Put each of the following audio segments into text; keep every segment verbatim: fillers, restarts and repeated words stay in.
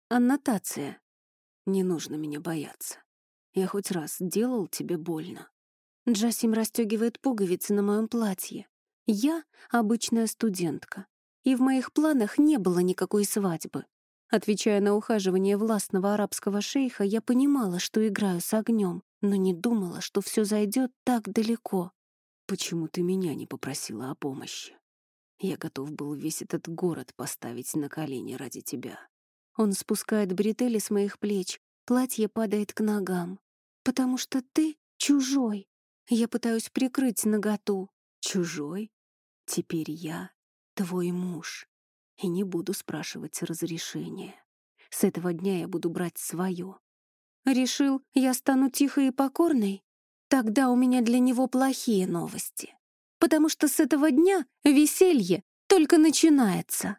Аннотация. Не нужно меня бояться. Я хоть раз делал тебе больно. Джасим расстегивает пуговицы на моем платье. Я — обычная студентка. И в моих планах не было никакой свадьбы. Отвечая на ухаживание властного арабского шейха, я понимала, что играю с огнем, но не думала, что все зайдет так далеко. Почему ты меня не попросила о помощи? Я готов был весь этот город поставить на колени ради тебя. Он спускает бретели с моих плеч, платье падает к ногам. Потому что ты чужой. Я пытаюсь прикрыть наготу. Чужой? Теперь я твой муж. И не буду спрашивать разрешения. С этого дня я буду брать свое. Решил, я стану тихой и покорной? Тогда у меня для него плохие новости. Потому что с этого дня веселье только начинается.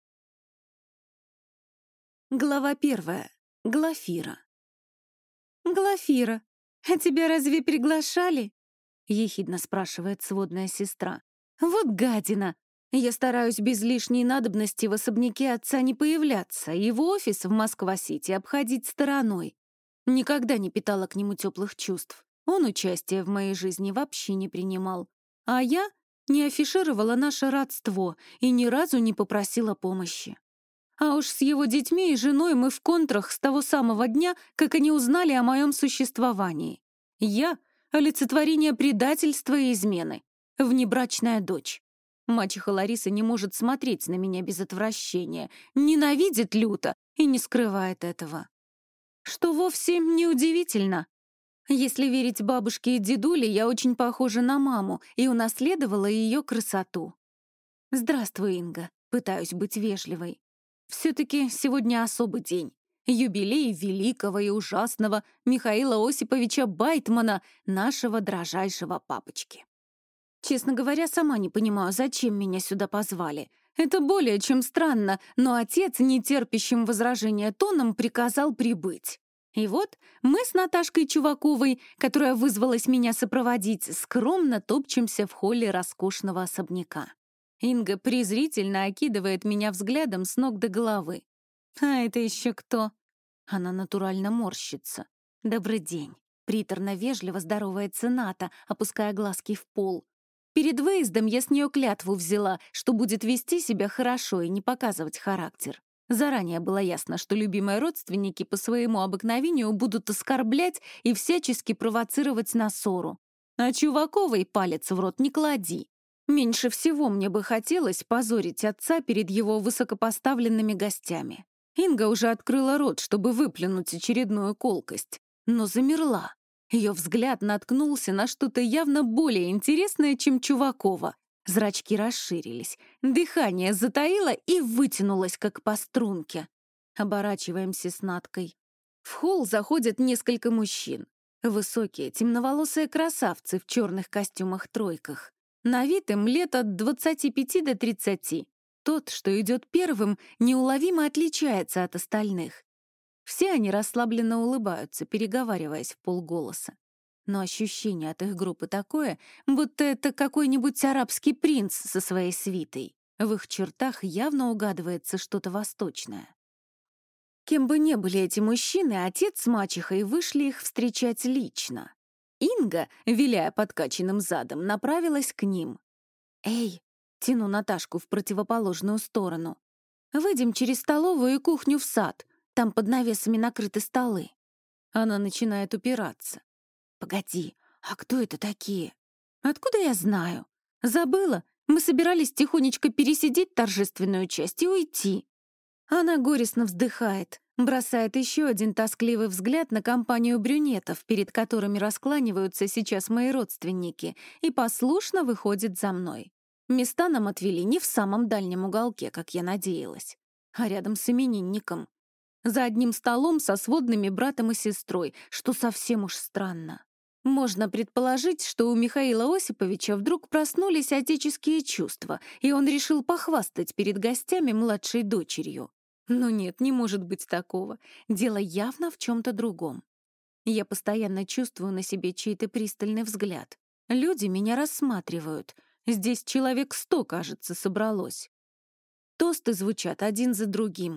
Глава первая. Глафира. «Глафира, а тебя разве приглашали?» — ехидно спрашивает сводная сестра. «Вот гадина! Я стараюсь без лишней надобности в особняке отца не появляться и в офис в Москва-Сити обходить стороной. Никогда не питала к нему теплых чувств. Он участия в моей жизни вообще не принимал. А я не афишировала наше родство и ни разу не попросила помощи. А уж с его детьми и женой мы в контрах с того самого дня, как они узнали о моем существовании. Я — олицетворение предательства и измены, внебрачная дочь. Мачеха Лариса не может смотреть на меня без отвращения, ненавидит люто и не скрывает этого. Что вовсе неудивительно. Если верить бабушке и дедуле, я очень похожа на маму и унаследовала ее красоту. «Здравствуй, Инга», пытаюсь быть вежливой. Все-таки сегодня особый день. Юбилей великого и ужасного Михаила Осиповича Байтмана, нашего дрожайшего папочки. Честно говоря, сама не понимаю, зачем меня сюда позвали. Это более чем странно, но отец, нетерпящим возражения тоном, приказал прибыть. И вот мы с Наташкой Чуваковой, которая вызвалась меня сопроводить, скромно топчемся в холле роскошного особняка. Инга презрительно окидывает меня взглядом с ног до головы. «А это еще кто?» Она натурально морщится. «Добрый день». Приторно-вежливо здоровается Ната, опуская глазки в пол. Перед выездом я с нее клятву взяла, что будет вести себя хорошо и не показывать характер. Заранее было ясно, что любимые родственники по своему обыкновению будут оскорблять и всячески провоцировать на ссору. А Чуваковой палец в рот не клади. Меньше всего мне бы хотелось позорить отца перед его высокопоставленными гостями. Инга уже открыла рот, чтобы выплюнуть очередную колкость, но замерла. Ее взгляд наткнулся на что-то явно более интересное, чем Чувакова. Зрачки расширились, дыхание затаило и вытянулось, как по струнке. Оборачиваемся с Наткой. В холл заходят несколько мужчин. Высокие, темноволосые красавцы в черных костюмах-тройках. На вид им лет от двадцати пяти до тридцати. Тот, что идет первым, неуловимо отличается от остальных. Все они расслабленно улыбаются, переговариваясь в полголоса. Но ощущение от их группы такое, будто это какой-нибудь арабский принц со своей свитой. В их чертах явно угадывается что-то восточное. Кем бы ни были эти мужчины, отец с мачехой вышли их встречать лично. Инга, виляя подкачанным задом, направилась к ним. «Эй!» — тяну Наташку в противоположную сторону. «Выйдем через столовую и кухню в сад. Там под навесами накрыты столы». Она начинает упираться. «Погоди, а кто это такие?» «Откуда я знаю? Забыла? Мы собирались тихонечко пересидеть торжественную часть и уйти». Она горестно вздыхает, бросает еще один тоскливый взгляд на компанию брюнетов, перед которыми раскланиваются сейчас мои родственники, и послушно выходит за мной. Места нам отвели не в самом дальнем уголке, как я надеялась, а рядом с именинником. За одним столом со сводными братом и сестрой, что совсем уж странно. Можно предположить, что у Михаила Осиповича вдруг проснулись отеческие чувства, и он решил похвастать перед гостями младшей дочерью. Но нет, не может быть такого. Дело явно в чем-то другом. Я постоянно чувствую на себе чей-то пристальный взгляд. Люди меня рассматривают. Здесь человек сто, кажется, собралось. Тосты звучат один за другим.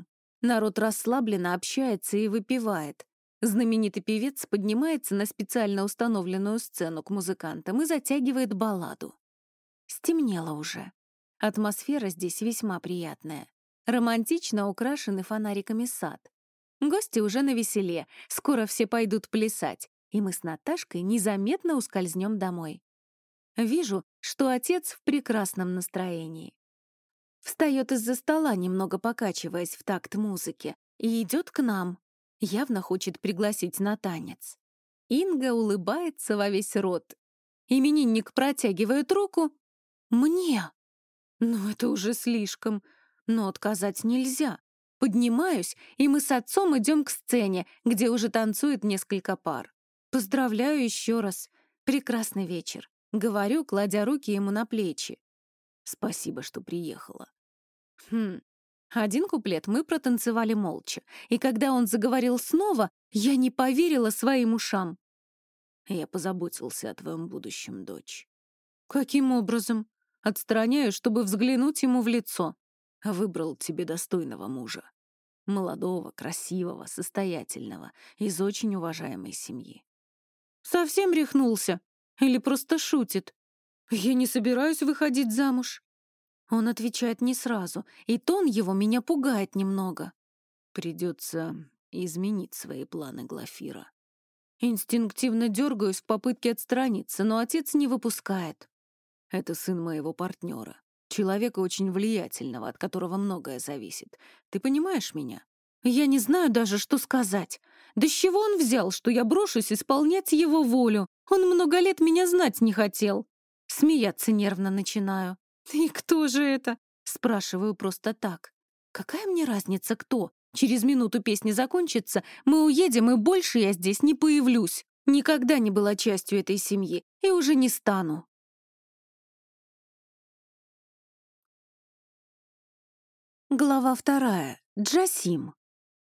Народ расслабленно общается и выпивает. Знаменитый певец поднимается на специально установленную сцену к музыкантам и затягивает балладу. Стемнело уже. Атмосфера здесь весьма приятная. Романтично украшенный фонариками сад. Гости уже навеселе, скоро все пойдут плясать, и мы с Наташкой незаметно ускользнем домой. Вижу, что отец в прекрасном настроении. Встает из-за стола, немного покачиваясь в такт музыки, и идет к нам. Явно хочет пригласить на танец. Инга улыбается во весь рот. Именинник протягивает руку. Мне. Ну, это уже слишком. Но отказать нельзя. Поднимаюсь, и мы с отцом идем к сцене, где уже танцует несколько пар. Поздравляю еще раз. Прекрасный вечер. Говорю, кладя руки ему на плечи. Спасибо, что приехала. Хм. Один куплет мы протанцевали молча, и когда он заговорил снова, я не поверила своим ушам. Я позаботился о твоем будущем, дочь. Каким образом? Отстраняю, чтобы взглянуть ему в лицо. Выбрал тебе достойного мужа. Молодого, красивого, состоятельного, из очень уважаемой семьи. Совсем рехнулся? Или просто шутит? Я не собираюсь выходить замуж. Он отвечает не сразу, и тон его меня пугает немного. Придется изменить свои планы, Глафира. Инстинктивно дергаюсь в попытке отстраниться, но отец не выпускает. Это сын моего партнера, человека очень влиятельного, от которого многое зависит. Ты понимаешь меня? Я не знаю даже, что сказать. Да с чего он взял, что я брошусь исполнять его волю? Он много лет меня знать не хотел. Смеяться нервно начинаю. «И кто же это?» — спрашиваю просто так. «Какая мне разница, кто? Через минуту песня закончится, мы уедем, и больше я здесь не появлюсь. Никогда не была частью этой семьи и уже не стану». Глава вторая. Джасим.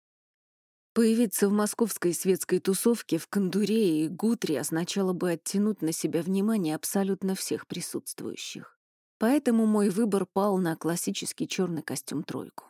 Появиться в московской светской тусовке в Кондуре и Гутре означало бы оттянуть на себя внимание абсолютно всех присутствующих. Поэтому мой выбор пал на классический черный костюм-тройку.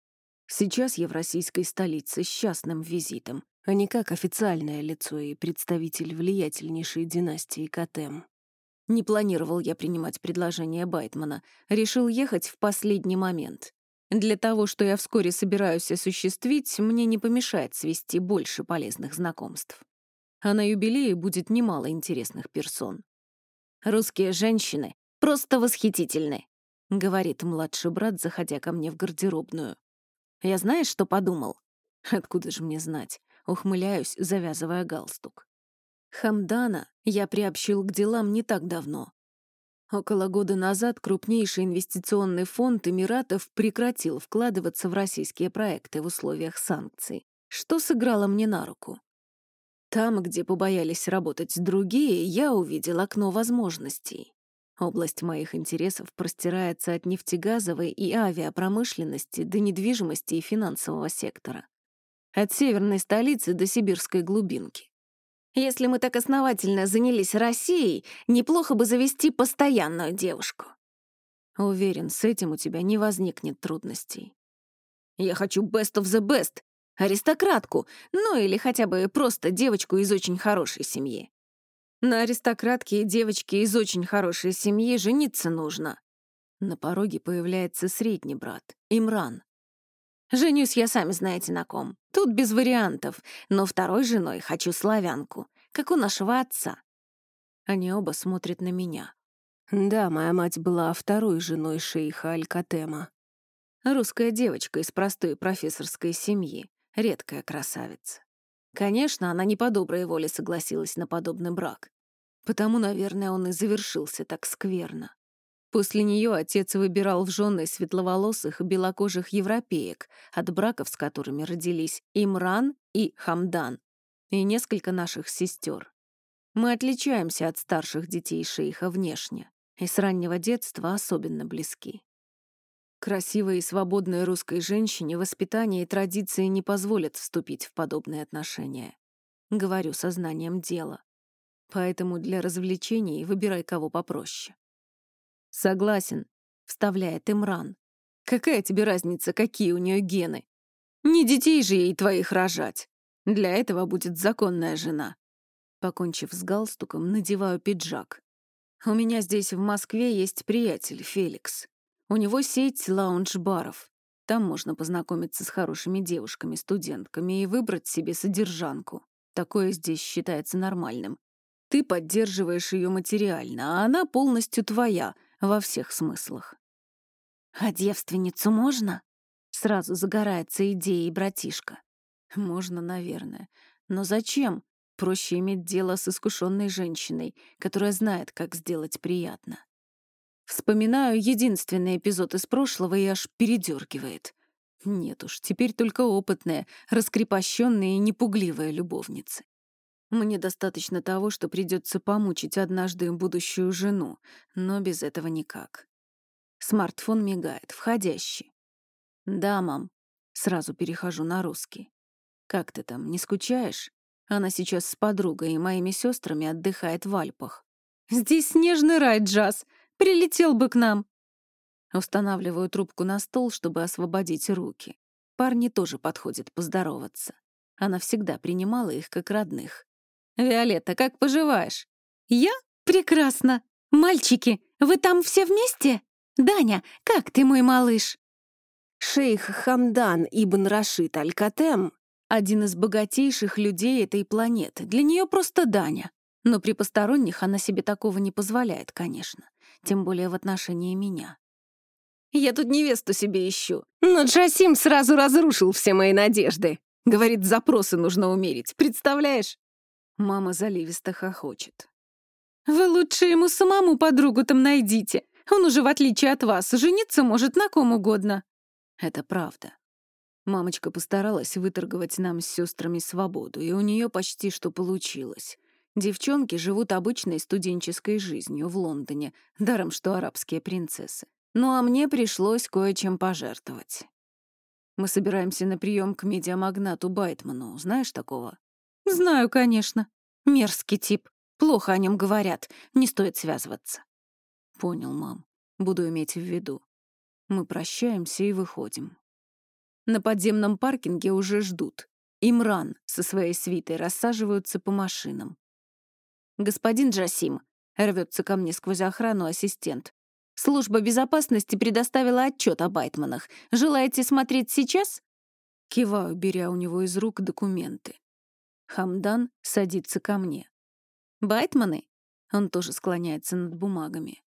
Сейчас я в российской столице с частным визитом, а не как официальное лицо и представитель влиятельнейшей династии Катем. Не планировал я принимать предложение Байтмана, решил ехать в последний момент. Для того, что я вскоре собираюсь осуществить, мне не помешает свести больше полезных знакомств. А на юбилее будет немало интересных персон. Русские женщины просто восхитительны, говорит младший брат, заходя ко мне в гардеробную. Я знаешь, что подумал? Откуда же мне знать? Ухмыляюсь, завязывая галстук. Хамдана я приобщил к делам не так давно. Около года назад крупнейший инвестиционный фонд Эмиратов прекратил вкладываться в российские проекты в условиях санкций, что сыграло мне на руку. Там, где побоялись работать другие, я увидел окно возможностей. Область моих интересов простирается от нефтегазовой и авиапромышленности до недвижимости и финансового сектора. От северной столицы до сибирской глубинки. Если мы так основательно занялись Россией, неплохо бы завести постоянную девушку. Уверен, с этим у тебя не возникнет трудностей. Я хочу best of the best, аристократку, ну или хотя бы просто девочку из очень хорошей семьи. На аристократке и девочке из очень хорошей семьи жениться нужно. На пороге появляется средний брат, Имран. Женюсь я, сами знаете, на ком. Тут без вариантов, но второй женой хочу славянку, как у нашего отца. Они оба смотрят на меня. Да, моя мать была второй женой шейха Аль-Катема. Русская девочка из простой профессорской семьи, редкая красавица. Конечно, она не по доброй воле согласилась на подобный брак. Потому, наверное, он и завершился так скверно. После нее отец выбирал в жены светловолосых белокожих европеек, от браков с которыми родились Имран и Хамдан, и несколько наших сестер. Мы отличаемся от старших детей шейха внешне, и с раннего детства особенно близки. Красивой и свободной русской женщине воспитание и традиции не позволят вступить в подобные отношения. Говорю сознанием дела. Поэтому для развлечений выбирай кого попроще. «Согласен», — вставляет Имран. «Какая тебе разница, какие у нее гены? Не детей же ей твоих рожать. Для этого будет законная жена. Покончив с галстуком, надеваю пиджак. У меня здесь в Москве есть приятель, Феликс. У него сеть лаунж-баров. Там можно познакомиться с хорошими девушками-студентками и выбрать себе содержанку. Такое здесь считается нормальным. Ты поддерживаешь ее материально, а она полностью твоя во всех смыслах. «А девственницу можно?» Сразу загорается идеей братишка. «Можно, наверное. Но зачем? Проще иметь дело с искушенной женщиной, которая знает, как сделать приятно». Вспоминаю единственный эпизод из прошлого и аж передергивает. Нет уж, теперь только опытные, раскрепощенные и непугливые любовницы. Мне достаточно того, что придется помучить однажды будущую жену, но без этого никак. Смартфон мигает, входящий. «Да, мам». Сразу перехожу на русский. «Как ты там, не скучаешь? Она сейчас с подругой и моими сестрами отдыхает в Альпах». «Здесь снежный рай, Джаз. Прилетел бы к нам». Устанавливаю трубку на стол, чтобы освободить руки. Парни тоже подходят поздороваться. Она всегда принимала их как родных. «Виолетта, как поживаешь?» «Я? Прекрасно. Мальчики, вы там все вместе? Даня, как ты, мой малыш?» Шейх Хамдан ибн Рашид Аль-Катем — один из богатейших людей этой планеты. Для нее просто Даня. Но при посторонних она себе такого не позволяет, конечно. Тем более в отношении меня. «Я тут невесту себе ищу». Но Джасим сразу разрушил все мои надежды. Говорит, запросы нужно умерить. Представляешь? Мама заливисто хохочет. «Вы лучше ему самому подругу там найдите. Он уже, в отличие от вас, жениться может на ком угодно». Это правда. Мамочка постаралась выторговать нам с сестрами свободу, и у нее почти что получилось. Девчонки живут обычной студенческой жизнью в Лондоне, даром что арабские принцессы. Ну а мне пришлось кое-чем пожертвовать. Мы собираемся на прием к медиамагнату Байтману. Знаешь такого? Знаю, конечно. Мерзкий тип. Плохо о нем говорят. Не стоит связываться. Понял, мам. Буду иметь в виду. Мы прощаемся и выходим. На подземном паркинге уже ждут. Имран со своей свитой рассаживаются по машинам. «Господин Джасим», — рвется ко мне сквозь охрану ассистент, «служба безопасности предоставила отчет о Байтманах. Желаете смотреть сейчас?» Киваю, беря у него из рук документы. Хамдан садится ко мне. «Байтманы?» Он тоже склоняется над бумагами.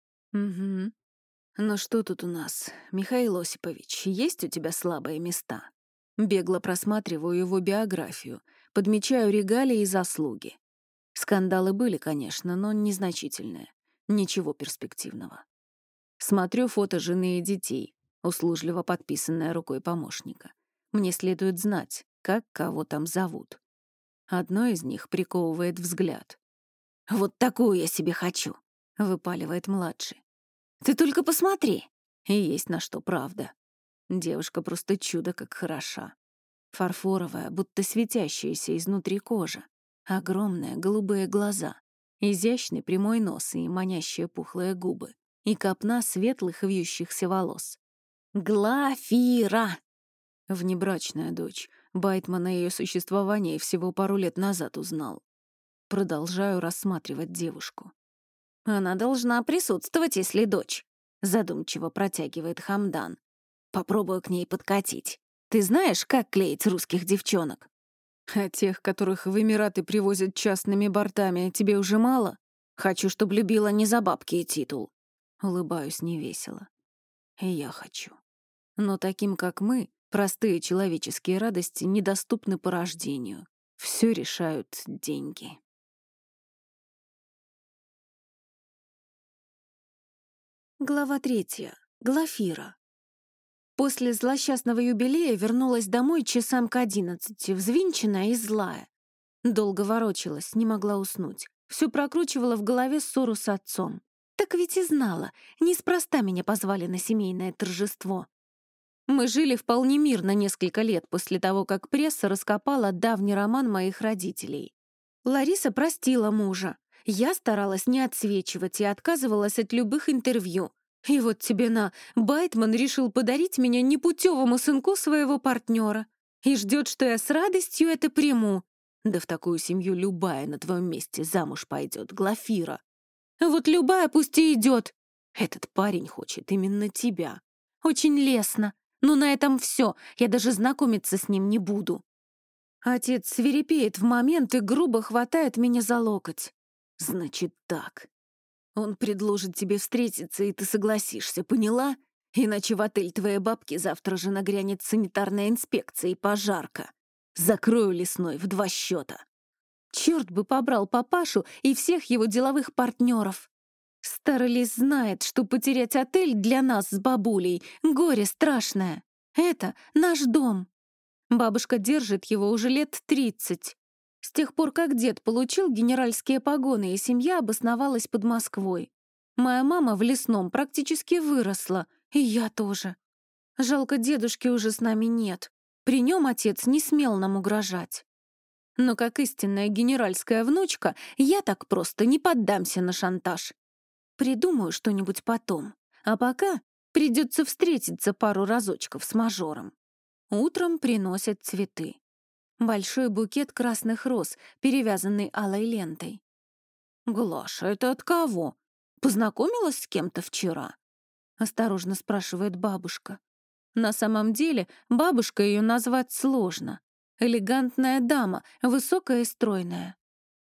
«Угу. Ну что тут у нас? Михаил Осипович, есть у тебя слабые места?» Бегло просматриваю его биографию, подмечаю регалии и заслуги. Скандалы были, конечно, но незначительные. Ничего перспективного. Смотрю фото жены и детей, услужливо подписанное рукой помощника. Мне следует знать, как кого там зовут. Одно из них приковывает взгляд. «Вот такую я себе хочу», — выпаливает младший. «Ты только посмотри!» И есть на что правда. Девушка просто чудо как хороша. Фарфоровая, будто светящаяся изнутри кожа. Огромные голубые глаза. Изящный прямой нос и манящие пухлые губы. И копна светлых вьющихся волос. Глафира! Внебрачная дочь. Байтман о ее существовании всего пару лет назад узнал. Продолжаю рассматривать девушку. «Она должна присутствовать, если дочь», — задумчиво протягивает Хамдан. «Попробую к ней подкатить. Ты знаешь, как клеить русских девчонок?» «А тех, которых в Эмираты привозят частными бортами, тебе уже мало? Хочу, чтоб любила не за бабки и титул». Улыбаюсь невесело. И я хочу. Но таким, как мы, простые человеческие радости недоступны по рождению. Все решают деньги. Глава третья. Глафира. После злосчастного юбилея вернулась домой часам к одиннадцати, взвинченная и злая. Долго ворочалась, не могла уснуть. Все прокручивала в голове ссору с отцом. Так ведь и знала, неспроста меня позвали на семейное торжество. Мы жили вполне мирно несколько лет после того, как пресса раскопала давний роман моих родителей. Лариса простила мужа. Я старалась не отсвечивать и отказывалась от любых интервью. И вот тебе на, Байтман решил подарить меня непутевому сынку своего партнера и ждет, что я с радостью это приму. Да в такую семью любая на твоем месте замуж пойдет, Глафира. Вот любая пусть и идет. Этот парень хочет именно тебя. Очень лестно. Но на этом все. Я даже знакомиться с ним не буду. Отец свирепеет в момент и грубо хватает меня за локоть. Значит так. Он предложит тебе встретиться, и ты согласишься, поняла? Иначе в отель твоей бабки завтра же нагрянет санитарная инспекция и пожарка. Закрою лесной в два счета. Черт бы побрал папашу и всех его деловых партнеров. Старый лис знает, что потерять отель для нас с бабулей — горе страшное. Это наш дом. Бабушка держит его уже лет тридцать. С тех пор, как дед получил генеральские погоны, и семья обосновалась под Москвой. Моя мама в лесном практически выросла, и я тоже. Жалко, дедушки уже с нами нет. При нем отец не смел нам угрожать. Но как истинная генеральская внучка, я так просто не поддамся на шантаж. Придумаю что-нибудь потом. А пока придется встретиться пару разочков с мажором. Утром приносят цветы. Большой букет красных роз, перевязанный алой лентой. «Глаша, это от кого? Познакомилась с кем-то вчера?» — осторожно спрашивает бабушка. На самом деле бабушка ее назвать сложно. Элегантная дама, высокая и стройная.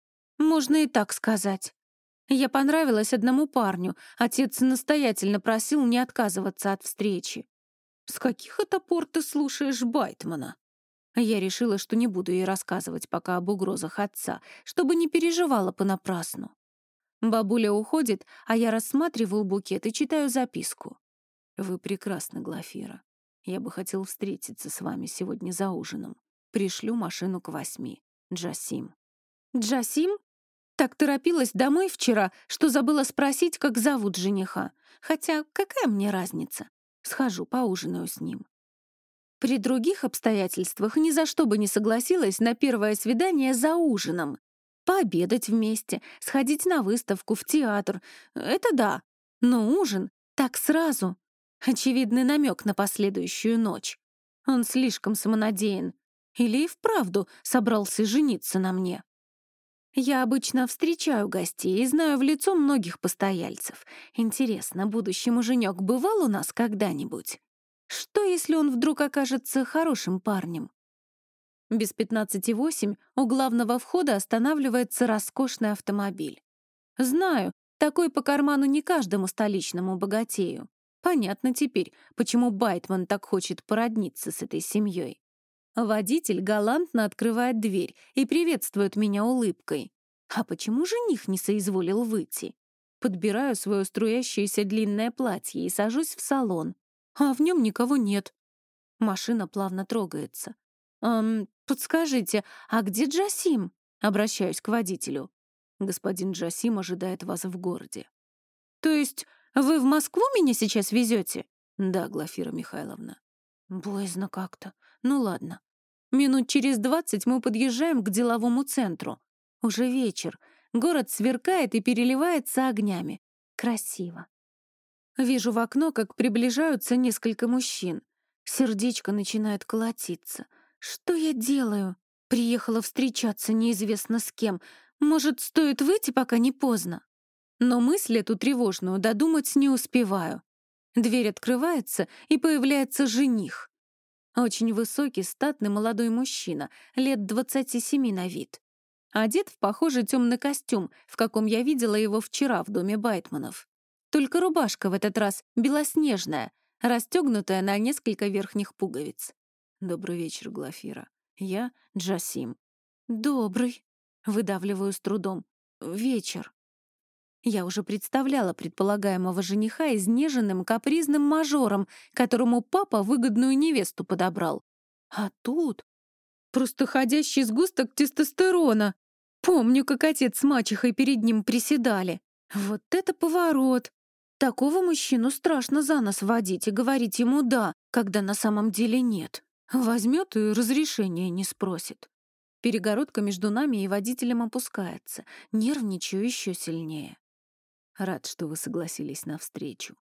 Можно и так сказать. Я понравилась одному парню, отец настоятельно просил не отказываться от встречи. «С каких это пор ты слушаешь Байтмана?» Я решила, что не буду ей рассказывать пока об угрозах отца, чтобы не переживала понапрасну. Бабуля уходит, а я рассматриваю букет и читаю записку. «Вы прекрасны, Глафира. Я бы хотел встретиться с вами сегодня за ужином. Пришлю машину к восьми. Джасим». «Джасим? Так торопилась домой вчера, что забыла спросить, как зовут жениха. Хотя какая мне разница? Схожу, поужинаю с ним». При других обстоятельствах ни за что бы не согласилась на первое свидание за ужином. Пообедать вместе, сходить на выставку, в театр — это да. Но ужин так сразу. Очевидный намек на последующую ночь. Он слишком самонадеян. Или и вправду собрался жениться на мне. Я обычно встречаю гостей и знаю в лицо многих постояльцев. Интересно, будущий муженек бывал у нас когда-нибудь? Что, если он вдруг окажется хорошим парнем? Без пятнадцати восемь у главного входа останавливается роскошный автомобиль. Знаю, такой по карману не каждому столичному богатею. Понятно теперь, почему Байтман так хочет породниться с этой семьей. Водитель галантно открывает дверь и приветствует меня улыбкой. А почему жених не соизволил выйти? Подбираю свое струящееся длинное платье и сажусь в салон. А в нем никого нет. Машина плавно трогается. «Эм, подскажите, а где Джасим?» Обращаюсь к водителю. «Господин Джасим ожидает вас в городе». «То есть вы в Москву меня сейчас везете?» «Да, Глафира Михайловна». «Боязно как-то. Ну ладно». Минут через двадцать мы подъезжаем к деловому центру. Уже вечер. Город сверкает и переливается огнями. Красиво. Вижу в окно, как приближаются несколько мужчин. Сердечко начинает колотиться. Что я делаю? Приехала встречаться неизвестно с кем. Может, стоит выйти, пока не поздно? Но мысль эту тревожную додумать не успеваю. Дверь открывается, и появляется жених. Очень высокий, статный молодой мужчина, лет двадцати семи на вид. Одет в похожий темный костюм, в каком я видела его вчера в доме Байтманов. Только рубашка в этот раз белоснежная, расстегнутая на несколько верхних пуговиц. «Добрый вечер, Глафира. Я Джасим». «Добрый», — выдавливаю с трудом. «Вечер». Я уже представляла предполагаемого жениха изнеженным капризным мажором, которому папа выгодную невесту подобрал. А тут просто ходящий сгусток тестостерона. Помню, как отец с мачехой перед ним приседали. Вот это поворот! Такого мужчину страшно за нос водить и говорить ему «да», когда на самом деле нет. Возьмет и разрешения не спросит. Перегородка между нами и водителем опускается. Нервничаю еще сильнее. Рад, что вы согласились на встречу.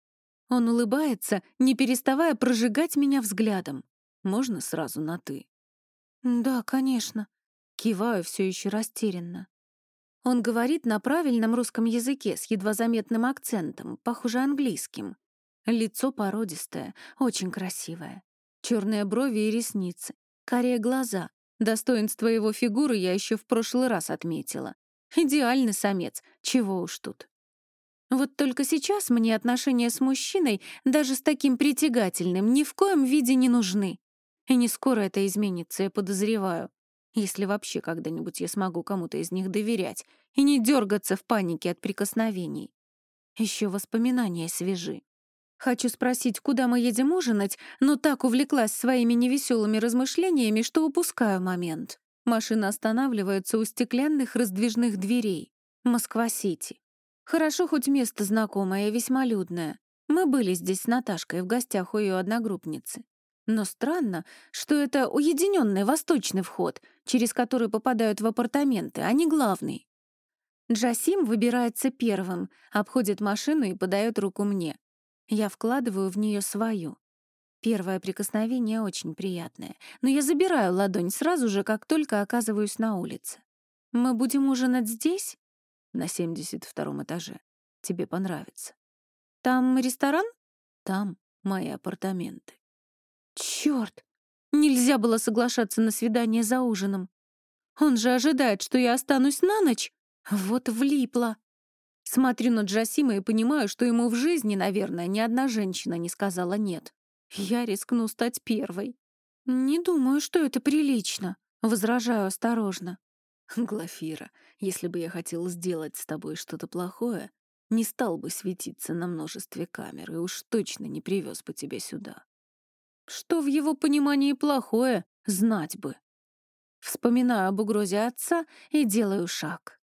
Он улыбается, не переставая прожигать меня взглядом. Можно сразу на «ты»? «Да, конечно». Киваю все еще растерянно. Он говорит на правильном русском языке с едва заметным акцентом, похоже, английским. Лицо породистое, очень красивое. Черные брови и ресницы, карие глаза. Достоинство его фигуры я еще в прошлый раз отметила. Идеальный самец, чего уж тут. Вот только сейчас мне отношения с мужчиной, даже с таким притягательным, ни в коем виде не нужны. И не скоро это изменится, я подозреваю. Если вообще когда-нибудь я смогу кому-то из них доверять и не дергаться в панике от прикосновений. Еще воспоминания свежи. Хочу спросить, куда мы едем ужинать, но так увлеклась своими невеселыми размышлениями, что упускаю момент. Машина останавливается у стеклянных раздвижных дверей. Москва-Сити. Хорошо, хоть место знакомое и весьма людное. Мы были здесь с Наташкой в гостях у ее одногруппницы. Но странно, что это уединенный восточный вход, через который попадают в апартаменты, а не главный. Джасим выбирается первым, обходит машину и подает руку мне. Я вкладываю в нее свою. Первое прикосновение очень приятное, но я забираю ладонь сразу же, как только оказываюсь на улице. «Мы будем ужинать здесь?» «На семьдесят втором этаже. Тебе понравится». «Там ресторан?» «Там мои апартаменты». Чёрт! Нельзя было соглашаться на свидание за ужином. Он же ожидает, что я останусь на ночь. Вот влипла. Смотрю на Джасима и понимаю, что ему в жизни, наверное, ни одна женщина не сказала «нет». Я рискну стать первой. «Не думаю, что это прилично», — возражаю осторожно. «Глафира, если бы я хотел сделать с тобой что-то плохое, не стал бы светиться на множестве камер и уж точно не привез бы тебя сюда». Что в его понимании плохое, знать бы. Вспоминаю об угрозе отца и делаю шаг.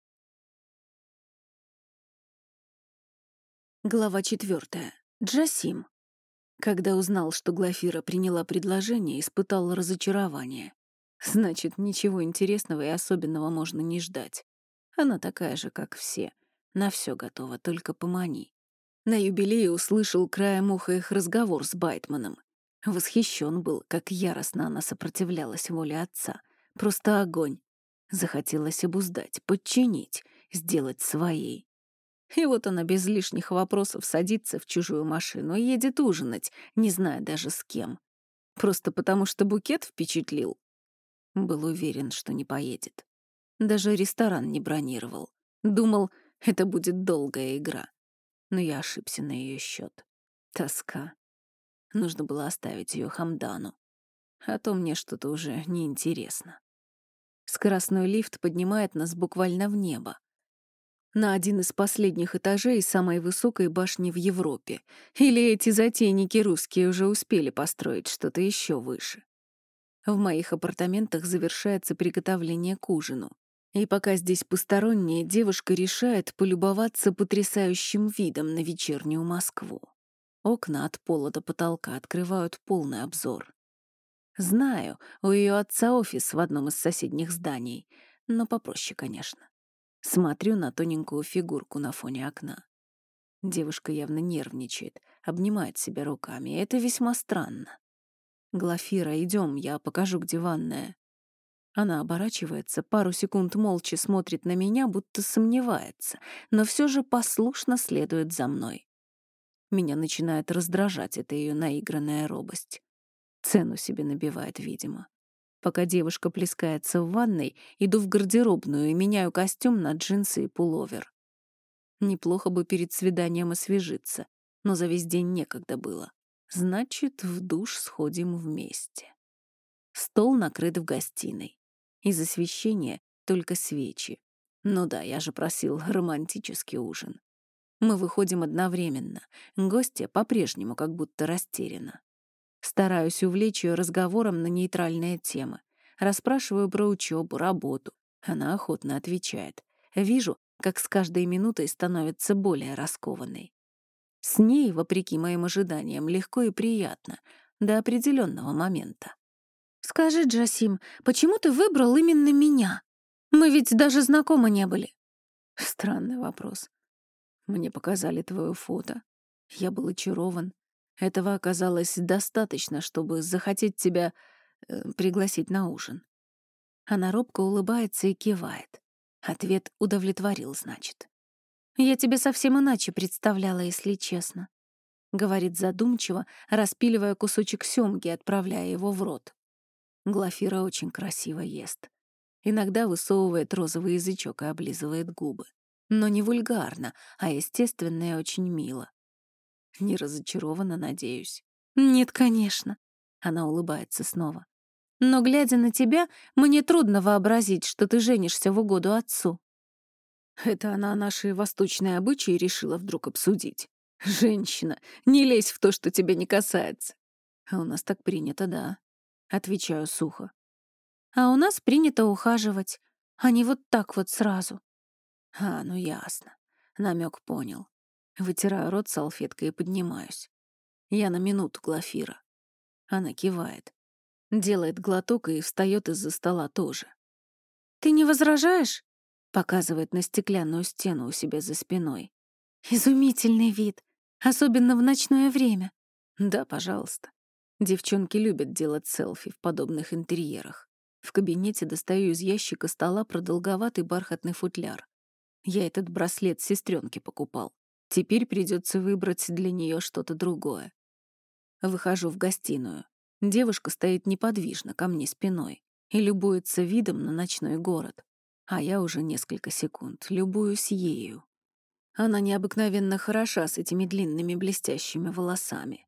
Глава четвертая. Джасим. Когда узнал, что Глафира приняла предложение, испытал разочарование. Значит, ничего интересного и особенного можно не ждать. Она такая же, как все. На все готова, только помани. На юбилее услышал краем уха их разговор с Байтманом. Восхищен был, как яростно она сопротивлялась воле отца. Просто огонь. Захотелось обуздать, подчинить, сделать своей. И вот она без лишних вопросов садится в чужую машину и едет ужинать, не зная даже с кем. Просто потому, что букет впечатлил. Был уверен, что не поедет. Даже ресторан не бронировал. Думал, это будет долгая игра. Но я ошибся на ее счет. Тоска. Нужно было оставить ее Хамдану. А то мне что-то уже неинтересно. Скоростной лифт поднимает нас буквально в небо. На один из последних этажей самой высокой башни в Европе. Или эти затейники русские уже успели построить что-то еще выше. В моих апартаментах завершается приготовление к ужину. И пока здесь посторонняя, девушка решает полюбоваться потрясающим видом на вечернюю Москву. Окна от пола до потолка открывают полный обзор. Знаю, у ее отца офис в одном из соседних зданий, но попроще, конечно. Смотрю на тоненькую фигурку на фоне окна. Девушка явно нервничает, обнимает себя руками, и это весьма странно. «Глафира, идем, я покажу, где ванная». Она оборачивается, пару секунд молча смотрит на меня, будто сомневается, но все же послушно следует за мной. Меня начинает раздражать эта ее наигранная робость. Цену себе набивает, видимо. Пока девушка плескается в ванной, иду в гардеробную и меняю костюм на джинсы и пуловер. Неплохо бы перед свиданием освежиться, но за весь день некогда было. Значит, в душ сходим вместе. Стол накрыт в гостиной. Из освещения только свечи. Ну да, я же просил романтический ужин. Мы выходим одновременно. Гостья по-прежнему как будто растеряна. Стараюсь увлечь ее разговором на нейтральные темы. Расспрашиваю про учебу, работу. Она охотно отвечает. Вижу, как с каждой минутой становится более раскованной. С ней, вопреки моим ожиданиям, легко и приятно, до определенного момента. «Скажи, Джасим, почему ты выбрал именно меня? Мы ведь даже знакомы не были». Странный вопрос. Мне показали твое фото. Я был очарован. Этого оказалось достаточно, чтобы захотеть тебя э, пригласить на ужин. Она робко улыбается и кивает. Ответ удовлетворил, значит. «Я тебе совсем иначе представляла, если честно», — говорит задумчиво, распиливая кусочек сёмги, отправляя его в рот. Глафира очень красиво ест. Иногда высовывает розовый язычок и облизывает губы. Но не вульгарно, а естественно и очень мило. Не разочарована, надеюсь. «Нет, конечно», — она улыбается снова. «Но, глядя на тебя, мне трудно вообразить, что ты женишься в угоду отцу». Это она наши восточные обычаи решила вдруг обсудить. «Женщина, не лезь в то, что тебя не касается». А у нас так принято, да. Отвечаю сухо. А у нас принято ухаживать, а не вот так вот сразу. А, ну ясно. Намек понял. Вытираю рот салфеткой и поднимаюсь. Я на минуту, Глафира. Она кивает. Делает глоток и встает из-за стола тоже. «Ты не возражаешь?» Показывает на стеклянную стену у себя за спиной. «Изумительный вид, особенно в ночное время». «Да, пожалуйста». Девчонки любят делать селфи в подобных интерьерах. В кабинете достаю из ящика стола продолговатый бархатный футляр. Я этот браслет сестренке покупал. Теперь придется выбрать для нее что-то другое. Выхожу в гостиную. Девушка стоит неподвижно ко мне спиной и любуется видом на ночной город. А я уже несколько секунд любуюсь ею. Она необыкновенно хороша с этими длинными блестящими волосами.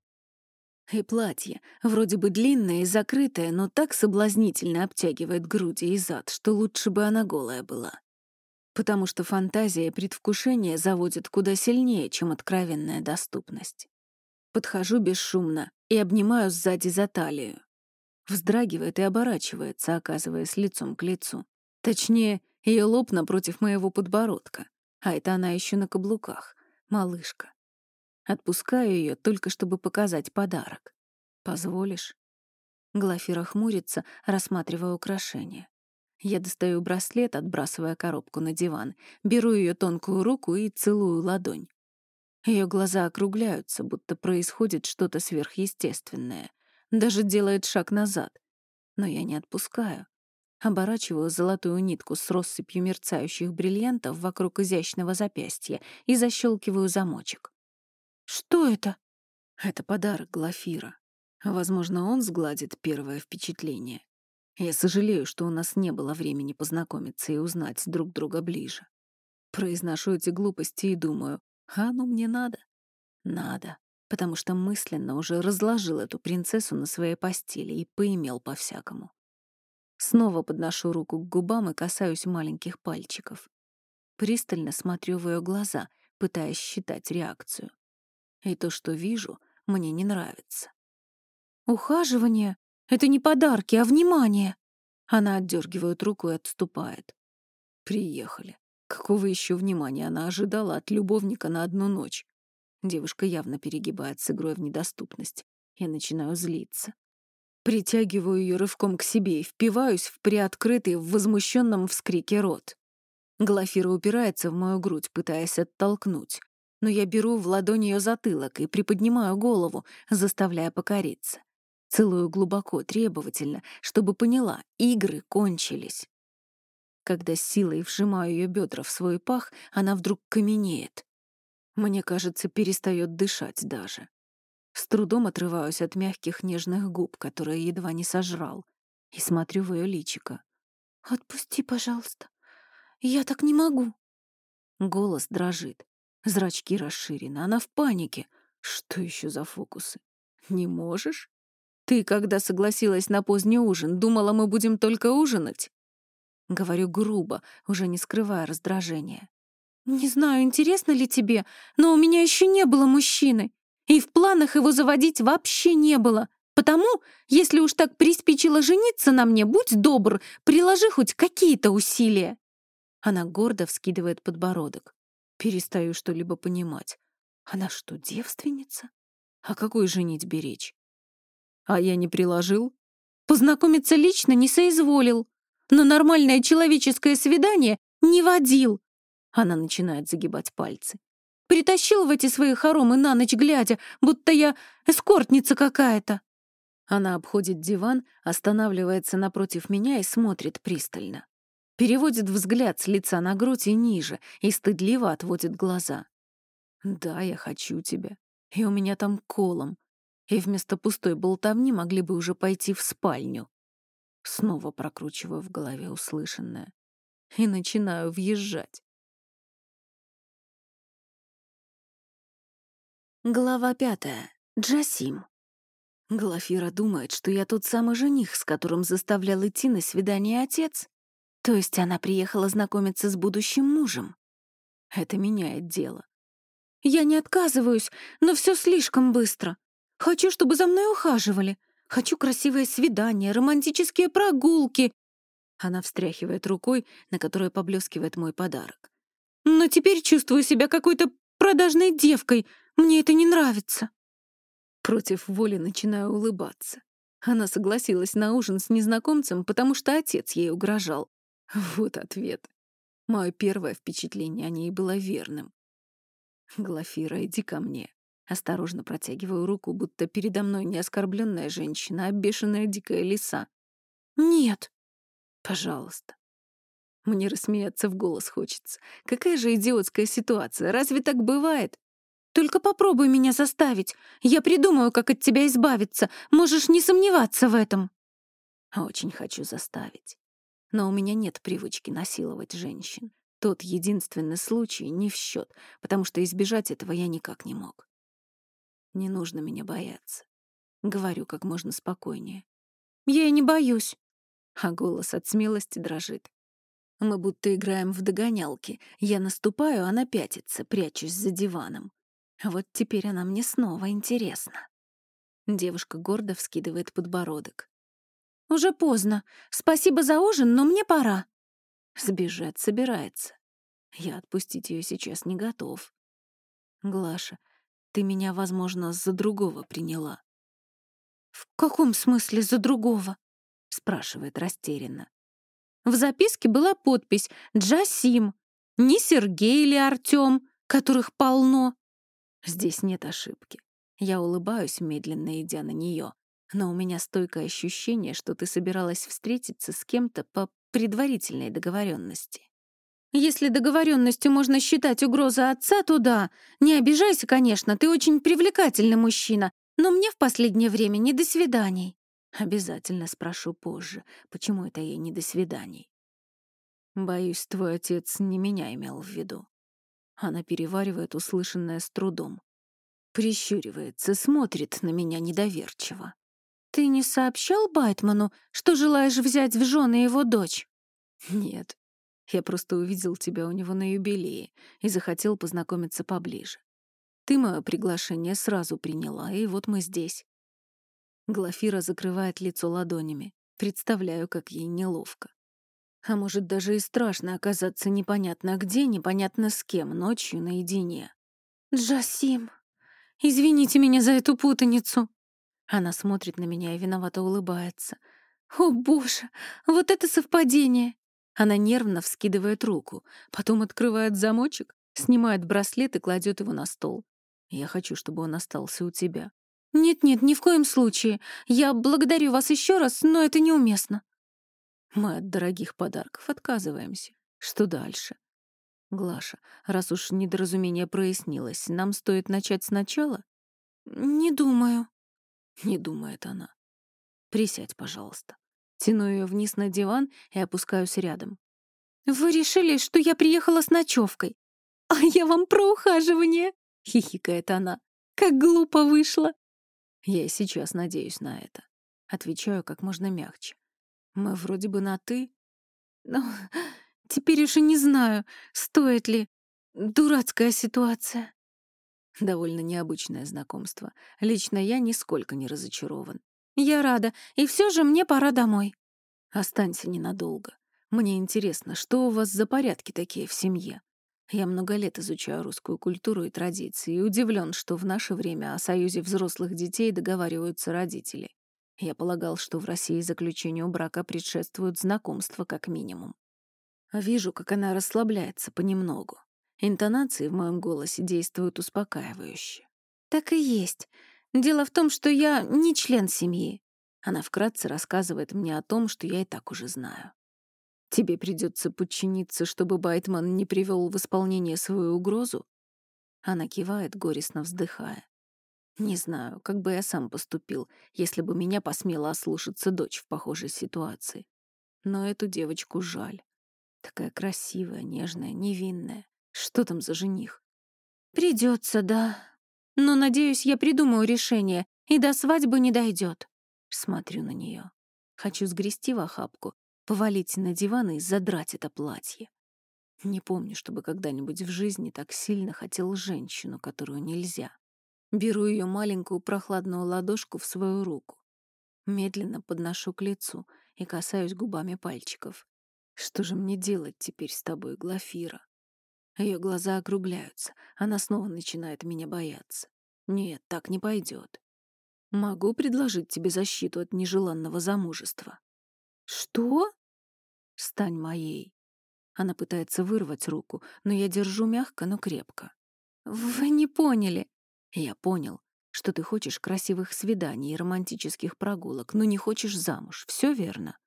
И платье, вроде бы длинное и закрытое, но так соблазнительно обтягивает груди и зад, что лучше бы она голая была. Потому что фантазия и предвкушение заводят куда сильнее, чем откровенная доступность. Подхожу бесшумно и обнимаю сзади за талию. Вздрагивает и оборачивается, оказываясь лицом к лицу. Точнее, ее лоб напротив моего подбородка. А это она еще на каблуках. Малышка. Отпускаю ее только чтобы показать подарок. «Позволишь?» Глафира хмурится, рассматривая украшения. Я достаю браслет, отбрасывая коробку на диван, беру ее тонкую руку и целую ладонь. Ее глаза округляются, будто происходит что-то сверхъестественное. Даже делает шаг назад. Но я не отпускаю. Оборачиваю золотую нитку с россыпью мерцающих бриллиантов вокруг изящного запястья и защелкиваю замочек. «Что это?» Это подарок Глафира. Возможно, он сгладит первое впечатление. Я сожалею, что у нас не было времени познакомиться и узнать друг друга ближе. Произношу эти глупости и думаю, а ну мне надо? Надо, потому что мысленно уже разложил эту принцессу на своей постели и поимел по-всякому. Снова подношу руку к губам и касаюсь маленьких пальчиков. Пристально смотрю в ее глаза, пытаясь считать реакцию. И то, что вижу, мне не нравится. «Ухаживание — это не подарки, а внимание!» Она отдергивает руку и отступает. «Приехали. Какого еще внимания она ожидала от любовника на одну ночь?» Девушка явно перегибает с игрой в недоступность. Я начинаю злиться. Притягиваю ее рывком к себе и впиваюсь в приоткрытый в возмущенном вскрике рот. Глафира упирается в мою грудь, пытаясь оттолкнуть. Но я беру в ладонь ее затылок и приподнимаю голову, заставляя покориться. Целую глубоко, требовательно, чтобы поняла, игры кончились. Когда с силой вжимаю ее бедра в свой пах, она вдруг каменеет. Мне кажется, перестает дышать даже. С трудом отрываюсь от мягких нежных губ, которые едва не сожрал, и смотрю в ее личико. «Отпусти, пожалуйста. Я так не могу». Голос дрожит. Зрачки расширены. Она в панике. Что еще за фокусы? Не можешь? Ты, когда согласилась на поздний ужин, думала, мы будем только ужинать? Говорю грубо, уже не скрывая раздражения. Не знаю, интересно ли тебе, но у меня еще не было мужчины. И в планах его заводить вообще не было. Потому, если уж так приспичило жениться на мне, будь добр, приложи хоть какие-то усилия. Она гордо вскидывает подбородок. Перестаю что-либо понимать. Она что, девственница? О какой женитьбе речь? А я не приложил? Познакомиться лично не соизволил. Но нормальное человеческое свидание не водил. Она начинает загибать пальцы. Притащил в эти свои хоромы на ночь глядя, будто я эскортница какая-то». Она обходит диван, останавливается напротив меня и смотрит пристально. Переводит взгляд с лица на грудь и ниже, и стыдливо отводит глаза. «Да, я хочу тебя. И у меня там колом. И вместо пустой болтовни могли бы уже пойти в спальню». Снова прокручиваю в голове услышанное. И начинаю въезжать. Глава пятая. Джасим. Глафира думает, что я тот самый жених, с которым заставлял идти на свидание отец. То есть она приехала знакомиться с будущим мужем. Это меняет дело. Я не отказываюсь, но все слишком быстро. Хочу, чтобы за мной ухаживали. Хочу красивые свидания, романтические прогулки. Она встряхивает рукой, на которой поблескивает мой подарок. Но теперь чувствую себя какой-то продажной девкой. Мне это не нравится. Против воли начинаю улыбаться. Она согласилась на ужин с незнакомцем, потому что отец ей угрожал. Вот ответ. Мое первое впечатление о ней было верным. «Глафира, иди ко мне». Осторожно протягиваю руку, будто передо мной не оскорбленная женщина, а бешеная дикая лиса. «Нет». «Пожалуйста». Мне рассмеяться в голос хочется. Какая же идиотская ситуация, разве так бывает? «Только попробуй меня заставить. Я придумаю, как от тебя избавиться. Можешь не сомневаться в этом». Очень хочу заставить. Но у меня нет привычки насиловать женщин. Тот единственный случай не в счет, потому что избежать этого я никак не мог. Не нужно меня бояться. Говорю как можно спокойнее. «Я и не боюсь». А голос от смелости дрожит. Мы будто играем в догонялки. Я наступаю, она пятится, прячусь за диваном. Вот теперь она мне снова интересна. Девушка гордо вскидывает подбородок. «Уже поздно. Спасибо за ужин, но мне пора». Сбежать собирается. Я отпустить ее сейчас не готов. «Глаша, ты меня, возможно, за другого приняла». «В каком смысле за другого?» — спрашивает растерянно. В записке была подпись «Джасим», не Сергей или Артём, которых полно. Здесь нет ошибки. Я улыбаюсь, медленно идя на нее, но у меня стойкое ощущение, что ты собиралась встретиться с кем-то по предварительной договоренности. Если договоренностью можно считать угрозу отца, то да. Не обижайся, конечно, ты очень привлекательный мужчина, но мне в последнее время не до свиданий. Обязательно спрошу позже, почему это ей не до свиданий. Боюсь, твой отец не меня имел в виду. Она переваривает услышанное с трудом. Прищуривается, смотрит на меня недоверчиво. «Ты не сообщал Байтману, что желаешь взять в жены его дочь?» «Нет. Я просто увидел тебя у него на юбилее и захотел познакомиться поближе. Ты мое приглашение сразу приняла, и вот мы здесь». Глафира закрывает лицо ладонями. Представляю, как ей неловко. А может, даже и страшно оказаться непонятно где, непонятно с кем, ночью наедине. «Джасим, извините меня за эту путаницу». Она смотрит на меня и виновато улыбается. «О, боже, вот это совпадение!» Она нервно вскидывает руку, потом открывает замочек, снимает браслет и кладет его на стол. «Я хочу, чтобы он остался у тебя». «Нет-нет, ни в коем случае. Я благодарю вас еще раз, но это неуместно». Мы от дорогих подарков отказываемся. Что дальше? Глаша, раз уж недоразумение прояснилось, нам стоит начать сначала? Не думаю. Не думает она. Присядь, пожалуйста. Тяну ее вниз на диван и опускаюсь рядом. Вы решили, что я приехала с ночевкой? А я вам про ухаживание, хихикает она. Как глупо вышло. Я и сейчас надеюсь на это. Отвечаю как можно мягче. Мы вроде бы на «ты». Ну, теперь уж и не знаю, стоит ли. Дурацкая ситуация. Довольно необычное знакомство. Лично я нисколько не разочарован. Я рада, и все же мне пора домой. Останься ненадолго. Мне интересно, что у вас за порядки такие в семье? Я много лет изучаю русскую культуру и традиции и удивлен, что в наше время о союзе взрослых детей договариваются родители. Я полагал, что в России заключению брака предшествуют знакомства как минимум. Вижу, как она расслабляется понемногу. Интонации в моем голосе действуют успокаивающе. Так и есть. Дело в том, что я не член семьи. Она вкратце рассказывает мне о том, что я и так уже знаю. Тебе придется подчиниться, чтобы Байтман не привел в исполнение свою угрозу? Она кивает, горестно вздыхая. Не знаю, как бы я сам поступил, если бы меня посмела ослушаться дочь в похожей ситуации. Но эту девочку жаль. Такая красивая, нежная, невинная. Что там за жених? Придется, да. Но, надеюсь, я придумаю решение, и до свадьбы не дойдет. Смотрю на нее. Хочу сгрести в охапку, повалить на диван и задрать это платье. Не помню, чтобы когда-нибудь в жизни так сильно хотел женщину, которую нельзя. Беру ее маленькую прохладную ладошку в свою руку. Медленно подношу к лицу и касаюсь губами пальчиков. Что же мне делать теперь с тобой, Глафира? Ее глаза округляются. Она снова начинает меня бояться. Нет, так не пойдет. Могу предложить тебе защиту от нежеланного замужества. Что? Стань моей. Она пытается вырвать руку, но я держу мягко, но крепко. Вы не поняли. Я понял, что ты хочешь красивых свиданий и романтических прогулок, но не хочешь замуж. Все верно?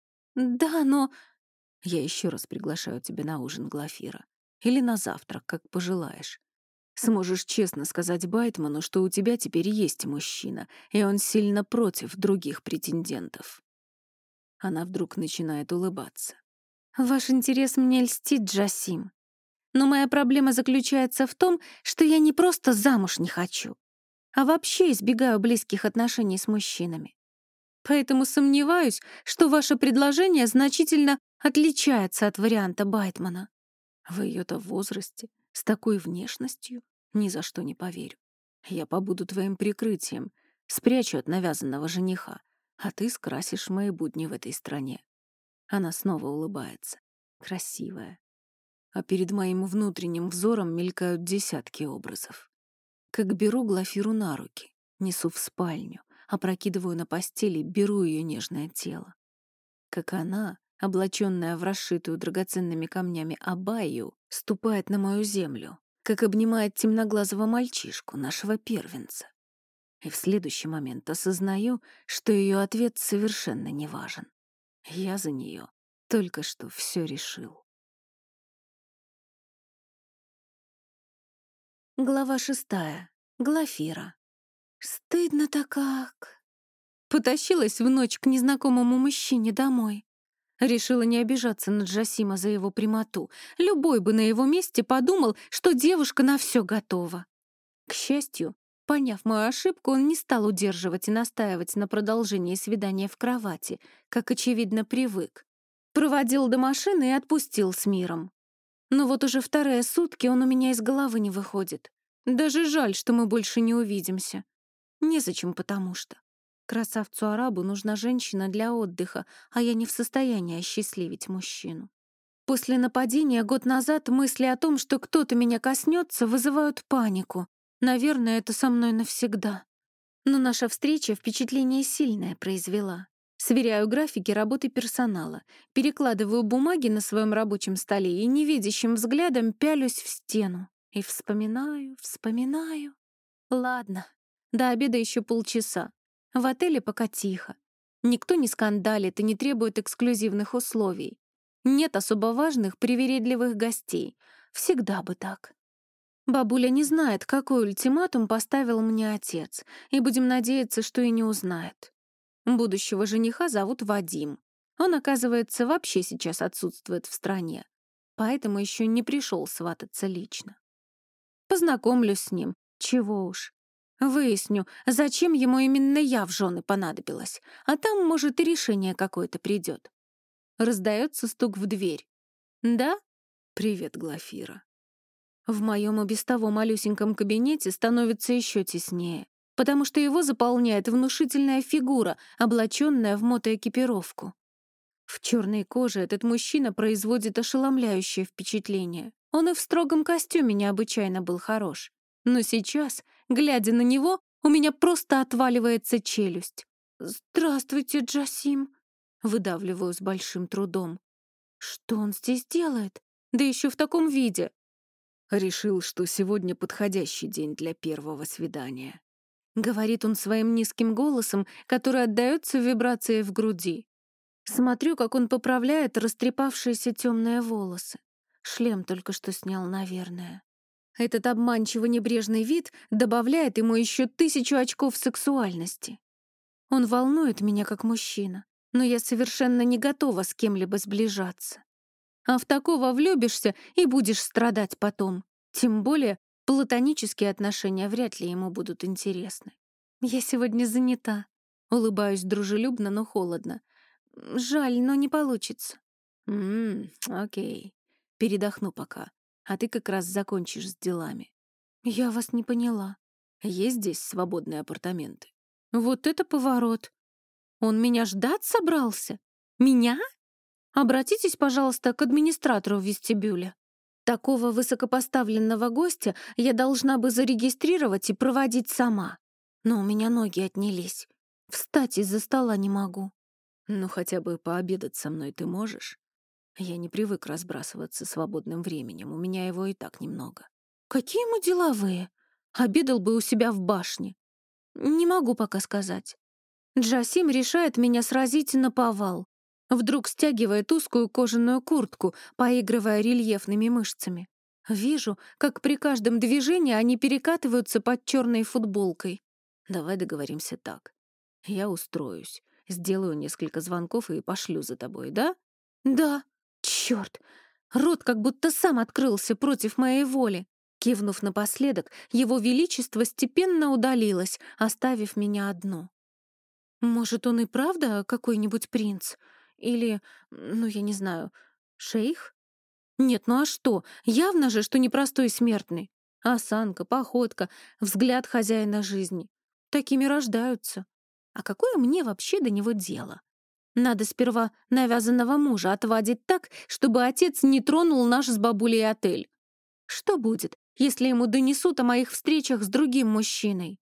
Да, но... Я еще раз приглашаю тебя на ужин, Глафира. Или на завтрак, как пожелаешь. Сможешь честно сказать Байтману, что у тебя теперь есть мужчина, и он сильно против других претендентов. Она вдруг начинает улыбаться. Ваш интерес мне льстит, Джасим. Но моя проблема заключается в том, что я не просто замуж не хочу, а вообще избегаю близких отношений с мужчинами. Поэтому сомневаюсь, что ваше предложение значительно отличается от варианта Байтмана. В ее-то возрасте, с такой внешностью, ни за что не поверю. Я побуду твоим прикрытием, спрячу от навязанного жениха, а ты скрасишь мои будни в этой стране. Она снова улыбается. Красивая. А перед моим внутренним взором мелькают десятки образов. Как беру Глафиру на руки, несу в спальню, опрокидываю на постели, беру ее нежное тело. Как она, облаченная в расшитую драгоценными камнями абайю, ступает на мою землю, как обнимает темноглазого мальчишку, нашего первенца. И в следующий момент осознаю, что ее ответ совершенно не важен. Я за нее только что все решил. Глава шестая. Глафира. Стыдно-то как. Потащилась в ночь к незнакомому мужчине домой. Решила не обижаться на Джасима за его прямоту. Любой бы на его месте подумал, что девушка на все готова. К счастью, поняв мою ошибку, он не стал удерживать и настаивать на продолжении свидания в кровати, как, очевидно, привык. Проводил до машины и отпустил с миром. Но вот уже вторые сутки он у меня из головы не выходит. Даже жаль, что мы больше не увидимся. Незачем, потому что. Красавцу-арабу нужна женщина для отдыха, а я не в состоянии осчастливить мужчину. После нападения год назад мысли о том, что кто-то меня коснется, вызывают панику. Наверное, это со мной навсегда. Но наша встреча впечатление сильное произвела. Сверяю графики работы персонала, перекладываю бумаги на своем рабочем столе и невидящим взглядом пялюсь в стену. И вспоминаю, вспоминаю. Ладно, до обеда еще полчаса. В отеле пока тихо. Никто не скандалит и не требует эксклюзивных условий. Нет особо важных, привередливых гостей. Всегда бы так. Бабуля не знает, какой ультиматум поставил мне отец, и будем надеяться, что и не узнает. Будущего жениха зовут Вадим. Он, оказывается, вообще сейчас отсутствует в стране, поэтому еще не пришел свататься лично. Познакомлюсь с ним, чего уж. Выясню, зачем ему именно я в жены понадобилась, а там, может, и решение какое-то придет. Раздается стук в дверь. «Да?» «Привет, Глафира». В моем и без того малюсеньком кабинете становится еще теснее, потому что его заполняет внушительная фигура, облаченная в мотоэкипировку. В черной коже этот мужчина производит ошеломляющее впечатление. Он и в строгом костюме необычайно был хорош. Но сейчас, глядя на него, у меня просто отваливается челюсть. «Здравствуйте, Джасим», — выдавливаю с большим трудом. «Что он здесь делает? Да еще в таком виде». Решил, что сегодня подходящий день для первого свидания. Говорит он своим низким голосом, который отдаётся вибрации в груди. Смотрю, как он поправляет растрепавшиеся темные волосы. Шлем только что снял, наверное. Этот обманчиво небрежный вид добавляет ему еще тысячу очков сексуальности. Он волнует меня как мужчина, но я совершенно не готова с кем-либо сближаться. А в такого влюбишься и будешь страдать потом. Тем более платонические отношения вряд ли ему будут интересны. Я сегодня занята. Улыбаюсь дружелюбно, но холодно. Жаль, но не получится. Ммм, окей. Передохну пока. А ты как раз закончишь с делами. Я вас не поняла. Есть здесь свободные апартаменты? Вот это поворот. Он меня ждать собрался? Меня? Обратитесь, пожалуйста, к администратору вестибюля. Такого высокопоставленного гостя я должна бы зарегистрировать и проводить сама. Но у меня ноги отнялись. Встать из-за стола не могу. Ну, хотя бы пообедать со мной ты можешь? Я не привык разбрасываться свободным временем, у меня его и так немного. Какие мы деловые? Обедал бы у себя в башне. Не могу пока сказать. Джасим решает меня сразить наповал. Вдруг стягивает узкую кожаную куртку, поигрывая рельефными мышцами. Вижу, как при каждом движении они перекатываются под черной футболкой. Давай договоримся так. Я устроюсь, сделаю несколько звонков и пошлю за тобой, да? Да. Черт! Рот как будто сам открылся против моей воли. Кивнув напоследок, его величество степенно удалилось, оставив меня одну. Может, он и правда какой-нибудь принц? Или, ну, я не знаю, шейх? Нет, ну а что? Явно же, что непростой смертный. Осанка, походка, взгляд хозяина жизни. Такими рождаются. А какое мне вообще до него дело? Надо сперва навязанного мужа отвадить так, чтобы отец не тронул наш с бабулей отель. Что будет, если ему донесут о моих встречах с другим мужчиной?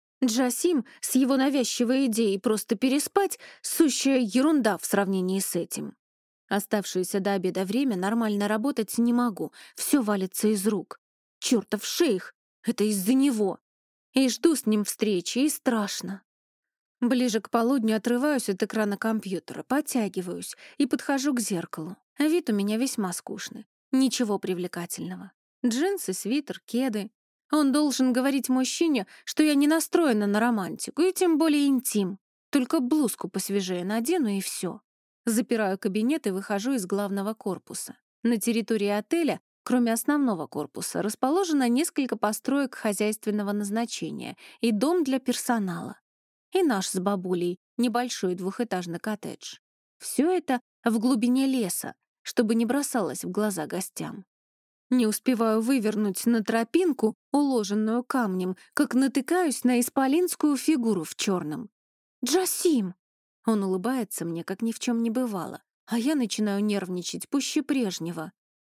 Джасим с его навязчивой идеей просто переспать — сущая ерунда в сравнении с этим. Оставшееся до обеда время нормально работать не могу, все валится из рук. Чёртов шейх! Это из-за него. И жду с ним встречи, и страшно. Ближе к полудню отрываюсь от экрана компьютера, подтягиваюсь и подхожу к зеркалу. Вид у меня весьма скучный. Ничего привлекательного. Джинсы, свитер, кеды. Он должен говорить мужчине, что я не настроена на романтику, и тем более интим. Только блузку посвежее надену, и все. Запираю кабинет и выхожу из главного корпуса. На территории отеля, кроме основного корпуса, расположено несколько построек хозяйственного назначения и дом для персонала. И наш с бабулей небольшой двухэтажный коттедж. Все это в глубине леса, чтобы не бросалось в глаза гостям. Не успеваю вывернуть на тропинку, уложенную камнем, как натыкаюсь на исполинскую фигуру в черном. «Джасим!» Он улыбается мне, как ни в чем не бывало, а я начинаю нервничать пуще прежнего.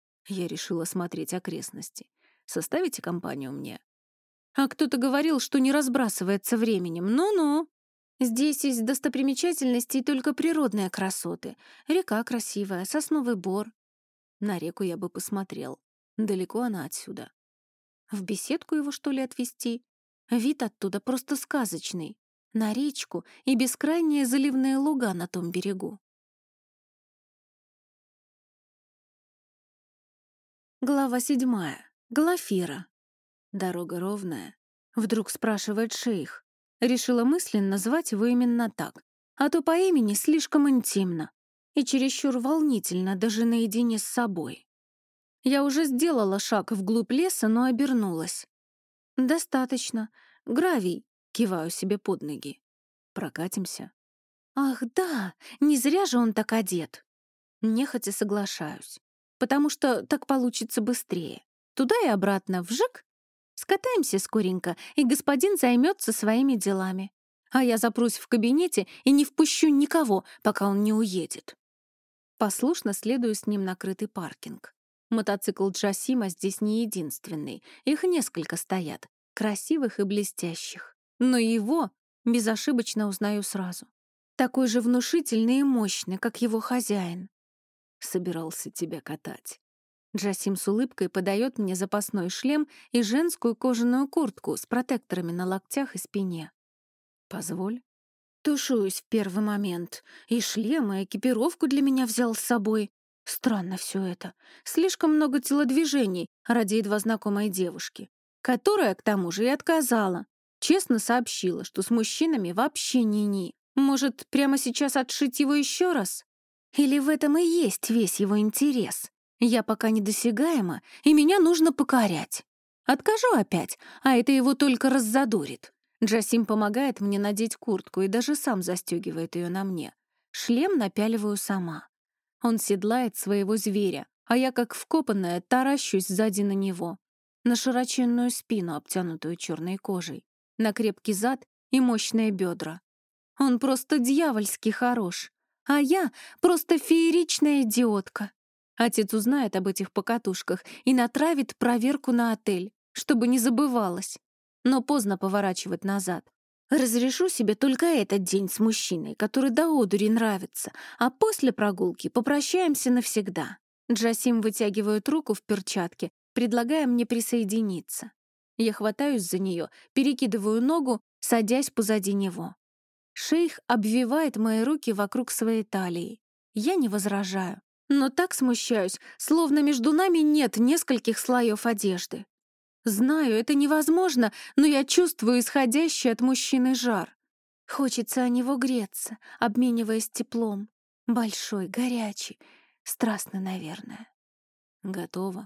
Я решила смотреть окрестности. Составите компанию мне? А кто-то говорил, что не разбрасывается временем. Ну-ну. Здесь из достопримечательностей только природные красоты. Река красивая, сосновый бор. На реку я бы посмотрел. Далеко она отсюда. В беседку его, что ли, отвезти? Вид оттуда просто сказочный. На речку и бескрайние заливные луга на том берегу. Глава седьмая. Глафира. Дорога ровная. Вдруг спрашивает шейх. Решила мысленно звать его именно так, а то по имени слишком интимно и чересчур волнительно даже наедине с собой. Я уже сделала шаг вглубь леса, но обернулась. «Достаточно. Гравий», — киваю себе под ноги. «Прокатимся». «Ах, да, не зря же он так одет». Нехотя соглашаюсь, потому что так получится быстрее. Туда и обратно, вжик. Скатаемся скоренько, и господин займется своими делами. А я запрусь в кабинете и не впущу никого, пока он не уедет. Послушно следую с ним на крытый паркинг. Мотоцикл Джасима здесь не единственный. Их несколько стоят, красивых и блестящих. Но его безошибочно узнаю сразу. Такой же внушительный и мощный, как его хозяин. Собирался тебя катать. Джасим с улыбкой подает мне запасной шлем и женскую кожаную куртку с протекторами на локтях и спине. «Позволь». Тушуюсь в первый момент. И шлем, и экипировку для меня взял с собой. Странно все это. Слишком много телодвижений ради едва знакомой девушки, которая, к тому же, и отказала. Честно сообщила, что с мужчинами вообще ни-ни. Может, прямо сейчас отшить его еще раз? Или в этом и есть весь его интерес? Я пока недосягаема, и меня нужно покорять. Откажу опять, а это его только раззадорит. Джасим помогает мне надеть куртку и даже сам застегивает ее на мне. Шлем напяливаю сама. Он седлает своего зверя, а я, как вкопанная, таращусь сзади на него. На широченную спину, обтянутую черной кожей, на крепкий зад и мощные бедра. Он просто дьявольски хорош, а я просто фееричная идиотка. Отец узнает об этих покатушках и натравит проверку на отель, чтобы не забывалось. Но поздно поворачивать назад. Разрешу себе только этот день с мужчиной, который до одури нравится, а после прогулки попрощаемся навсегда. Джасим вытягивает руку в перчатке, предлагая мне присоединиться. Я хватаюсь за нее, перекидываю ногу, садясь позади него. Шейх обвивает мои руки вокруг своей талии. Я не возражаю, но так смущаюсь, словно между нами нет нескольких слоев одежды. Знаю, это невозможно, но я чувствую исходящий от мужчины жар. Хочется о него греться, обмениваясь теплом. Большой, горячий, страстный, наверное. Готово?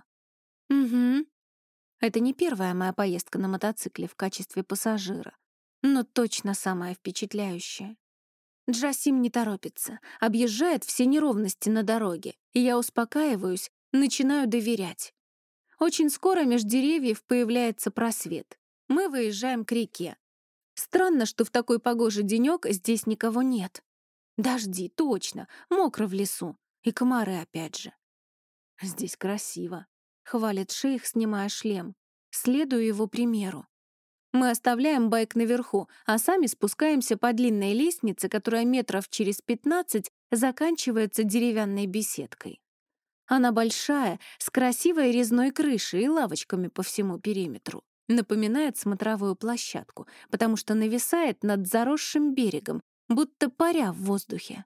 Угу. Это не первая моя поездка на мотоцикле в качестве пассажира, но точно самая впечатляющая. Джасим не торопится, объезжает все неровности на дороге, и я успокаиваюсь, начинаю доверять. Очень скоро меж деревьев появляется просвет. Мы выезжаем к реке. Странно, что в такой погожий денёк здесь никого нет. Дожди, точно, мокро в лесу. И комары опять же. «Здесь красиво», — хвалит шейх, снимая шлем. Следую его примеру. Мы оставляем байк наверху, а сами спускаемся по длинной лестнице, которая метров через пятнадцать заканчивается деревянной беседкой. Она большая, с красивой резной крышей и лавочками по всему периметру. Напоминает смотровую площадку, потому что нависает над заросшим берегом, будто паря в воздухе.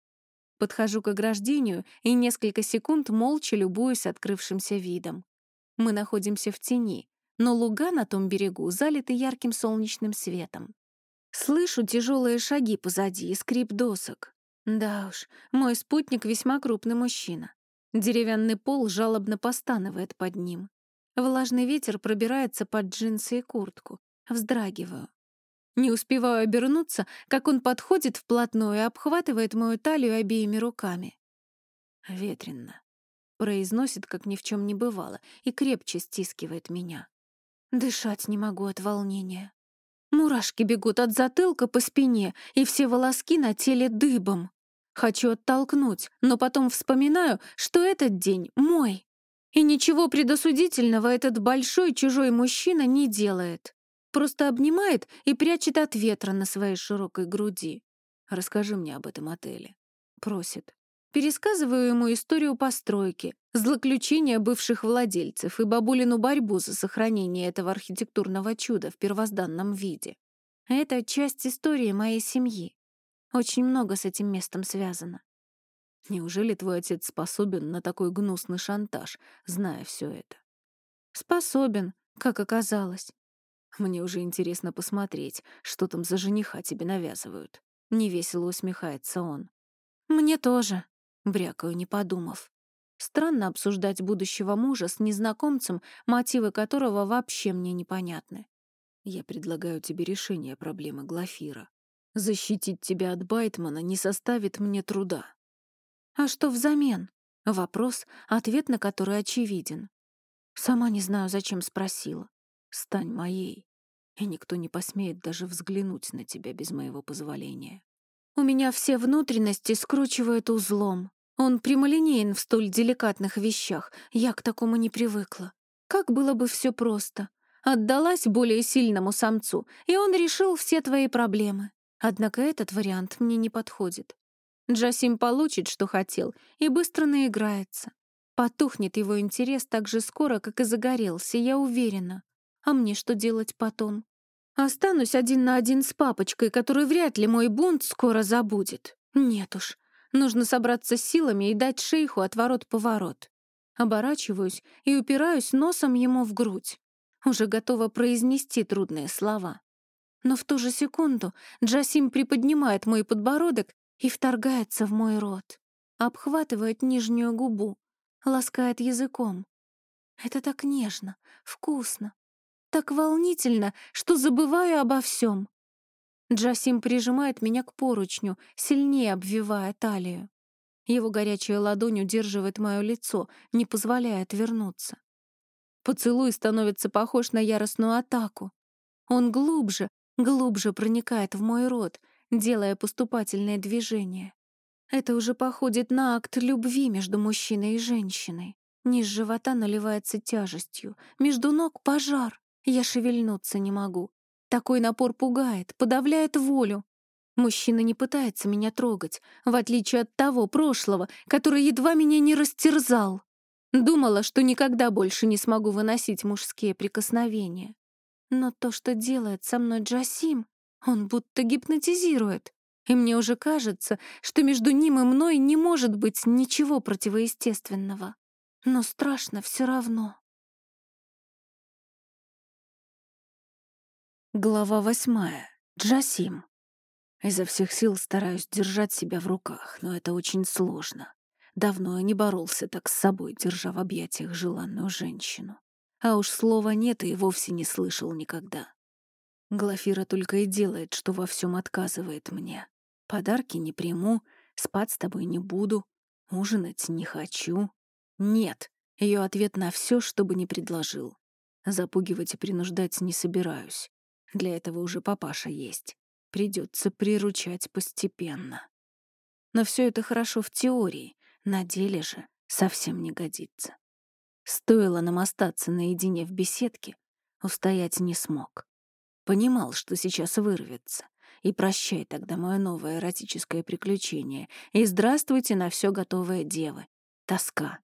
Подхожу к ограждению и несколько секунд молча любуюсь открывшимся видом. Мы находимся в тени, но луга на том берегу залиты ярким солнечным светом. Слышу тяжелые шаги позади и скрип досок. Да уж, мой спутник весьма крупный мужчина. Деревянный пол жалобно постанывает под ним. Влажный ветер пробирается под джинсы и куртку. Вздрагиваю. Не успеваю обернуться, как он подходит вплотную и обхватывает мою талию обеими руками. «Ветренно», — произносит, как ни в чем не бывало, и крепче стискивает меня. Дышать не могу от волнения. Мурашки бегут от затылка по спине, и все волоски на теле дыбом. Хочу оттолкнуть, но потом вспоминаю, что этот день мой. И ничего предосудительного этот большой чужой мужчина не делает. Просто обнимает и прячет от ветра на своей широкой груди. «Расскажи мне об этом отеле», — просит. Пересказываю ему историю постройки, злоключения бывших владельцев и бабулину борьбу за сохранение этого архитектурного чуда в первозданном виде. Это часть истории моей семьи. Очень много с этим местом связано. Неужели твой отец способен на такой гнусный шантаж, зная все это? Способен, как оказалось. Мне уже интересно посмотреть, что там за жениха тебе навязывают. Невесело усмехается он. Мне тоже, брякаю, не подумав. Странно обсуждать будущего мужа с незнакомцем, мотивы которого вообще мне непонятны. Я предлагаю тебе решение проблемы Глафира. Защитить тебя от Байтмана не составит мне труда. А что взамен? Вопрос, ответ на который очевиден. Сама не знаю, зачем спросила. Стань моей, и никто не посмеет даже взглянуть на тебя без моего позволения. У меня все внутренности скручивают узлом. Он прямолинеен в столь деликатных вещах, я к такому не привыкла. Как было бы все просто. Отдалась более сильному самцу, и он решил все твои проблемы. Однако этот вариант мне не подходит. Джасим получит, что хотел, и быстро наиграется. Потухнет его интерес так же скоро, как и загорелся, я уверена. А мне что делать потом? Останусь один на один с папочкой, который вряд ли мой бунт скоро забудет. Нет уж, нужно собраться с силами и дать шейху отворот-поворот. Оборачиваюсь и упираюсь носом ему в грудь. Уже готова произнести трудные слова. Но в ту же секунду Джасим приподнимает мой подбородок и вторгается в мой рот. Обхватывает нижнюю губу, ласкает языком. Это так нежно, вкусно, так волнительно, что забываю обо всем. Джасим прижимает меня к поручню, сильнее обвивая талию. Его горячая ладонь удерживает мое лицо, не позволяя отвернуться. Поцелуй становится похож на яростную атаку. Он глубже, глубже проникает в мой рот, делая поступательные движения. Это уже походит на акт любви между мужчиной и женщиной. Низ живота наливается тяжестью, между ног пожар. Я шевельнуться не могу. Такой напор пугает, подавляет волю. Мужчина не пытается меня трогать, в отличие от того прошлого, который едва меня не растерзал. Думала, что никогда больше не смогу выносить мужские прикосновения. Но то, что делает со мной Джасим, он будто гипнотизирует. И мне уже кажется, что между ним и мной не может быть ничего противоестественного. Но страшно все равно. Глава восьмая. Джасим. Изо всех сил стараюсь держать себя в руках, но это очень сложно. Давно я не боролся так с собой, держа в объятиях желанную женщину. А уж слова «нет» и вовсе не слышал никогда. Глафира только и делает, что во всем отказывает мне. Подарки не приму, спать с тобой не буду, ужинать не хочу. Нет, ее ответ на все, что бы ни предложил. Запугивать и принуждать не собираюсь. Для этого уже папаша есть. Придется приручать постепенно. Но все это хорошо в теории, на деле же совсем не годится. Стоило нам остаться наедине в беседке, устоять не смог. Понимал, что сейчас вырвется. И прощай тогда мое новое эротическое приключение. И здравствуйте на все готовое девы. Тоска.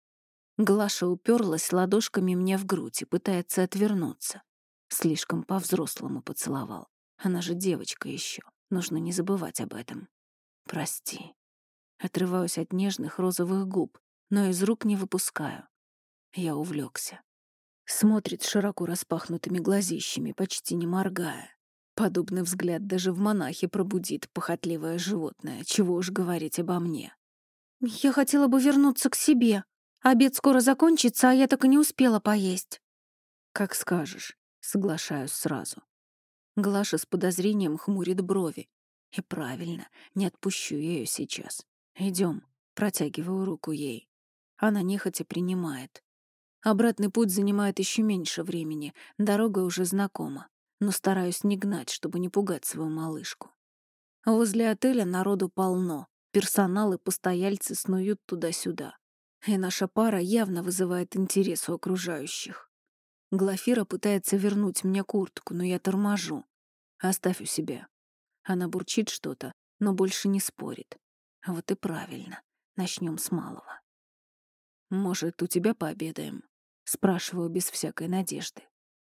Глаша уперлась ладошками мне в грудь и пытается отвернуться. Слишком по-взрослому поцеловал. Она же девочка еще. Нужно не забывать об этом. Прости. Отрываюсь от нежных розовых губ, но из рук не выпускаю. Я увлекся. Смотрит широко распахнутыми глазищами, почти не моргая. Подобный взгляд даже в монахе пробудит похотливое животное. Чего уж говорить обо мне. Я хотела бы вернуться к себе. Обед скоро закончится, а я так и не успела поесть. Как скажешь, соглашаюсь сразу. Глаша с подозрением хмурит брови. И правильно, не отпущу я ее сейчас. Идем, протягиваю руку ей. Она нехотя принимает. Обратный путь занимает еще меньше времени, дорога уже знакома, но стараюсь не гнать, чтобы не пугать свою малышку. Возле отеля народу полно, персонал и постояльцы снуют туда-сюда. И наша пара явно вызывает интерес у окружающих. Глафира пытается вернуть мне куртку, но я торможу. Оставь у себя. Она бурчит что-то, но больше не спорит. Вот и правильно. Начнем с малого. Может, у тебя пообедаем? Спрашиваю без всякой надежды.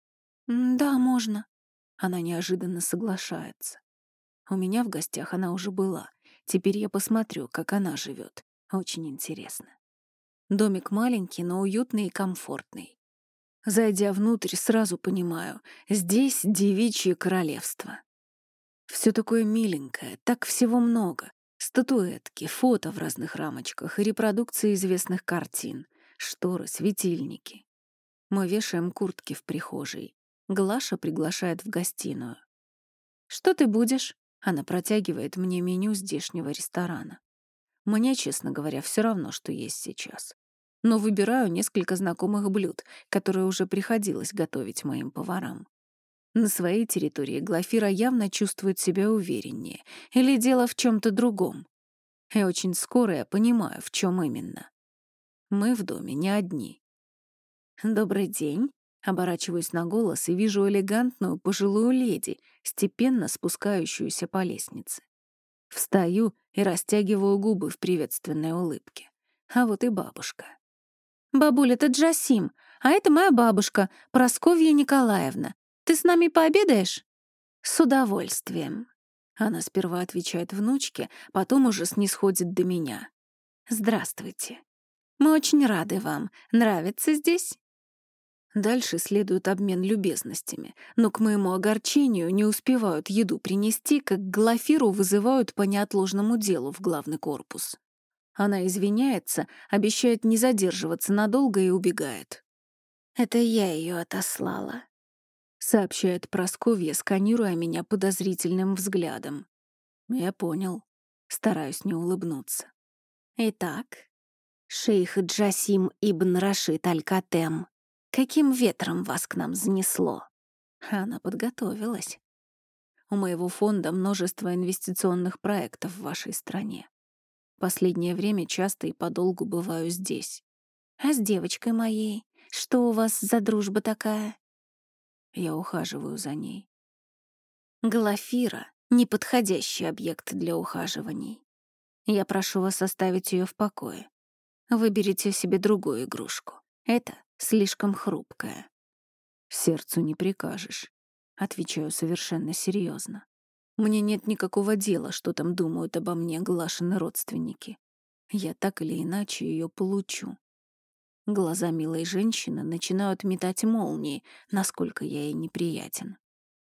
Да, можно. Она неожиданно соглашается. У меня в гостях она уже была. Теперь я посмотрю, как она живет. Очень интересно. Домик маленький, но уютный и комфортный. Зайдя внутрь, сразу понимаю, здесь девичье королевство. Все такое миленькое, так всего много. Статуэтки, фото в разных рамочках и репродукции известных картин, шторы, светильники. Мы вешаем куртки в прихожей. Глаша приглашает в гостиную. «Что ты будешь?» Она протягивает мне меню здешнего ресторана. Мне, честно говоря, все равно, что есть сейчас. Но выбираю несколько знакомых блюд, которые уже приходилось готовить моим поварам. На своей территории Глафира явно чувствует себя увереннее, или дело в чем-то другом. И очень скоро я понимаю, в чем именно. Мы в доме не одни. «Добрый день», — оборачиваюсь на голос и вижу элегантную пожилую леди, степенно спускающуюся по лестнице. Встаю и растягиваю губы в приветственной улыбке. А вот и бабушка. «Бабуль, это Джасим, а это моя бабушка, Прасковья Николаевна. Ты с нами пообедаешь?» «С удовольствием». Она сперва отвечает внучке, потом уже снисходит до меня. «Здравствуйте. Мы очень рады вам. Нравится здесь?» Дальше следует обмен любезностями, но к моему огорчению не успевают еду принести, как Глафиру вызывают по неотложному делу в главный корпус. Она извиняется, обещает не задерживаться надолго и убегает. «Это я ее отослала», — сообщает Прасковья, сканируя меня подозрительным взглядом. Я понял. Стараюсь не улыбнуться. «Итак, шейх Джасим ибн Рашид Аль-Катем, каким ветром вас к нам занесло?» Она подготовилась. У моего фонда множество инвестиционных проектов в вашей стране. Последнее время часто и подолгу бываю здесь. А с девочкой моей? Что у вас за дружба такая? Я ухаживаю за ней. Глафира — неподходящий объект для ухаживаний. Я прошу вас оставить ее в покое. Выберите себе другую игрушку. Это слишком хрупкая. Сердцу не прикажешь. Отвечаю совершенно серьезно. Мне нет никакого дела, что там думают обо мне Глашины родственники. Я так или иначе ее получу. Глаза милой женщины начинают метать молнии, насколько я ей неприятен.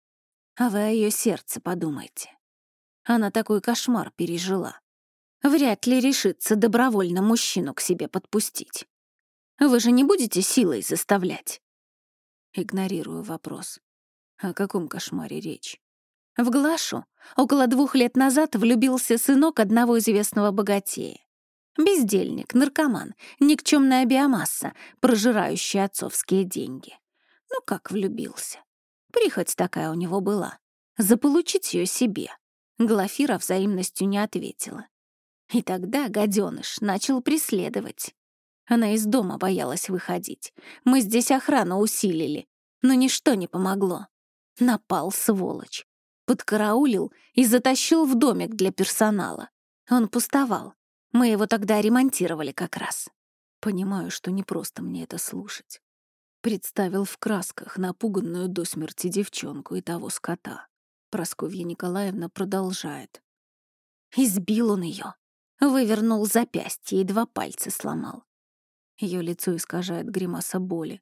А вы о ее сердце подумайте. Она такой кошмар пережила. Вряд ли решится добровольно мужчину к себе подпустить. Вы же не будете силой заставлять? Игнорирую вопрос. О каком кошмаре речь? В Глашу около двух лет назад влюбился сынок одного известного богатея. Бездельник, наркоман, никчемная биомасса, прожирающая отцовские деньги. Ну как влюбился? Прихоть такая у него была. Заполучить ее себе. Глафира взаимностью не ответила. И тогда гаденыш начал преследовать. Она из дома боялась выходить. Мы здесь охрану усилили, но ничто не помогло. Напал, сволочь. Подкараулил и затащил в домик для персонала. Он пустовал. Мы его тогда ремонтировали как раз. Понимаю, что не просто мне это слушать. Представил в красках напуганную до смерти девчонку и того скота. Прасковья Николаевна продолжает. Избил он ее. Вывернул запястье и два пальца сломал. Ее лицо искажает гримаса боли.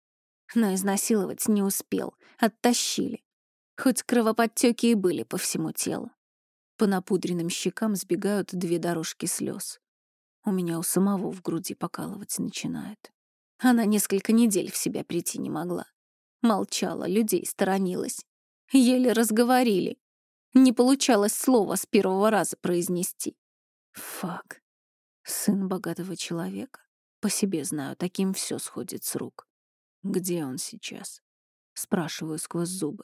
Но изнасиловать не успел. Оттащили. Хоть кровоподтёки и были по всему телу. По напудренным щекам сбегают две дорожки слез. У меня у самого в груди покалывать начинает. Она несколько недель в себя прийти не могла. Молчала, людей сторонилась. Еле разговорили. Не получалось слова с первого раза произнести. Фак. Сын богатого человека. По себе знаю, таким все сходит с рук. Где он сейчас? Спрашиваю сквозь зубы.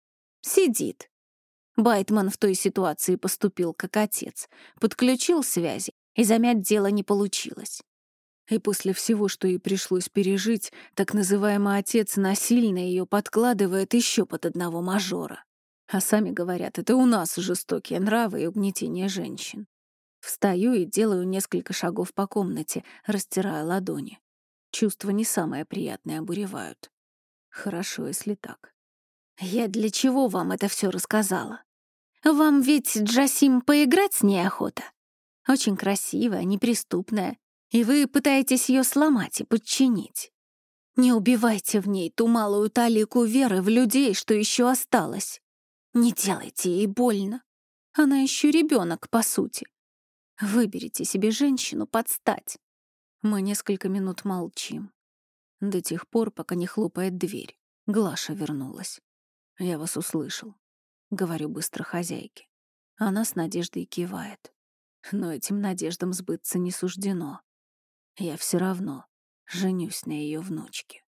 Сидит. Байтман в той ситуации поступил как отец. Подключил связи, и замять дело не получилось. И после всего, что ей пришлось пережить, так называемый отец насильно ее подкладывает еще под одного мажора. А сами говорят, это у нас жестокие нравы и угнетение женщин. Встаю и делаю несколько шагов по комнате, растирая ладони. Чувства не самые приятные обуревают. Хорошо, если так. Я для чего вам это все рассказала? Вам ведь, Джасим, поиграть с ней охота? Очень красивая, неприступная, и вы пытаетесь ее сломать и подчинить. Не убивайте в ней ту малую талику веры в людей, что еще осталось. Не делайте ей больно. Она еще ребенок, по сути. Выберите себе женщину под стать. Мы несколько минут молчим. До тех пор, пока не хлопает дверь. Глаша вернулась. «Я вас услышал», — говорю быстро хозяйке. Она с надеждой кивает. Но этим надеждам сбыться не суждено. Я все равно женюсь на ее внучке.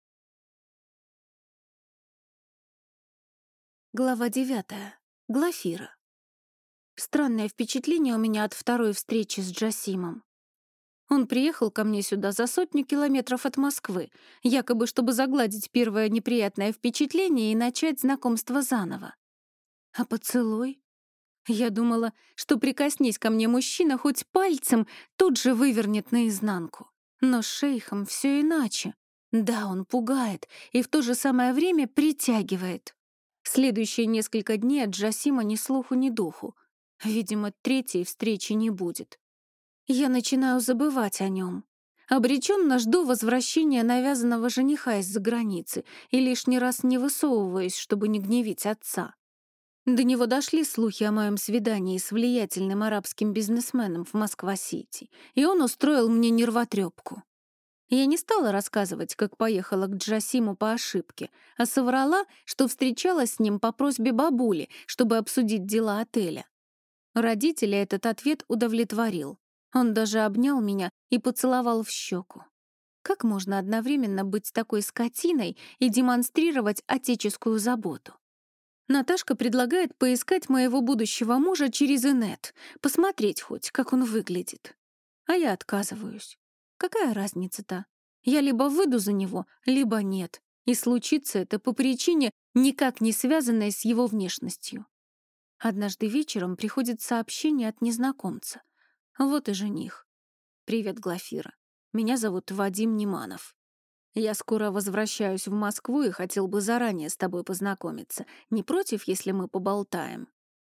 Глава девятая. Глафира. Странное впечатление у меня от второй встречи с Джасимом. Он приехал ко мне сюда за сотню километров от Москвы, якобы чтобы загладить первое неприятное впечатление и начать знакомство заново. А поцелуй? Я думала, что прикоснись ко мне мужчина хоть пальцем, тут же вывернет наизнанку. Но с шейхом все иначе. Да, он пугает и в то же самое время притягивает. Следующие несколько дней от Джасима ни слуху, ни духу. Видимо, третьей встречи не будет. Я начинаю забывать о нем. Обреченно жду возвращения навязанного жениха из-за границы и лишний раз не высовываюсь, чтобы не гневить отца. До него дошли слухи о моем свидании с влиятельным арабским бизнесменом в Москва-Сити, и он устроил мне нервотрепку. Я не стала рассказывать, как поехала к Джасиму по ошибке, а соврала, что встречалась с ним по просьбе бабули, чтобы обсудить дела отеля. Родителя этот ответ удовлетворил. Он даже обнял меня и поцеловал в щеку. Как можно одновременно быть такой скотиной и демонстрировать отеческую заботу? Наташка предлагает поискать моего будущего мужа через инет, посмотреть хоть, как он выглядит. А я отказываюсь. Какая разница-то? Я либо выйду за него, либо нет. И случится это по причине, никак не связанной с его внешностью. Однажды вечером приходит сообщение от незнакомца. Вот и жених. «Привет, Глафира. Меня зовут Вадим Неманов. Я скоро возвращаюсь в Москву и хотел бы заранее с тобой познакомиться. Не против, если мы поболтаем?»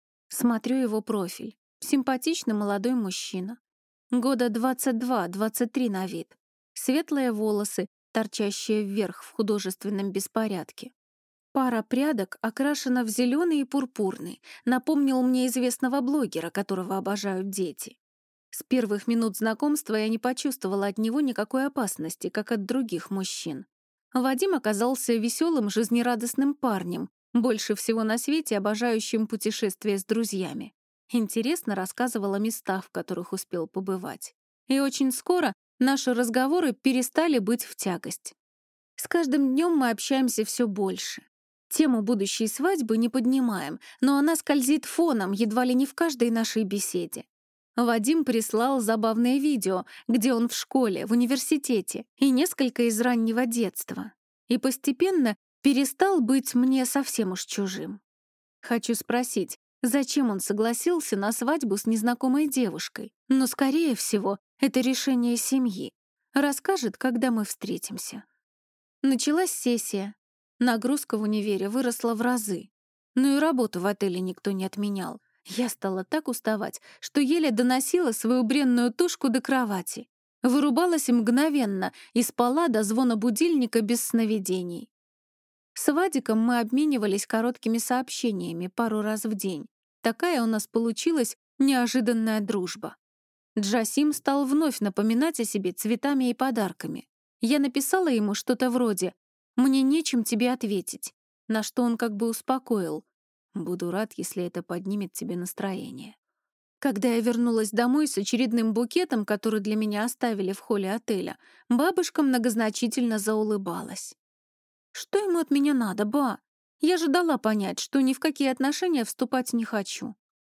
Смотрю его профиль. Симпатичный молодой мужчина. Года двадцать два-двадцать три на вид. Светлые волосы, торчащие вверх в художественном беспорядке. Пара прядок окрашена в зеленый и пурпурный. Напомнил мне известного блогера, которого обожают дети. С первых минут знакомства я не почувствовала от него никакой опасности, как от других мужчин. Вадим оказался веселым, жизнерадостным парнем, больше всего на свете обожающим путешествия с друзьями. Интересно рассказывал о местах, в которых успел побывать. И очень скоро наши разговоры перестали быть в тягость. С каждым днем мы общаемся все больше. Тему будущей свадьбы не поднимаем, но она скользит фоном едва ли не в каждой нашей беседе. Вадим прислал забавное видео, где он в школе, в университете, и несколько из раннего детства. И постепенно перестал быть мне совсем уж чужим. Хочу спросить, зачем он согласился на свадьбу с незнакомой девушкой? Но, скорее всего, это решение семьи. Расскажет, когда мы встретимся. Началась сессия. Нагрузка в универе выросла в разы. Ну и работу в отеле никто не отменял. Я стала так уставать, что еле доносила свою бренную тушку до кровати. Вырубалась мгновенно и спала до звона будильника без сновидений. С Вадиком мы обменивались короткими сообщениями пару раз в день. Такая у нас получилась неожиданная дружба. Джасим стал вновь напоминать о себе цветами и подарками. Я написала ему что-то вроде «Мне нечем тебе ответить», на что он как бы успокоил. «Буду рад, если это поднимет тебе настроение». Когда я вернулась домой с очередным букетом, который для меня оставили в холле отеля, бабушка многозначительно заулыбалась. «Что ему от меня надо, ба? Я же дала понять, что ни в какие отношения вступать не хочу».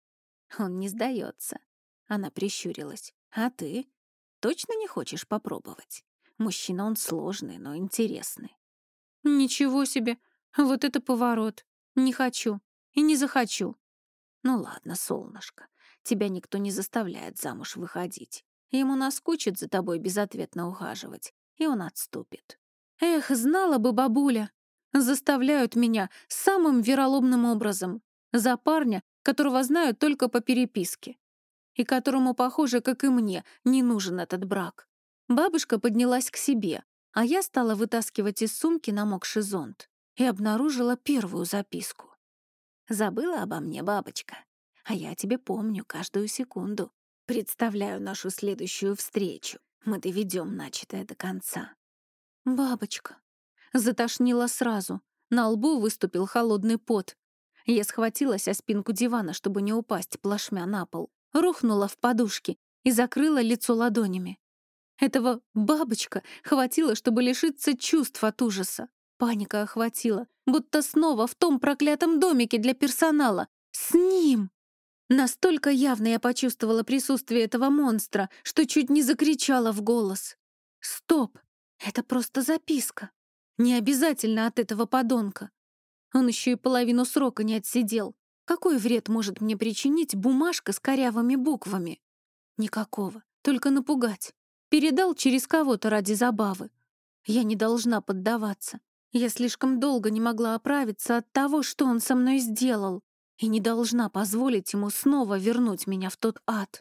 «Он не сдается», — она прищурилась. «А ты? Точно не хочешь попробовать? Мужчина он сложный, но интересный». «Ничего себе! Вот это поворот! Не хочу и не захочу». «Ну ладно, солнышко, тебя никто не заставляет замуж выходить. Ему наскучит за тобой безответно ухаживать, и он отступит». Эх, знала бы бабуля. Заставляют меня самым вероломным образом. За парня, которого знаю только по переписке. И которому, похоже, как и мне, не нужен этот брак. Бабушка поднялась к себе, а я стала вытаскивать из сумки намокший зонт и обнаружила первую записку. «Забыла обо мне, бабочка? А я тебе помню каждую секунду. Представляю нашу следующую встречу. Мы доведем начатое до конца». «Бабочка». Затошнило сразу. На лбу выступил холодный пот. Я схватилась о спинку дивана, чтобы не упасть плашмя на пол, рухнула в подушки и закрыла лицо ладонями. Этого «бабочка» хватило, чтобы лишиться чувств от ужаса. Паника охватила, будто снова в том проклятом домике для персонала. С ним! Настолько явно я почувствовала присутствие этого монстра, что чуть не закричала в голос. «Стоп! Это просто записка. Не обязательно от этого подонка. Он еще и половину срока не отсидел. Какой вред может мне причинить бумажка с корявыми буквами? Никакого, только напугать. Передал через кого-то ради забавы. Я не должна поддаваться. Я слишком долго не могла оправиться от того, что он со мной сделал, и не должна позволить ему снова вернуть меня в тот ад.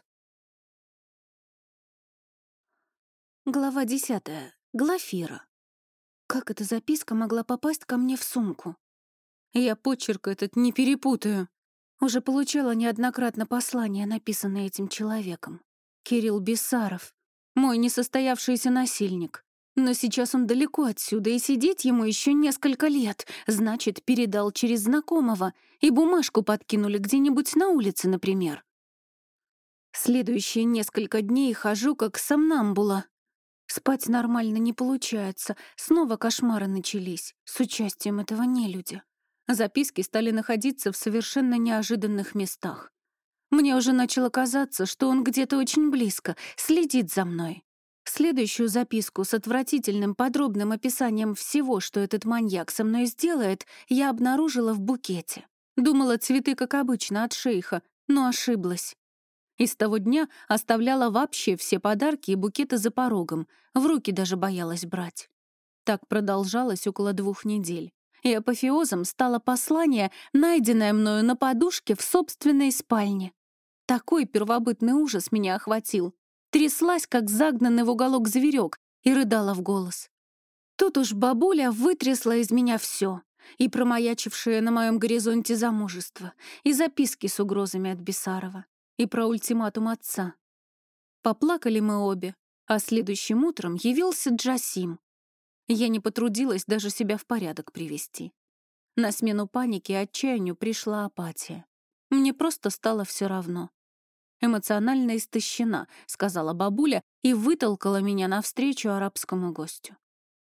Глава десятая. Глафира. Как эта записка могла попасть ко мне в сумку? Я почерк этот не перепутаю. Уже получала неоднократно послания, написанные этим человеком. Кирилл Бессаров. Мой несостоявшийся насильник. Но сейчас он далеко отсюда, и сидеть ему еще несколько лет. Значит, передал через знакомого, и бумажку подкинули где-нибудь на улице, например. Следующие несколько дней хожу как сомнамбула. Спать нормально не получается. Снова кошмары начались с участием этого нелюдя. Записки стали находиться в совершенно неожиданных местах. Мне уже начало казаться, что он где-то очень близко, следит за мной. Следующую записку с отвратительным подробным описанием всего, что этот маньяк со мной сделает, я обнаружила в букете. Думала, цветы, как обычно, от шейха, но ошиблась. И с того дня оставляла вообще все подарки и букеты за порогом, в руки даже боялась брать. Так продолжалось около двух недель. И апофеозом стало послание, найденное мною на подушке в собственной спальне. Такой первобытный ужас меня охватил. Тряслась, как загнанный в уголок зверек, и рыдала в голос. Тут уж бабуля вытрясла из меня все, и промаячившее на моем горизонте замужество, и записки с угрозами от Бессарова, и про ультиматум отца. Поплакали мы обе, а следующим утром явился Джасим. Я не потрудилась даже себя в порядок привести. На смену панике и отчаянию пришла апатия. Мне просто стало все равно. «Эмоционально истощена», — сказала бабуля и вытолкала меня навстречу арабскому гостю.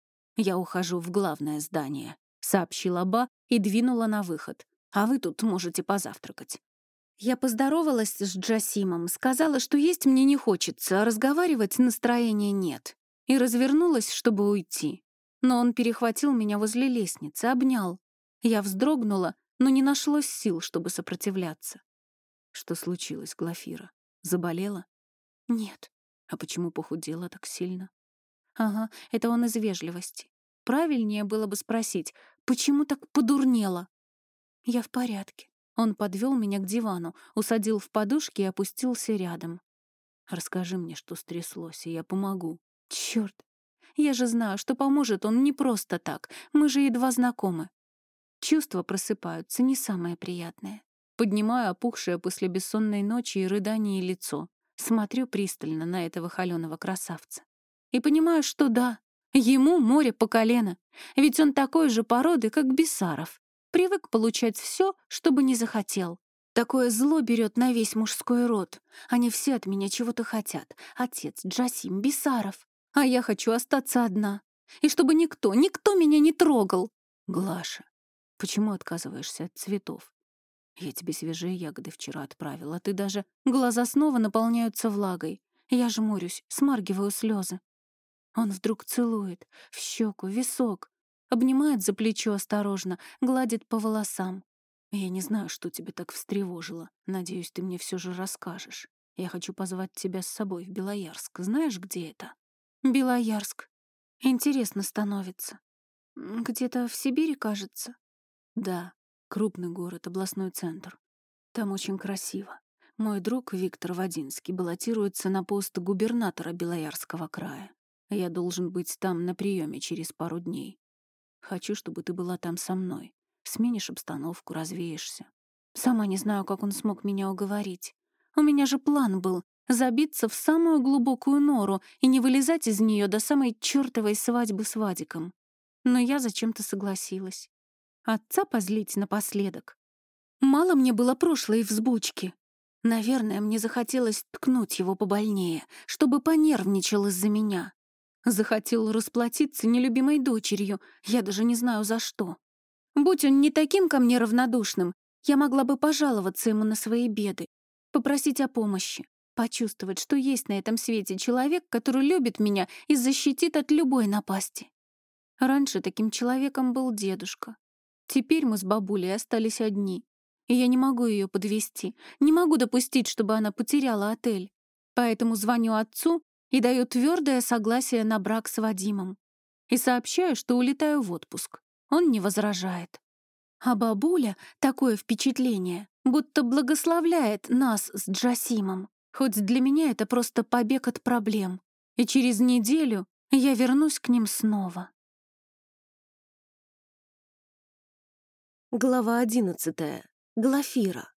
«Я ухожу в главное здание», — сообщила Ба и двинула на выход. «А вы тут можете позавтракать». Я поздоровалась с Джасимом, сказала, что есть мне не хочется, а разговаривать настроения нет, и развернулась, чтобы уйти. Но он перехватил меня возле лестницы, обнял. Я вздрогнула, но не нашлось сил, чтобы сопротивляться. «Что случилось, Глафира? Заболела?» «Нет». «А почему похудела так сильно?» «Ага, это он из вежливости. Правильнее было бы спросить, почему так подурнела?» «Я в порядке». Он подвел меня к дивану, усадил в подушки и опустился рядом. «Расскажи мне, что стряслось, и я помогу». «Чёрт! Я же знаю, что поможет он не просто так, мы же едва знакомы». Чувства просыпаются не самые приятные. Поднимаю опухшее после бессонной ночи и рыданий лицо, смотрю пристально на этого холёного красавца. И понимаю, что да, ему море по колено, ведь он такой же породы, как Бессаров. Привык получать все, что бы не захотел. Такое зло берет на весь мужской род. Они все от меня чего-то хотят. Отец, Джасим, Бессаров. А я хочу остаться одна. И чтобы никто, никто меня не трогал. Глаша, почему отказываешься от цветов? Я тебе свежие ягоды вчера отправила, а ты даже... Глаза снова наполняются влагой. Я жмурюсь, смаргиваю слезы. Он вдруг целует в щеку, висок, обнимает за плечо осторожно, гладит по волосам. Я не знаю, что тебя так встревожило. Надеюсь, ты мне все же расскажешь. Я хочу позвать тебя с собой в Белоярск. Знаешь, где это? Белоярск. Интересно становится. Где-то в Сибири, кажется. Да. Крупный город, областной центр. Там очень красиво. Мой друг Виктор Водинский баллотируется на пост губернатора Белоярского края. Я должен быть там на приеме через пару дней. Хочу, чтобы ты была там со мной. Сменишь обстановку, развеешься. Сама не знаю, как он смог меня уговорить. У меня же план был забиться в самую глубокую нору и не вылезать из нее до самой чертовой свадьбы с Вадиком. Но я зачем-то согласилась. Отца позлить напоследок. Мало мне было прошлой взбучки. Наверное, мне захотелось ткнуть его побольнее, чтобы понервничал из-за меня. Захотел расплатиться нелюбимой дочерью, я даже не знаю за что. Будь он не таким ко мне равнодушным, я могла бы пожаловаться ему на свои беды, попросить о помощи, почувствовать, что есть на этом свете человек, который любит меня и защитит от любой напасти. Раньше таким человеком был дедушка. Теперь мы с бабулей остались одни, и я не могу ее подвести, не могу допустить, чтобы она потеряла отель. Поэтому звоню отцу и даю твердое согласие на брак с Вадимом. И сообщаю, что улетаю в отпуск. Он не возражает. А бабуля такое впечатление, будто благословляет нас с Джасимом. Хоть для меня это просто побег от проблем. И через неделю я вернусь к ним снова. Глава одиннадцатая. Глафира.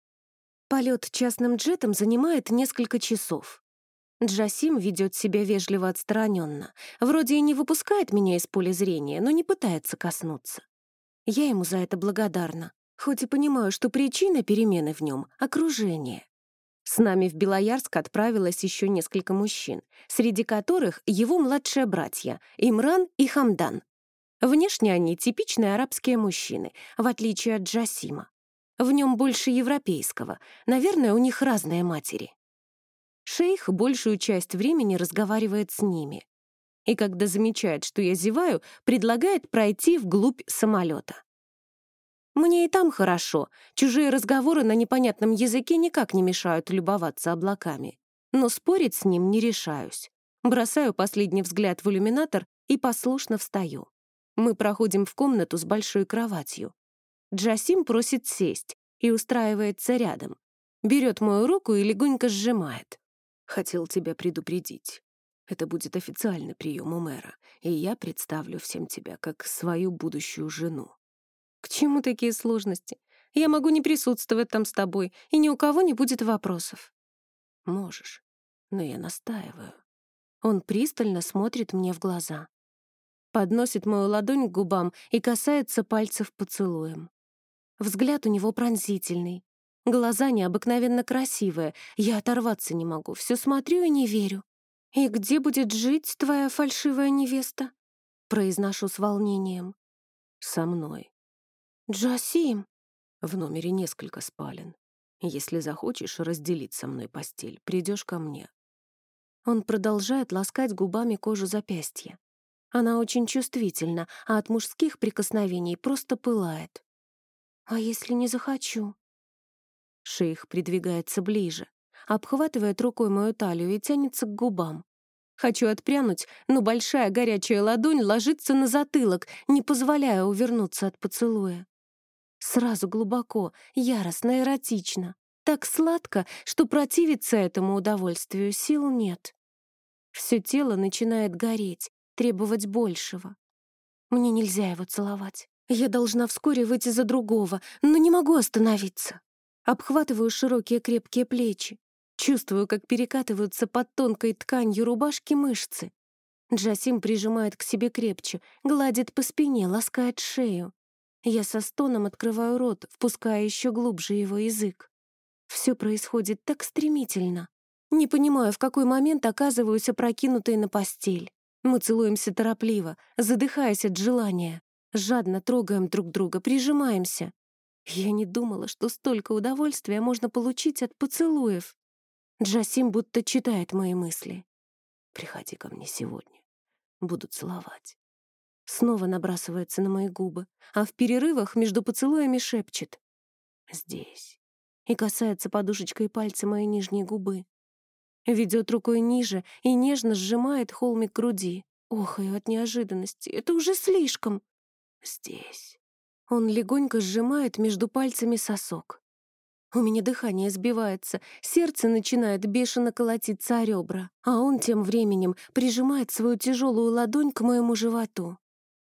Полет частным джетом занимает несколько часов. Джасим ведет себя вежливо отстраненно. Вроде и не выпускает меня из поля зрения, но не пытается коснуться. Я ему за это благодарна, хоть и понимаю, что причина перемены в нем — окружение. С нами в Белоярск отправилось еще несколько мужчин, среди которых его младшие братья Имран и Хамдан. Внешне они типичные арабские мужчины, в отличие от Джасима. В нем больше европейского, наверное, у них разные матери. Шейх большую часть времени разговаривает с ними. И когда замечает, что я зеваю, предлагает пройти вглубь самолета. Мне и там хорошо, чужие разговоры на непонятном языке никак не мешают любоваться облаками. Но спорить с ним не решаюсь. Бросаю последний взгляд в иллюминатор и послушно встаю. Мы проходим в комнату с большой кроватью. Джасим просит сесть и устраивается рядом. Берет мою руку и легонько сжимает. «Хотел тебя предупредить. Это будет официальный прием у мэра, и я представлю всем тебя как свою будущую жену». «К чему такие сложности? Я могу не присутствовать там с тобой, и ни у кого не будет вопросов». «Можешь, но я настаиваю». Он пристально смотрит мне в глаза. Подносит мою ладонь к губам и касается пальцев поцелуем. Взгляд у него пронзительный. Глаза необыкновенно красивые. Я оторваться не могу, все смотрю и не верю. «И где будет жить твоя фальшивая невеста?» Произношу с волнением. «Со мной». «Джасим!» «В номере несколько спален. Если захочешь разделить со мной постель, придешь ко мне». Он продолжает ласкать губами кожу запястья. Она очень чувствительна, а от мужских прикосновений просто пылает. «А если не захочу?» Шейх придвигается ближе, обхватывает рукой мою талию и тянется к губам. Хочу отпрянуть, но большая горячая ладонь ложится на затылок, не позволяя увернуться от поцелуя. Сразу глубоко, яростно, эротично. Так сладко, что противиться этому удовольствию сил нет. Все тело начинает гореть, требовать большего. Мне нельзя его целовать. Я должна вскоре выйти за другого, но не могу остановиться. Обхватываю широкие крепкие плечи. Чувствую, как перекатываются под тонкой тканью рубашки мышцы. Джасим прижимает к себе крепче, гладит по спине, ласкает шею. Я со стоном открываю рот, впуская еще глубже его язык. Все происходит так стремительно. Не понимаю, в какой момент оказываюсь опрокинутой на постель. Мы целуемся торопливо, задыхаясь от желания. Жадно трогаем друг друга, прижимаемся. Я не думала, что столько удовольствия можно получить от поцелуев. Джасим будто читает мои мысли. «Приходи ко мне сегодня. Буду целовать». Снова набрасывается на мои губы, а в перерывах между поцелуями шепчет «здесь» и касается подушечкой пальца моей нижней губы. Ведет рукой ниже и нежно сжимает холмик груди. Охаю от неожиданности. Это уже слишком. Здесь. Он легонько сжимает между пальцами сосок. У меня дыхание сбивается, сердце начинает бешено колотиться о ребра, а он тем временем прижимает свою тяжелую ладонь к моему животу.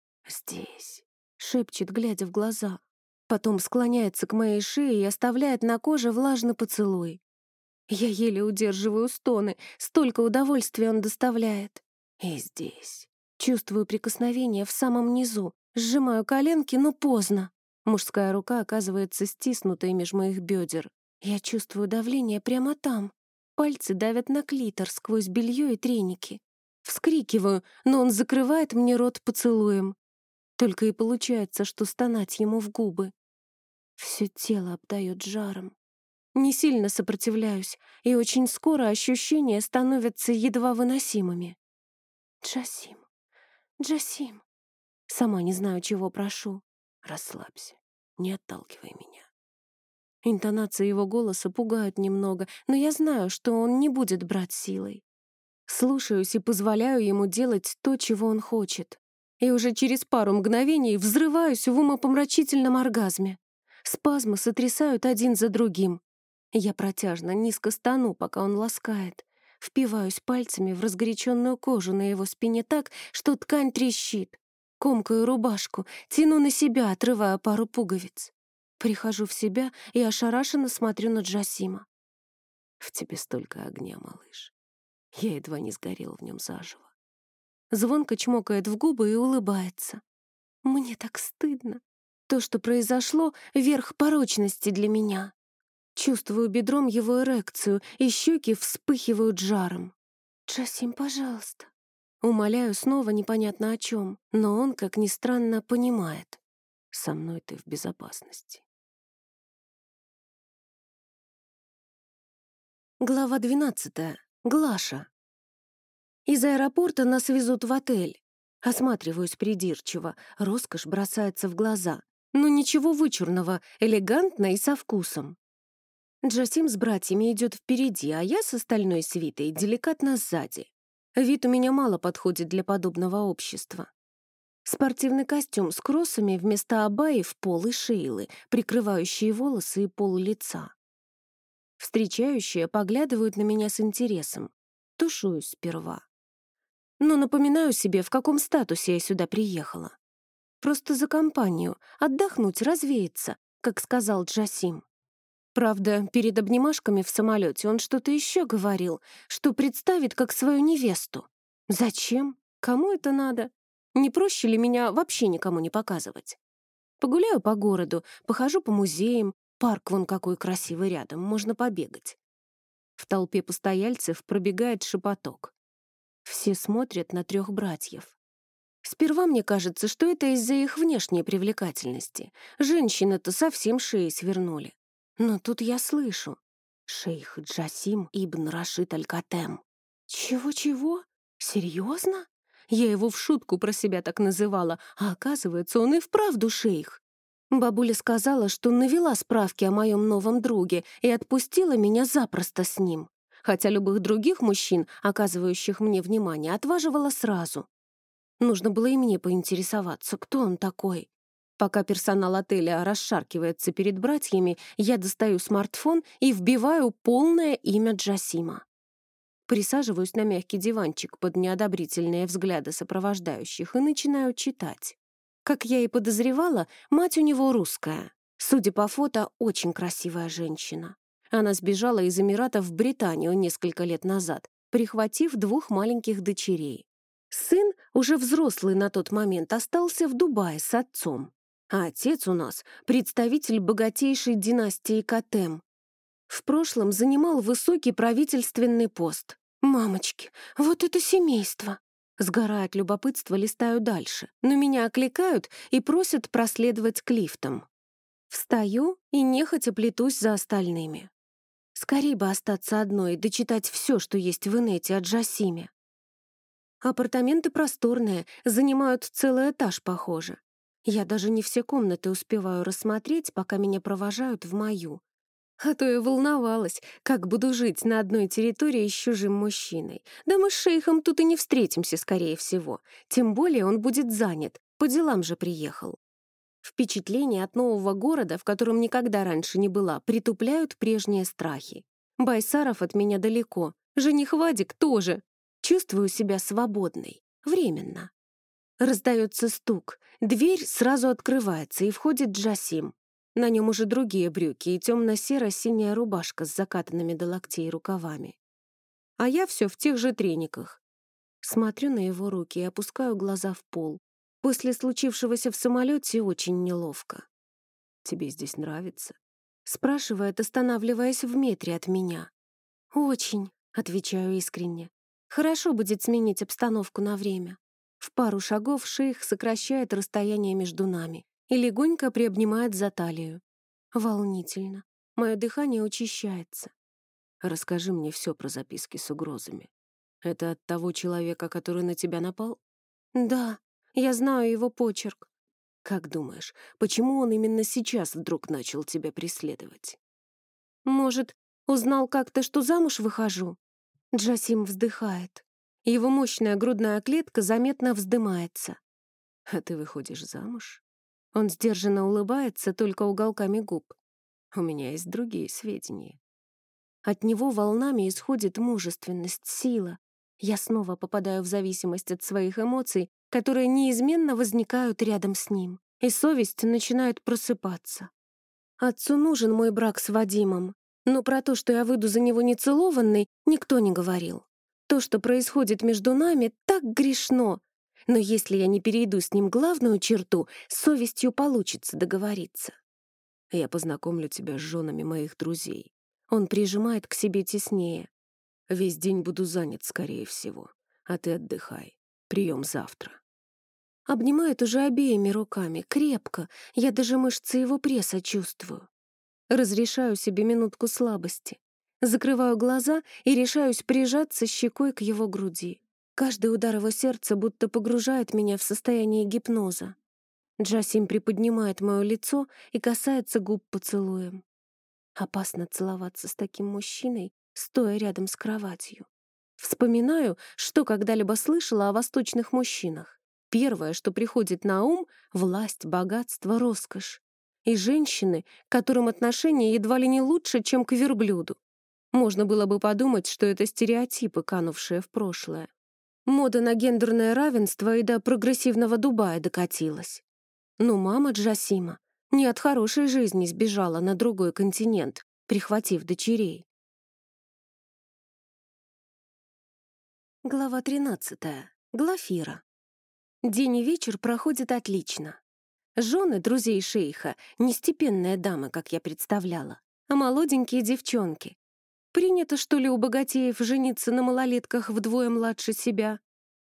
«Здесь», — шепчет, глядя в глаза. Потом склоняется к моей шее и оставляет на коже влажный поцелуй. Я еле удерживаю стоны, столько удовольствия он доставляет. И здесь. Чувствую прикосновение в самом низу, сжимаю коленки, но поздно. Мужская рука оказывается стиснутой меж моих бедер. Я чувствую давление прямо там. Пальцы давят на клитор сквозь белье и треники. Вскрикиваю, но он закрывает мне рот поцелуем. Только и получается, что стонать ему в губы. Все тело обдает жаром. Не сильно сопротивляюсь, и очень скоро ощущения становятся едва выносимыми. «Джасим, Джасим». Сама не знаю, чего прошу. «Расслабься, не отталкивай меня». Интонации его голоса пугают немного, но я знаю, что он не будет брать силой. Слушаюсь и позволяю ему делать то, чего он хочет. И уже через пару мгновений взрываюсь в умопомрачительном оргазме. Спазмы сотрясают один за другим. Я протяжно низко стану, пока он ласкает. Впиваюсь пальцами в разгоряченную кожу на его спине так, что ткань трещит. Комкаю рубашку, тяну на себя, отрывая пару пуговиц. Прихожу в себя и ошарашенно смотрю на Джасима. «В тебе столько огня, малыш. Я едва не сгорел в нем заживо». Звонко чмокает в губы и улыбается. Мне так стыдно. То, что произошло, — верх порочности для меня. Чувствую бедром его эрекцию, и щеки вспыхивают жаром. «Джасим, пожалуйста». Умоляю снова непонятно о чем, но он, как ни странно, понимает. «Со мной ты в безопасности». Глава двенадцатая. Глаша. Из аэропорта нас везут в отель. Осматриваюсь придирчиво, роскошь бросается в глаза. Но ничего вычурного, элегантно и со вкусом. Джасим с братьями идет впереди, а я с остальной свитой деликатно сзади. Вид у меня мало подходит для подобного общества. Спортивный костюм с кроссами вместо абайи в пол и шейлы, прикрывающие волосы и пол лица. Встречающие поглядывают на меня с интересом. Тушуюсь сперва. Но напоминаю себе, в каком статусе я сюда приехала. Просто за компанию, отдохнуть, развеяться, как сказал Джасим. Правда, перед обнимашками в самолете он что-то еще говорил, что представит как свою невесту. Зачем? Кому это надо? Не проще ли меня вообще никому не показывать? Погуляю по городу, похожу по музеям, парк вон какой красивый рядом, можно побегать. В толпе постояльцев пробегает шепоток. Все смотрят на трех братьев. Сперва мне кажется, что это из-за их внешней привлекательности. Женщины-то совсем шеи свернули. Но тут я слышу. Шейх Джасим ибн Рашид Аль-Катем. Чего-чего? Серьезно? Я его в шутку про себя так называла, а оказывается, он и вправду шейх. Бабуля сказала, что навела справки о моем новом друге и отпустила меня запросто с ним. Хотя любых других мужчин, оказывающих мне внимание, отваживала сразу. Нужно было и мне поинтересоваться, кто он такой. Пока персонал отеля расшаркивается перед братьями, я достаю смартфон и вбиваю полное имя Джасима. Присаживаюсь на мягкий диванчик под неодобрительные взгляды сопровождающих и начинаю читать. Как я и подозревала, мать у него русская. Судя по фото, очень красивая женщина. Она сбежала из Эмиратов в Британию несколько лет назад, прихватив двух маленьких дочерей. Сын, уже взрослый на тот момент, остался в Дубае с отцом. А отец у нас — представитель богатейшей династии Катем. В прошлом занимал высокий правительственный пост. Мамочки, вот это семейство! Сгорая от любопытства, листаю дальше, но меня окликают и просят проследовать к лифтам. Встаю и нехотя плетусь за остальными. Скорей бы остаться одной и дочитать все, что есть в инете о Джасиме. Апартаменты просторные, занимают целый этаж, похоже. Я даже не все комнаты успеваю рассмотреть, пока меня провожают в мою. А то я волновалась, как буду жить на одной территории с чужим мужчиной. Да мы с шейхом тут и не встретимся, скорее всего. Тем более он будет занят, по делам же приехал. Впечатления от нового города, в котором никогда раньше не была, притупляют прежние страхи. Байсаров от меня далеко, жених Вадик тоже. Чувствую себя свободной. Временно. Раздается стук. Дверь сразу открывается, и входит Джасим. На нем уже другие брюки и темно-серо-синяя рубашка с закатанными до локтей рукавами. А я все в тех же трениках. Смотрю на его руки и опускаю глаза в пол. После случившегося в самолете очень неловко. «Тебе здесь нравится?» — спрашивает, останавливаясь в метре от меня. «Очень», — отвечаю искренне. «Хорошо будет сменить обстановку на время». В пару шагов шейх сокращает расстояние между нами и легонько приобнимает за талию. Волнительно. Мое дыхание учащается. «Расскажи мне все про записки с угрозами. Это от того человека, который на тебя напал?» «Да, я знаю его почерк». «Как думаешь, почему он именно сейчас вдруг начал тебя преследовать?» «Может, узнал как-то, что замуж выхожу?» Джасим вздыхает. Его мощная грудная клетка заметно вздымается. «А ты выходишь замуж?» Он сдержанно улыбается только уголками губ. «У меня есть другие сведения». От него волнами исходит мужественность, сила. Я снова попадаю в зависимость от своих эмоций, которые неизменно возникают рядом с ним, и совесть начинает просыпаться. Отцу нужен мой брак с Вадимом, но про то, что я выйду за него нецелованной, никто не говорил. То, что происходит между нами, так грешно. Но если я не перейду с ним главную черту, с совестью получится договориться. Я познакомлю тебя с женами моих друзей. Он прижимает к себе теснее. Весь день буду занят, скорее всего. А ты отдыхай. Прием завтра. Обнимает уже обеими руками, крепко. Я даже мышцы его пресса чувствую. Разрешаю себе минутку слабости. Закрываю глаза и решаюсь прижаться щекой к его груди. Каждый удар его сердца будто погружает меня в состояние гипноза. Джасим приподнимает мое лицо и касается губ поцелуем. Опасно целоваться с таким мужчиной, стоя рядом с кроватью. Вспоминаю, что когда-либо слышала о восточных мужчинах. Первое, что приходит на ум — власть, богатство, роскошь. И женщины, к которым отношение едва ли не лучше, чем к верблюду. Можно было бы подумать, что это стереотипы, канувшие в прошлое. Мода на гендерное равенство и до прогрессивного Дубая докатилась. Но мама Джасима не от хорошей жизни сбежала на другой континент, прихватив дочерей. Глава тринадцатая. Глафира. День и вечер проходят отлично. Жены друзей шейха — не степенные дамы, как я представляла, а молоденькие девчонки. Принято, что ли, у богатеев жениться на малолетках вдвое младше себя?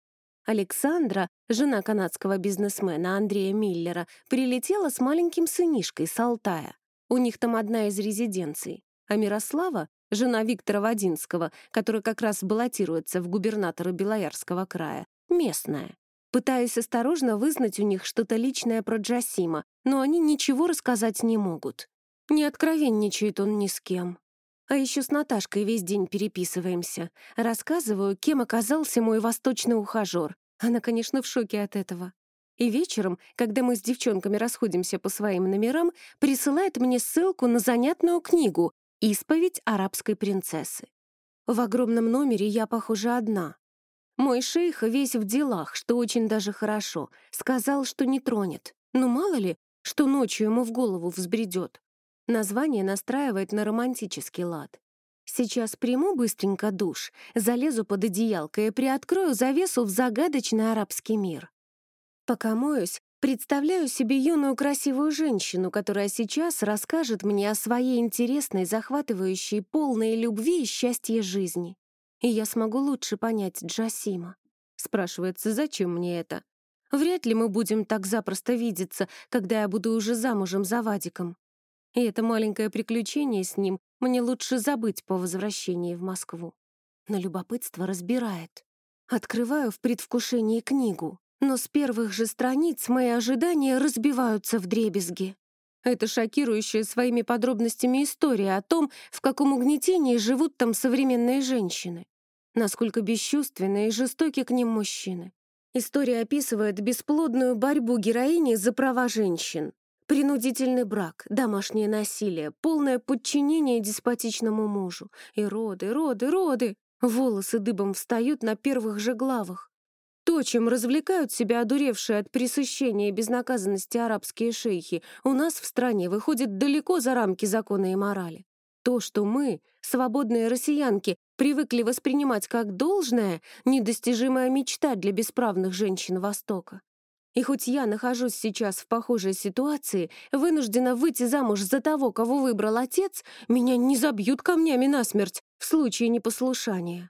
Александра, жена канадского бизнесмена Андрея Миллера, прилетела с маленьким сынишкой с Алтая. У них там одна из резиденций. А Мирослава, жена Виктора Водинского, который как раз баллотируется в губернаторы Белоярского края, местная. Пытаюсь осторожно вызнать у них что-то личное про Джасима, но они ничего рассказать не могут. Не откровенничает он ни с кем. А еще с Наташкой весь день переписываемся. Рассказываю, кем оказался мой восточный ухажер. Она, конечно, в шоке от этого. И вечером, когда мы с девчонками расходимся по своим номерам, присылает мне ссылку на занятную книгу «Исповедь арабской принцессы». В огромном номере я, похоже, одна. Мой шейх весь в делах, что очень даже хорошо. Сказал, что не тронет. Но мало ли, что ночью ему в голову взбредет. Название настраивает на романтический лад. Сейчас приму быстренько душ, залезу под одеялко и приоткрою завесу в загадочный арабский мир. Пока моюсь, представляю себе юную красивую женщину, которая сейчас расскажет мне о своей интересной, захватывающей, полной любви и счастья жизни. И я смогу лучше понять Джасима. Спрашивается, зачем мне это? Вряд ли мы будем так запросто видеться, когда я буду уже замужем за Вадиком. И это маленькое приключение с ним мне лучше забыть по возвращении в Москву. Но любопытство разбирает. Открываю в предвкушении книгу, но с первых же страниц мои ожидания разбиваются вдребезги. Это шокирующая своими подробностями история о том, в каком угнетении живут там современные женщины. Насколько бесчувственны и жестоки к ним мужчины. История описывает бесплодную борьбу героини за права женщин. Принудительный брак, домашнее насилие, полное подчинение деспотичному мужу. И роды, роды, роды. Волосы дыбом встают на первых же главах. То, чем развлекают себя одуревшие от пресыщения и безнаказанности арабские шейхи, у нас в стране выходит далеко за рамки закона и морали. То, что мы, свободные россиянки, привыкли воспринимать как должное, недостижимая мечта для бесправных женщин Востока. И хоть я нахожусь сейчас в похожей ситуации, вынуждена выйти замуж за того, кого выбрал отец, меня не забьют камнями насмерть в случае непослушания.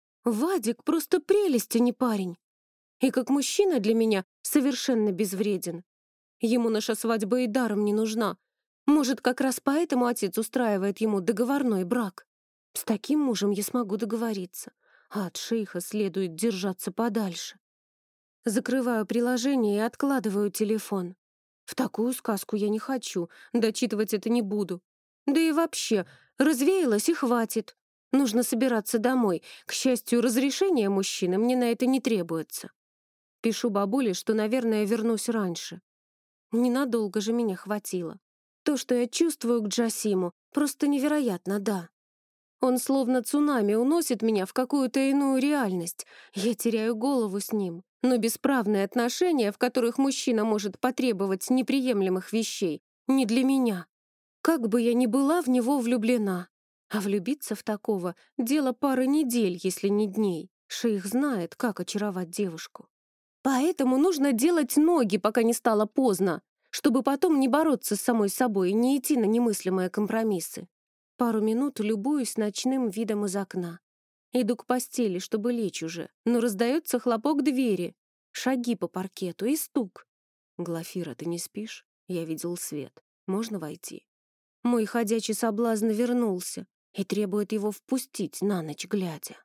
Вадик просто прелесть, а не парень. И как мужчина для меня совершенно безвреден. Ему наша свадьба и даром не нужна. Может, как раз поэтому отец устраивает ему договорной брак. С таким мужем я смогу договориться, а от шейха следует держаться подальше. Закрываю приложение и откладываю телефон. В такую сказку я не хочу, дочитывать это не буду. Да и вообще, развеялась и хватит. Нужно собираться домой. К счастью, разрешение мужчины мне на это не требуется. Пишу бабуле, что, наверное, вернусь раньше. Ненадолго же меня хватило. То, что я чувствую к Джасиму, просто невероятно, да. Он словно цунами уносит меня в какую-то иную реальность. Я теряю голову с ним. Но бесправные отношения, в которых мужчина может потребовать неприемлемых вещей, не для меня. Как бы я ни была в него влюблена. А влюбиться в такого — дело пары недель, если не дней. Шейх знает, как очаровать девушку. Поэтому нужно делать ноги, пока не стало поздно, чтобы потом не бороться с самой собой и не идти на немыслимые компромиссы. Пару минут любуюсь ночным видом из окна. Иду к постели, чтобы лечь уже, но раздается хлопок двери, шаги по паркету и стук. «Глафира, ты не спишь? Я видел свет. Можно войти?» Мой ходячий соблазн вернулся и требует его впустить на ночь глядя.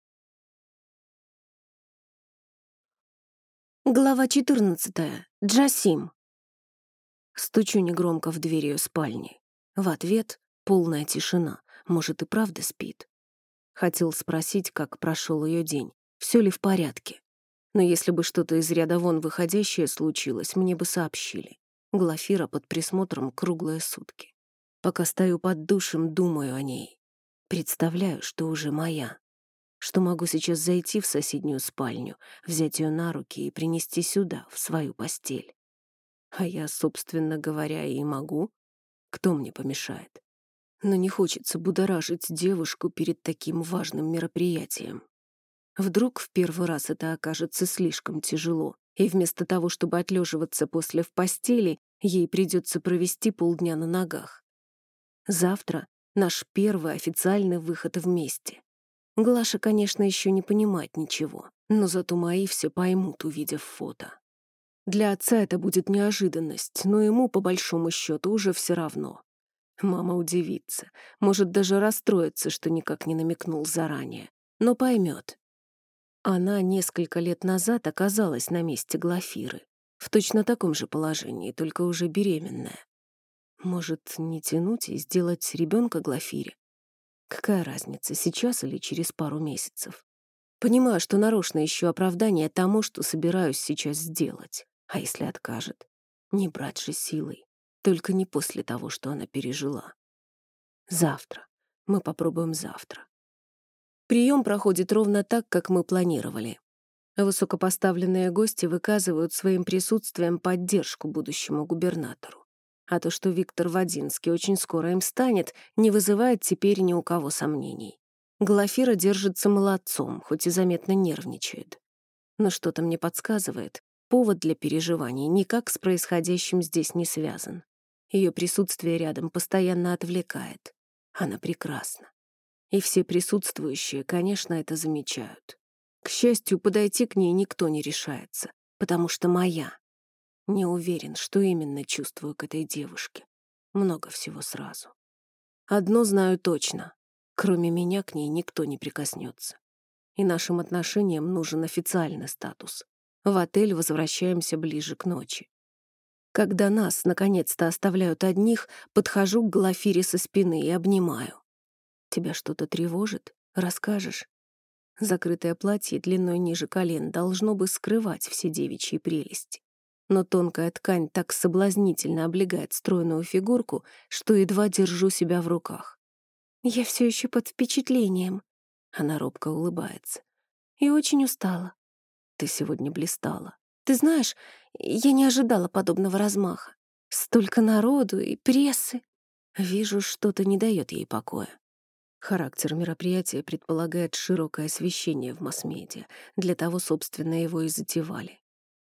Глава четырнадцатая. Джасим. Стучу негромко в дверь ее спальни. В ответ полная тишина. Может, и правда спит. Хотел спросить, как прошел ее день, все ли в порядке. Но если бы что-то из ряда вон выходящее случилось, мне бы сообщили. Глафира под присмотром круглые сутки. Пока стою под душем, думаю о ней. Представляю, что уже моя. Что могу сейчас зайти в соседнюю спальню, взять ее на руки и принести сюда, в свою постель. А я, собственно говоря, и могу. Кто мне помешает? Но не хочется будоражить девушку перед таким важным мероприятием. Вдруг в первый раз это окажется слишком тяжело, и вместо того, чтобы отлеживаться после в постели, ей придется провести полдня на ногах. Завтра наш первый официальный выход вместе. Глаша, конечно, еще не понимает ничего, но зато мои все поймут, увидев фото. Для отца это будет неожиданность, но ему, по большому счету, уже все равно. Мама удивится, может даже расстроится, что никак не намекнул заранее, но поймет. Она несколько лет назад оказалась на месте Глафиры, в точно таком же положении, только уже беременная. Может, не тянуть и сделать ребенка Глафире? Какая разница, сейчас или через пару месяцев? Понимаю, что нарочно ищу оправдание тому, что собираюсь сейчас сделать. А если откажет? Не брать же силой. Только не после того, что она пережила. Завтра. Мы попробуем завтра. Прием проходит ровно так, как мы планировали. Высокопоставленные гости выказывают своим присутствием поддержку будущему губернатору. А то, что Виктор Водинский очень скоро им станет, не вызывает теперь ни у кого сомнений. Глафира держится молодцом, хоть и заметно нервничает. Но что-то мне подсказывает, повод для переживаний никак с происходящим здесь не связан. Ее присутствие рядом постоянно отвлекает. Она прекрасна. И все присутствующие, конечно, это замечают. К счастью, подойти к ней никто не решается, потому что моя. Не уверен, что именно чувствую к этой девушке. Много всего сразу. Одно знаю точно. Кроме меня к ней никто не прикоснется. И нашим отношениям нужен официальный статус. В отель возвращаемся ближе к ночи. Когда нас, наконец-то, оставляют одних, подхожу к Глафире со спины и обнимаю. «Тебя что-то тревожит? Расскажешь?» Закрытое платье длиной ниже колен должно бы скрывать все девичьи прелести. Но тонкая ткань так соблазнительно облегает стройную фигурку, что едва держу себя в руках. «Я все еще под впечатлением», — она робко улыбается. «И очень устала». «Ты сегодня блистала». «Ты знаешь, я не ожидала подобного размаха. Столько народу и прессы». Вижу, что-то не дает ей покоя. Характер мероприятия предполагает широкое освещение в масс-медиа. Для того, собственно, его и затевали.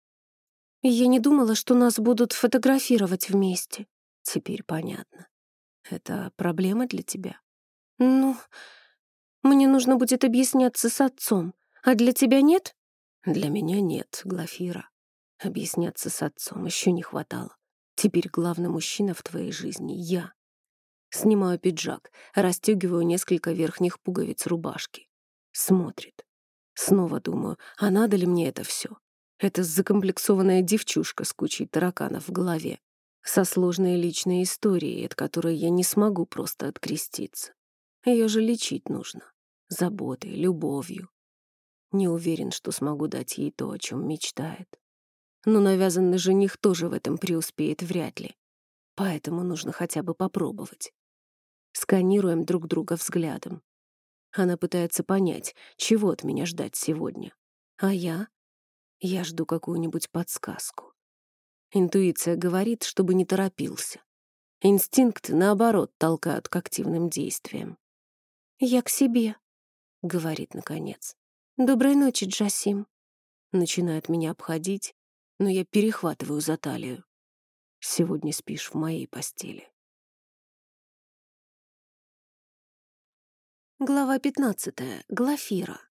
«Я не думала, что нас будут фотографировать вместе». Теперь понятно. Это проблема для тебя? «Ну, мне нужно будет объясняться с отцом. А для тебя нет?» «Для меня нет, Глафира. Объясняться с отцом еще не хватало. Теперь главный мужчина в твоей жизни — я». Снимаю пиджак, расстегиваю несколько верхних пуговиц рубашки. Смотрит. Снова думаю, а надо ли мне это все? Это закомплексованная девчушка с кучей тараканов в голове, со сложной личной историей, от которой я не смогу просто откреститься. Ее же лечить нужно. заботой, любовью. Не уверен, что смогу дать ей то, о чем мечтает. Но навязанный жених тоже в этом преуспеет вряд ли. Поэтому нужно хотя бы попробовать. Сканируем друг друга взглядом. Она пытается понять, чего от меня ждать сегодня. А я? Я жду какую-нибудь подсказку. Интуиция говорит, чтобы не торопился. Инстинкты, наоборот, толкают к активным действиям. «Я к себе», — говорит наконец. «Доброй ночи, Джасим». Начинает меня обходить, но я перехватываю за талию. Сегодня спишь в моей постели. Глава пятнадцатая. Глафира.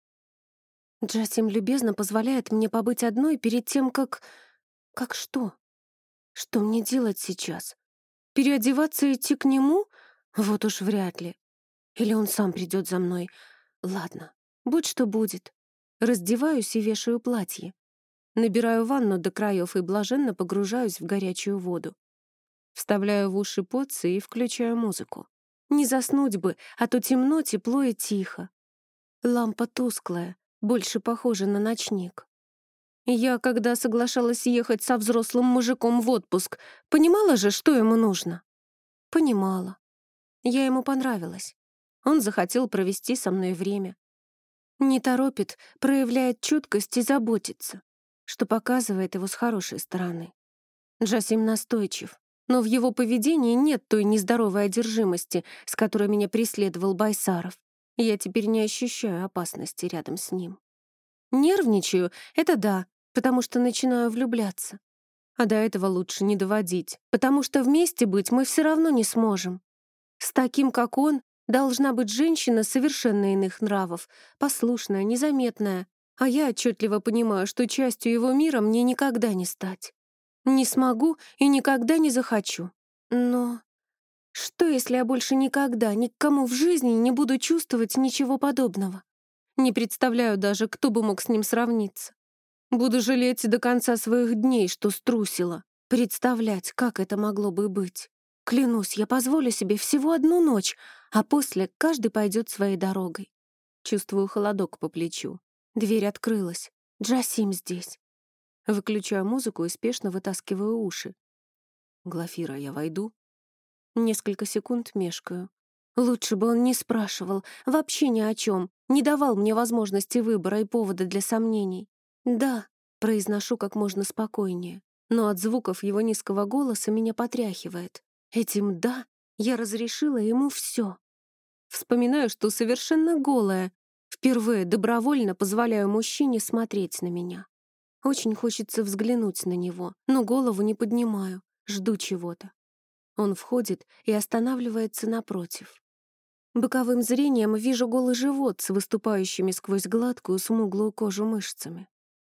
Джасим любезно позволяет мне побыть одной перед тем, как... Как что? Что мне делать сейчас? Переодеваться и идти к нему? Вот уж вряд ли. Или он сам придет за мной. Ладно, будь что будет. Раздеваюсь и вешаю платье. Набираю ванну до краев и блаженно погружаюсь в горячую воду. Вставляю в уши подсы и включаю музыку. Не заснуть бы, а то темно, тепло и тихо. Лампа тусклая, больше похожа на ночник. Я, когда соглашалась ехать со взрослым мужиком в отпуск, понимала же, что ему нужно? Понимала. Я ему понравилась. Он захотел провести со мной время. Не торопит, проявляет чуткость и заботится, что показывает его с хорошей стороны. Джасим настойчив, но в его поведении нет той нездоровой одержимости, с которой меня преследовал Байсаров. Я теперь не ощущаю опасности рядом с ним. Нервничаю, это да, потому что начинаю влюбляться. А до этого лучше не доводить, потому что вместе быть мы все равно не сможем. С таким, как он, должна быть женщина совершенно иных нравов, послушная, незаметная, а я отчетливо понимаю, что частью его мира мне никогда не стать. Не смогу и никогда не захочу. Но что, если я больше никогда ни к кому в жизни не буду чувствовать ничего подобного? Не представляю даже, кто бы мог с ним сравниться. Буду жалеть до конца своих дней, что струсила. Представлять, как это могло бы быть. Клянусь, я позволю себе всего одну ночь, а после каждый пойдет своей дорогой. Чувствую холодок по плечу. Дверь открылась. Джасим здесь. Выключаю музыку и спешно вытаскиваю уши. «Глафира, я войду?» Несколько секунд мешкаю. Лучше бы он не спрашивал, вообще ни о чем, не давал мне возможности выбора и повода для сомнений. «Да», — произношу как можно спокойнее, но от звуков его низкого голоса меня потряхивает. Этим «да» я разрешила ему все. Вспоминаю, что совершенно голая. Впервые добровольно позволяю мужчине смотреть на меня. Очень хочется взглянуть на него, но голову не поднимаю, жду чего-то. Он входит и останавливается напротив. Боковым зрением вижу голый живот с выступающими сквозь гладкую смуглую кожу мышцами.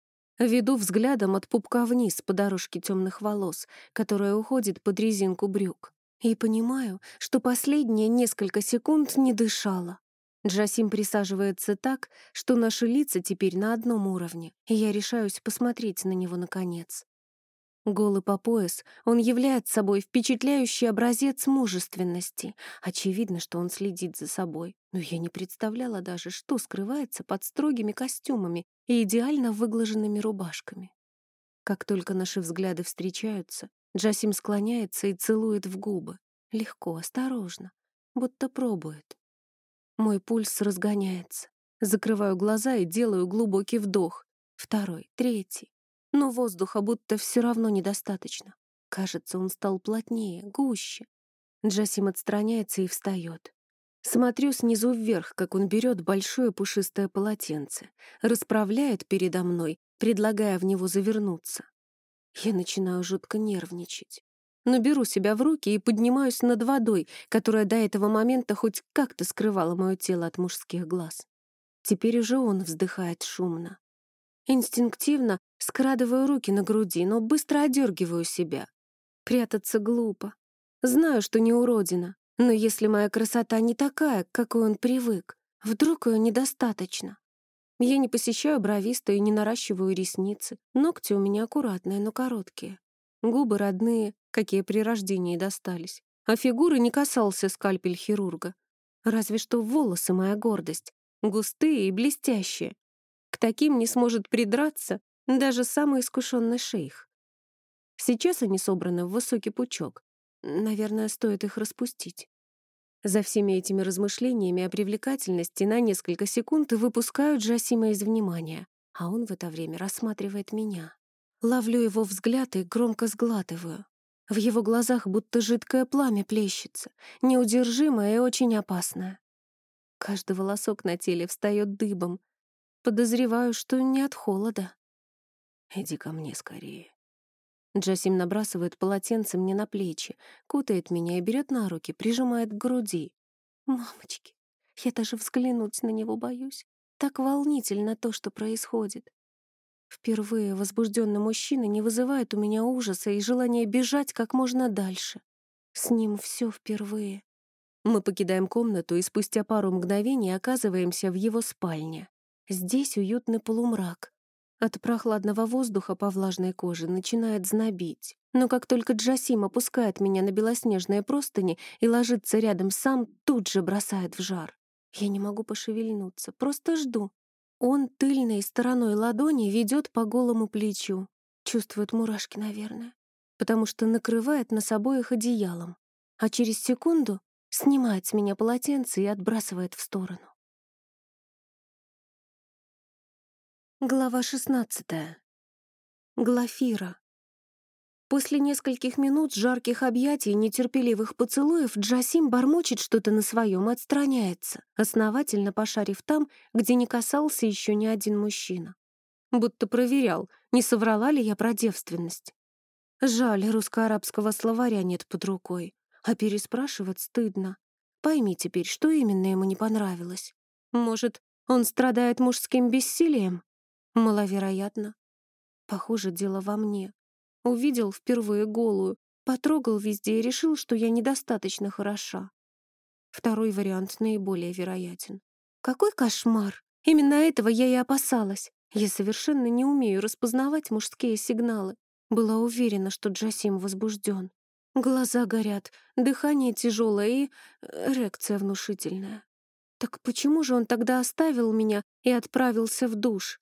Веду взглядом от пупка вниз по дорожке темных волос, которая уходит под резинку брюк. И понимаю, что последние несколько секунд не дышала. Джасим присаживается так, что наши лица теперь на одном уровне, и я решаюсь посмотреть на него наконец. Голый по пояс, он являет собой впечатляющий образец мужественности. Очевидно, что он следит за собой. Но я не представляла даже, что скрывается под строгими костюмами и идеально выглаженными рубашками. Как только наши взгляды встречаются, Джасим склоняется и целует в губы. Легко, осторожно, будто пробует. Мой пульс разгоняется. Закрываю глаза и делаю глубокий вдох. Второй, третий. Но воздуха будто все равно недостаточно. Кажется, он стал плотнее, гуще. Джасим отстраняется и встает. Смотрю снизу вверх, как он берет большое пушистое полотенце, расправляет передо мной, предлагая в него завернуться. Я начинаю жутко нервничать. Но беру себя в руки и поднимаюсь над водой, которая до этого момента хоть как-то скрывала мое тело от мужских глаз. Теперь уже он вздыхает шумно. Инстинктивно скрадываю руки на груди, но быстро одергиваю себя. Прятаться глупо. Знаю, что не уродина, но если моя красота не такая, к какой он привык, вдруг ее недостаточно. Я не посещаю бровиста и не наращиваю ресницы. Ногти у меня аккуратные, но короткие. Губы родные, какие при рождении достались. А фигуры не касался скальпель хирурга. Разве что волосы — моя гордость. густые и блестящие. К таким не сможет придраться даже самый искушенный шейх. Сейчас они собраны в высокий пучок. Наверное, стоит их распустить. За всеми этими размышлениями о привлекательности на несколько секунд выпускают Джасима из внимания, а он в это время рассматривает меня. Ловлю его взгляд и громко сглатываю. В его глазах будто жидкое пламя плещется, неудержимое и очень опасное. Каждый волосок на теле встает дыбом. Подозреваю, что не от холода. «Иди ко мне скорее». Джасим набрасывает полотенце мне на плечи, кутает меня и берет на руки, прижимает к груди. Мамочки, я даже взглянуть на него боюсь. Так волнительно то, что происходит. Впервые возбужденный мужчина не вызывает у меня ужаса и желания бежать как можно дальше. С ним все впервые. Мы покидаем комнату и спустя пару мгновений оказываемся в его спальне. Здесь уютный полумрак. От прохладного воздуха по влажной коже начинает знобить. Но как только Джасим опускает меня на белоснежные простыни и ложится рядом сам, тут же бросает в жар. Я не могу пошевельнуться, просто жду. Он тыльной стороной ладони ведет по голому плечу. Чувствует мурашки, наверное, потому что накрывает нас обоих одеялом. А через секунду снимает с меня полотенце и отбрасывает в сторону. Глава шестнадцатая. Глафира. После нескольких минут жарких объятий и нетерпеливых поцелуев Джасим бормочет что-то на своем и отстраняется, основательно пошарив там, где не касался еще ни один мужчина. Будто проверял, не соврала ли я про девственность. Жаль, русско-арабского словаря нет под рукой, а переспрашивать стыдно. Пойми теперь, что именно ему не понравилось. Может, он страдает мужским бессилием? Маловероятно. Похоже, дело во мне. Увидел впервые голую, потрогал везде и решил, что я недостаточно хороша. Второй вариант наиболее вероятен. Какой кошмар! Именно этого я и опасалась. Я совершенно не умею распознавать мужские сигналы. Была уверена, что Джасим возбужден. Глаза горят, дыхание тяжелое и эрекция внушительная. Так почему же он тогда оставил меня и отправился в душ?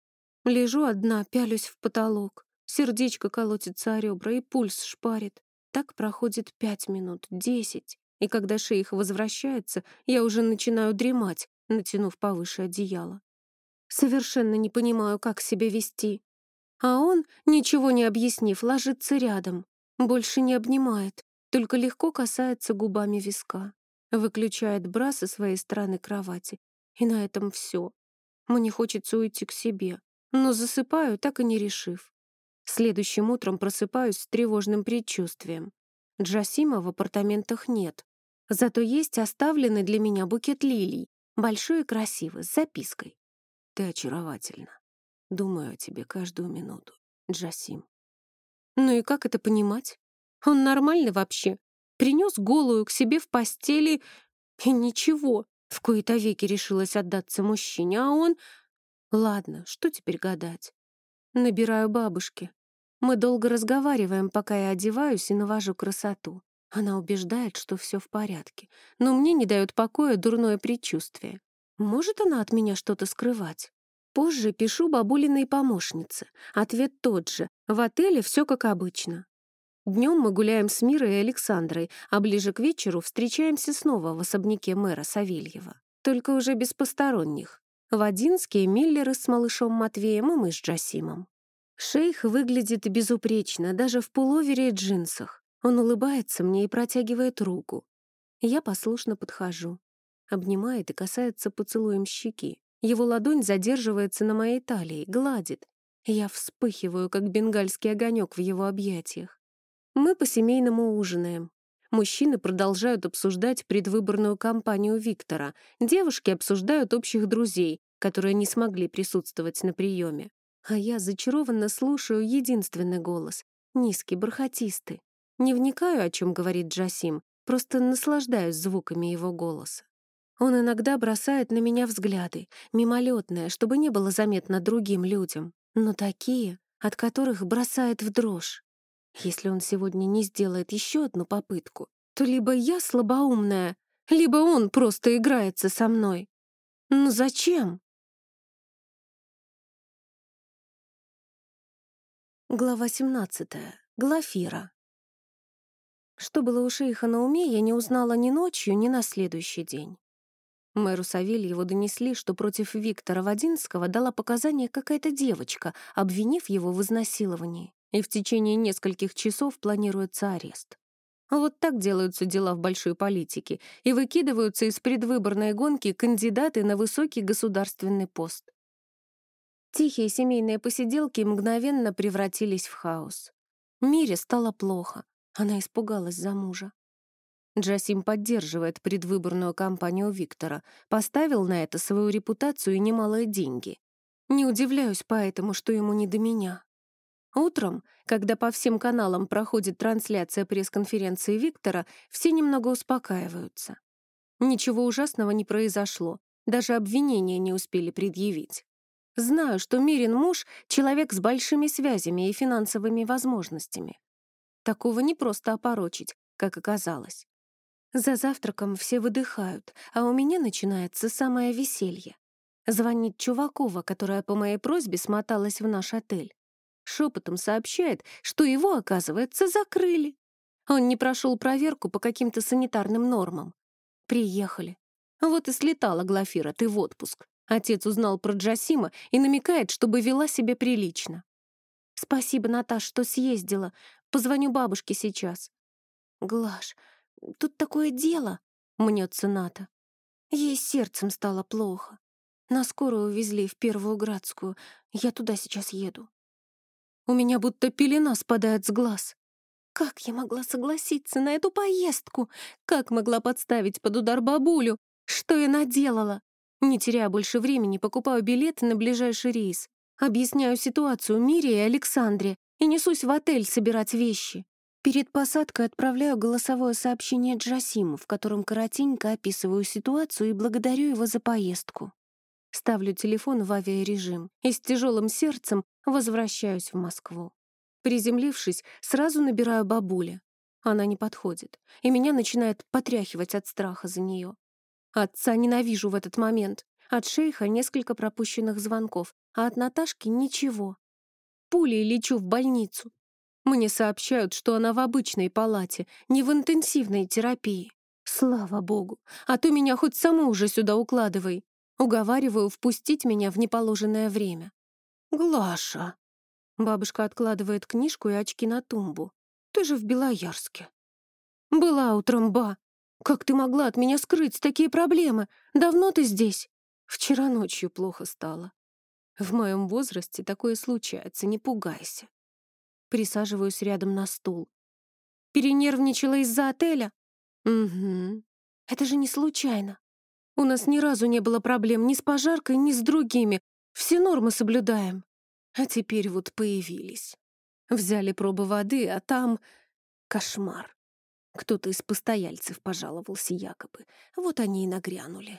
Лежу одна, пялюсь в потолок. Сердечко колотится о ребра, и пульс шпарит. Так проходит пять минут, десять. И когда шейх возвращается, я уже начинаю дремать, натянув повыше одеяло. Совершенно не понимаю, как себя вести. А он, ничего не объяснив, ложится рядом. Больше не обнимает, только легко касается губами виска. Выключает бра со своей стороны кровати. И на этом все. Мне хочется уйти к себе. Но засыпаю, так и не решив. Следующим утром просыпаюсь с тревожным предчувствием. Джасима в апартаментах нет. Зато есть оставленный для меня букет лилий, большой и красивый, с запиской. «Ты очаровательна. Думаю о тебе каждую минуту, Джасим». Ну и как это понимать? Он нормальный вообще? Принес голую к себе в постели, и ничего. В кои-то веки решилась отдаться мужчине, а он... Ладно, что теперь гадать? Набираю бабушки. Мы долго разговариваем, пока я одеваюсь и навожу красоту. Она убеждает, что все в порядке, но мне не дает покоя дурное предчувствие. Может она от меня что-то скрывать? Позже пишу бабулиной помощнице. Ответ тот же. В отеле все как обычно. Днем мы гуляем с Мирой и Александрой, а ближе к вечеру встречаемся снова в особняке мэра Савельева. Только уже без посторонних. Вадинские, Миллеры с малышом Матвеем и мы с Джасимом. Шейх выглядит безупречно, даже в пуловере и джинсах. Он улыбается мне и протягивает руку. Я послушно подхожу. Обнимает и касается поцелуем щеки. Его ладонь задерживается на моей талии, гладит. Я вспыхиваю, как бенгальский огонек в его объятиях. Мы по-семейному ужинаем. Мужчины продолжают обсуждать предвыборную кампанию Виктора. Девушки обсуждают общих друзей, которые не смогли присутствовать на приеме. А я зачарованно слушаю единственный голос, низкий, бархатистый. Не вникаю, о чем говорит Джасим, просто наслаждаюсь звуками его голоса. Он иногда бросает на меня взгляды, мимолетные, чтобы не было заметно другим людям, но такие, от которых бросает в дрожь. Если он сегодня не сделает еще одну попытку, то либо я слабоумная, либо он просто играется со мной. Ну зачем? Глава семнадцатая. Глафира. Что было у шейха на уме, я не узнала ни ночью, ни на следующий день. Мэру Савельеву донесли, что против Виктора Водинского дала показания какая-то девочка, обвинив его в изнасиловании, и в течение нескольких часов планируется арест. Вот так делаются дела в большой политике, и выкидываются из предвыборной гонки кандидаты на высокий государственный пост. Тихие семейные посиделки мгновенно превратились в хаос. Мире стало плохо, она испугалась за мужа. Джасим поддерживает предвыборную кампанию Виктора, поставил на это свою репутацию и немалые деньги. Не удивляюсь поэтому, что ему не до меня. Утром, когда по всем каналам проходит трансляция пресс-конференции Виктора, все немного успокаиваются. Ничего ужасного не произошло, даже обвинения не успели предъявить. Знаю, что Мирин муж — человек с большими связями и финансовыми возможностями. Такого не просто опорочить, как оказалось. За завтраком все выдыхают, а у меня начинается самое веселье. Звонит Чувакова, которая по моей просьбе смоталась в наш отель. Шепотом сообщает, что его, оказывается, закрыли. Он не прошел проверку по каким-то санитарным нормам. Приехали. Вот и слетала Глафира, ты в отпуск. Отец узнал про Джасима и намекает, чтобы вела себя прилично. Спасибо, Наташ, что съездила. Позвоню бабушке сейчас. Глаш, тут такое дело, мнется Ната. Ей сердцем стало плохо. На скорую увезли в Первую Градскую. Я туда сейчас еду. У меня будто пелена спадает с глаз. Как я могла согласиться на эту поездку? Как могла подставить под удар бабулю? Что я наделала? Не теряя больше времени, покупаю билеты на ближайший рейс. Объясняю ситуацию Мире и Александре и несусь в отель собирать вещи. Перед посадкой отправляю голосовое сообщение Джасиму, в котором коротенько описываю ситуацию и благодарю его за поездку. Ставлю телефон в авиарежим и с тяжелым сердцем возвращаюсь в Москву. Приземлившись, сразу набираю бабуле. Она не подходит, и меня начинает потряхивать от страха за нее. Отца ненавижу в этот момент. От шейха несколько пропущенных звонков, а от Наташки ничего. Пулей лечу в больницу. Мне сообщают, что она в обычной палате, не в интенсивной терапии. Слава богу, а то меня хоть саму уже сюда укладывай. Уговариваю впустить меня в неположенное время. «Глаша!» Бабушка откладывает книжку и очки на тумбу. «Ты же в Белоярске». «Была утром, ба. Как ты могла от меня скрыть такие проблемы? Давно ты здесь?» «Вчера ночью плохо стало. В моем возрасте такое случается, не пугайся». Присаживаюсь рядом на стул. «Перенервничала из-за отеля?» «Угу. Это же не случайно. У нас ни разу не было проблем ни с пожаркой, ни с другими. Все нормы соблюдаем. А теперь вот появились. Взяли пробы воды, а там кошмар. Кто-то из постояльцев пожаловался якобы. Вот они и нагрянули.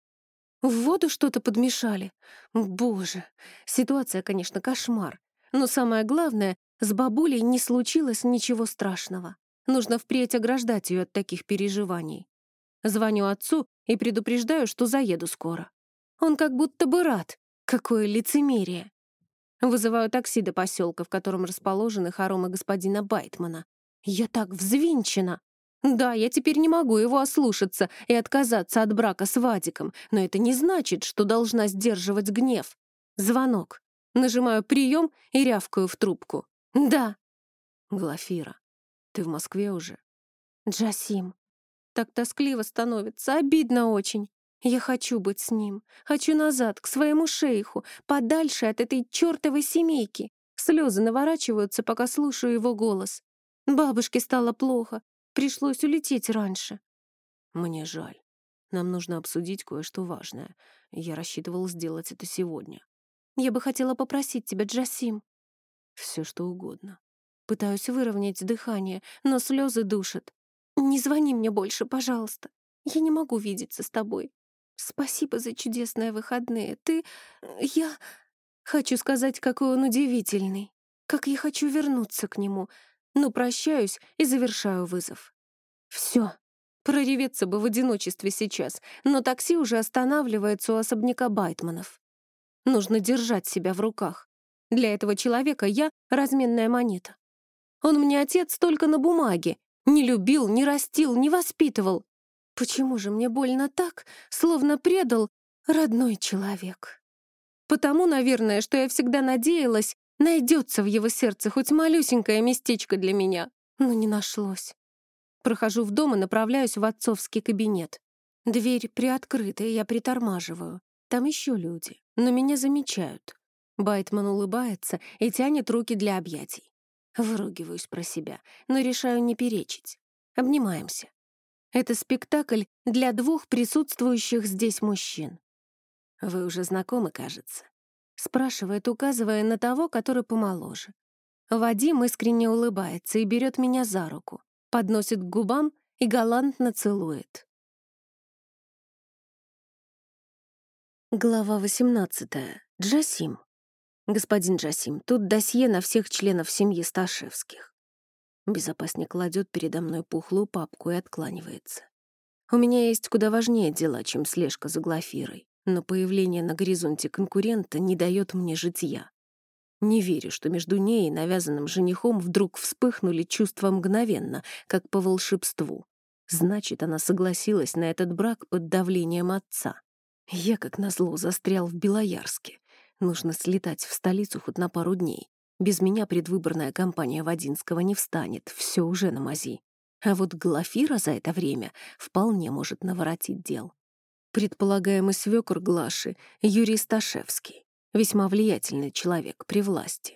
В воду что-то подмешали. Боже, ситуация, конечно, кошмар. Но самое главное, с бабулей не случилось ничего страшного. Нужно впредь ограждать ее от таких переживаний. Звоню отцу и предупреждаю, что заеду скоро. Он как будто бы рад. Какое лицемерие. Вызываю такси до поселка, в котором расположены хоромы господина Байтмана. Я так взвинчена. Да, я теперь не могу его ослушаться и отказаться от брака с Вадиком, но это не значит, что должна сдерживать гнев. Звонок. Нажимаю прием и рявкаю в трубку. «Да». «Глафира, ты в Москве уже?» «Джасим». Так тоскливо становится, обидно очень. Я хочу быть с ним. Хочу назад, к своему шейху, подальше от этой чертовой семейки. Слезы наворачиваются, пока слушаю его голос. Бабушке стало плохо. Пришлось улететь раньше. Мне жаль. Нам нужно обсудить кое-что важное. Я рассчитывал сделать это сегодня. Я бы хотела попросить тебя, Джасим. Все, что угодно. Пытаюсь выровнять дыхание, но слезы душат. Не звони мне больше, пожалуйста. Я не могу видеться с тобой. Спасибо за чудесные выходные. Ты... Я... Хочу сказать, какой он удивительный. Как я хочу вернуться к нему. Но прощаюсь и завершаю вызов. Все. Прореветься бы в одиночестве сейчас, но такси уже останавливается у особняка Байтманов. Нужно держать себя в руках. Для этого человека я — разменная монета. Он мне отец только на бумаге. Не любил, не растил, не воспитывал. Почему же мне больно так, словно предал родной человек? Потому, наверное, что я всегда надеялась, найдется в его сердце хоть малюсенькое местечко для меня, но не нашлось. Прохожу в дом и направляюсь в отцовский кабинет. Дверь приоткрыта, и я притормаживаю. Там еще люди, но меня замечают. Байтман улыбается и тянет руки для объятий. Выругиваюсь про себя, но решаю не перечить. Обнимаемся. Это спектакль для двух присутствующих здесь мужчин. «Вы уже знакомы, кажется?» — спрашивает, указывая на того, который помоложе. Вадим искренне улыбается и берет меня за руку, подносит к губам и галантно целует. Глава восемнадцатая. Джасим. «Господин Джасим, тут досье на всех членов семьи Сташевских». Безопасник кладет передо мной пухлую папку и откланивается. У меня есть куда важнее дела, чем слежка за Глафирой, но появление на горизонте конкурента не дает мне житья. Не верю, что между ней и навязанным женихом вдруг вспыхнули чувства мгновенно, как по волшебству. Значит, она согласилась на этот брак под давлением отца. Я, как назло, застрял в Белоярске. Нужно слетать в столицу хоть на пару дней. Без меня предвыборная кампания Вадинского не встанет, все уже на мази. А вот Глафира за это время вполне может наворотить дел. Предполагаемый свекор Глаши — Юрий Сташевский, весьма влиятельный человек при власти.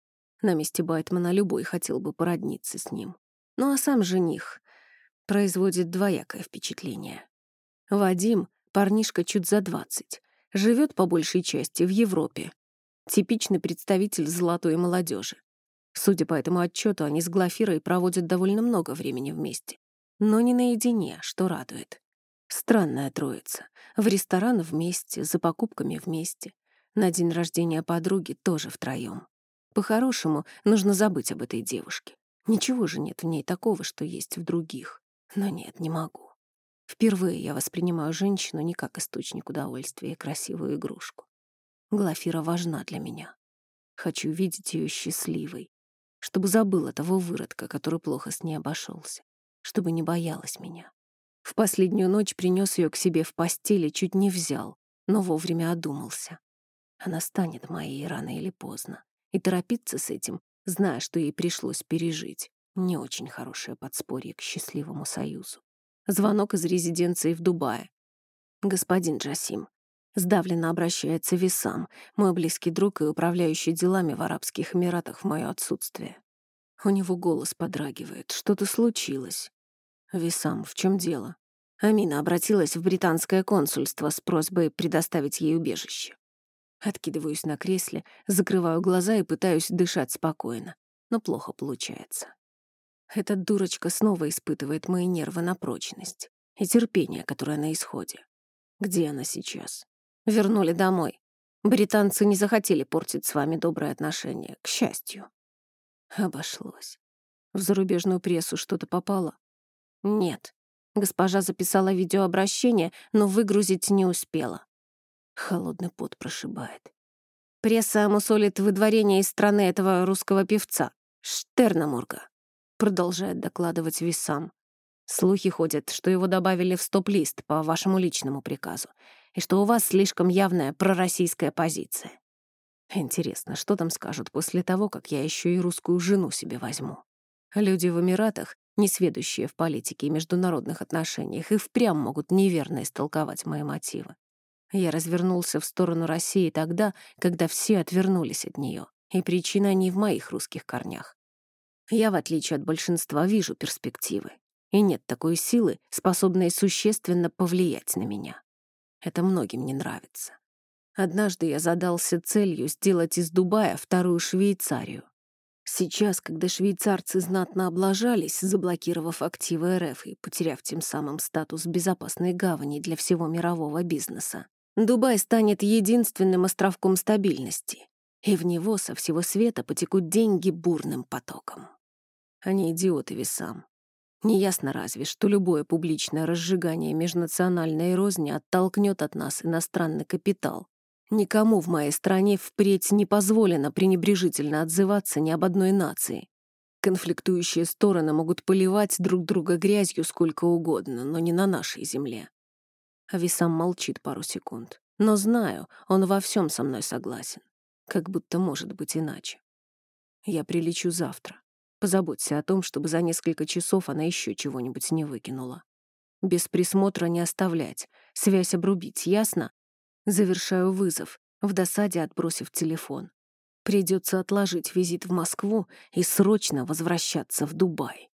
На месте Байтмана любой хотел бы породниться с ним. Ну а сам жених производит двоякое впечатление. Вадим — парнишка чуть за двадцать, живет по большей части в Европе. Типичный представитель золотой молодежи. Судя по этому отчету, они с Глафирой проводят довольно много времени вместе. Но не наедине, что радует. Странная троица. В ресторан вместе, за покупками вместе. На день рождения подруги тоже втроем. По-хорошему, нужно забыть об этой девушке. Ничего же нет в ней такого, что есть в других. Но нет, не могу. Впервые я воспринимаю женщину не как источник удовольствия и красивую игрушку. Глафира важна для меня. Хочу видеть ее счастливой, чтобы забыла того выродка, который плохо с ней обошелся, чтобы не боялась меня. В последнюю ночь принес ее к себе в постели, чуть не взял, но вовремя одумался. Она станет моей рано или поздно, и торопиться с этим, зная, что ей пришлось пережить, не очень хорошее подспорье к счастливому союзу. Звонок из резиденции в Дубае. «Господин Джасим», сдавленно обращается Висам, мой близкий друг и управляющий делами в Арабских Эмиратах в мое отсутствие. У него голос подрагивает. Что-то случилось. «Висам, в чем дело?» Амина обратилась в британское консульство с просьбой предоставить ей убежище. Откидываюсь на кресле, закрываю глаза и пытаюсь дышать спокойно, но плохо получается. Эта дурочка снова испытывает мои нервы на прочность и терпение, которое на исходе. Где она сейчас? Вернули домой. Британцы не захотели портить с вами добрые отношения, к счастью. Обошлось. В зарубежную прессу что-то попало? Нет. Госпожа записала видеообращение, но выгрузить не успела. Холодный пот прошибает. Пресса мусолит выдворение из страны этого русского певца, Штерномурга, продолжает докладывать Висам. Слухи ходят, что его добавили в стоп-лист по вашему личному приказу, и что у вас слишком явная пророссийская позиция. Интересно, что там скажут после того, как я еще и русскую жену себе возьму? Люди в Эмиратах, несведущие в политике и международных отношениях, и впрямь могут неверно истолковать мои мотивы. Я развернулся в сторону России тогда, когда все отвернулись от нее, и причина не в моих русских корнях. Я, в отличие от большинства, вижу перспективы, и нет такой силы, способной существенно повлиять на меня. Это многим не нравится. Однажды я задался целью сделать из Дубая вторую Швейцарию. Сейчас, когда швейцарцы знатно облажались, заблокировав активы РФ и потеряв тем самым статус безопасной гавани для всего мирового бизнеса, Дубай станет единственным островком стабильности, и в него со всего света потекут деньги бурным потоком. Они идиоты, Висам. Неясно разве, что любое публичное разжигание межнациональной розни оттолкнет от нас иностранный капитал. Никому в моей стране впредь не позволено пренебрежительно отзываться ни об одной нации. Конфликтующие стороны могут поливать друг друга грязью сколько угодно, но не на нашей земле. Ависам молчит пару секунд. Но знаю, он во всем со мной согласен. Как будто может быть иначе. Я прилечу завтра. Позаботься о том, чтобы за несколько часов она еще чего-нибудь не выкинула. Без присмотра не оставлять, связь обрубить, ясно? Завершаю вызов, в досаде отбросив телефон. Придется отложить визит в Москву и срочно возвращаться в Дубай.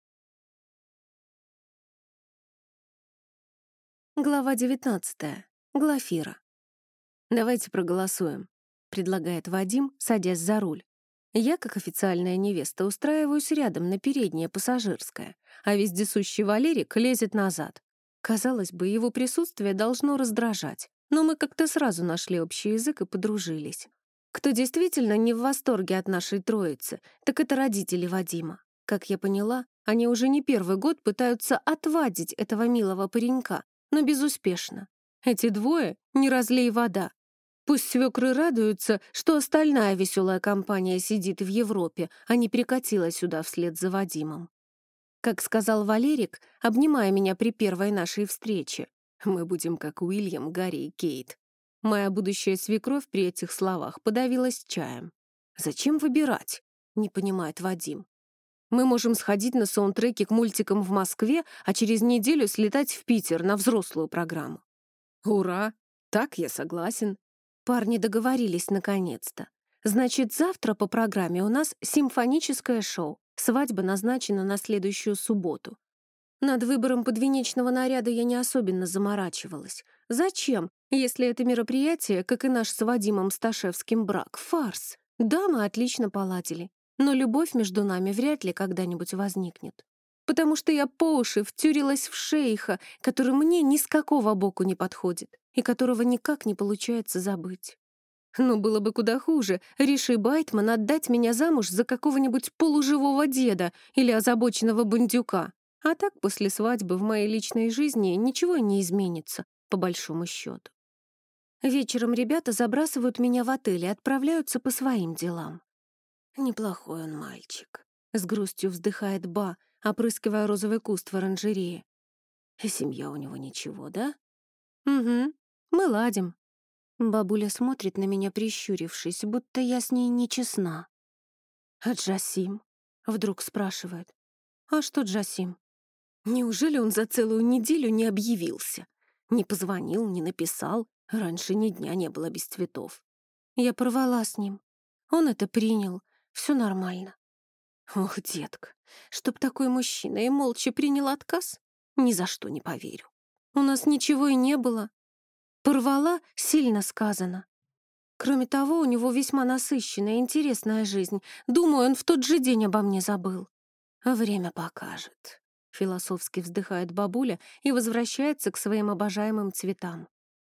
Глава девятнадцатая. Глафира. «Давайте проголосуем», — предлагает Вадим, садясь за руль. Я, как официальная невеста, устраиваюсь рядом на переднее пассажирское, а вездесущий Валерик лезет назад. Казалось бы, его присутствие должно раздражать, но мы как-то сразу нашли общий язык и подружились. Кто действительно не в восторге от нашей троицы, так это родители Вадима. Как я поняла, они уже не первый год пытаются отвадить этого милого паренька, но безуспешно. Эти двое — не разлей вода. Пусть свекры радуются, что остальная веселая компания сидит в Европе, а не прикатила сюда вслед за Вадимом. Как сказал Валерик, обнимая меня при первой нашей встрече, мы будем как Уильям, Гарри и Кейт. Моя будущая свекровь при этих словах подавилась чаем. «Зачем выбирать?» — не понимает Вадим. «Мы можем сходить на саундтреки к мультикам в Москве, а через неделю слетать в Питер на взрослую программу». «Ура! Так я согласен». Парни договорились наконец-то. Значит, завтра по программе у нас симфоническое шоу. Свадьба назначена на следующую субботу. Над выбором подвенечного наряда я не особенно заморачивалась. Зачем, если это мероприятие, как и наш с Вадимом Сташевским брак, фарс? Да, мы отлично поладили, но любовь между нами вряд ли когда-нибудь возникнет. Потому что я по уши втюрилась в шейха, который мне ни с какого боку не подходит и которого никак не получается забыть. Но было бы куда хуже, реши Байтман отдать меня замуж за какого-нибудь полуживого деда или озабоченного бандюка. А так после свадьбы в моей личной жизни ничего не изменится, по большому счету. Вечером ребята забрасывают меня в отель и отправляются по своим делам. «Неплохой он мальчик», — с грустью вздыхает Ба, опрыскивая розовый куст в оранжерее. «И семья у него ничего, да?» «Угу, мы ладим». Бабуля смотрит на меня, прищурившись, будто я с ней нечестна. «А Джасим?» — вдруг спрашивает. «А что Джасим?» Неужели он за целую неделю не объявился? Не позвонил, не написал. Раньше ни дня не было без цветов. Я порвала с ним. Он это принял. Все нормально. Ох, детка, чтоб такой мужчина и молча принял отказ? Ни за что не поверю. У нас ничего и не было. Порвала — сильно сказано. Кроме того, у него весьма насыщенная, интересная жизнь. Думаю, он в тот же день обо мне забыл. Время покажет. Философски вздыхает бабуля и возвращается к своим обожаемым цветам.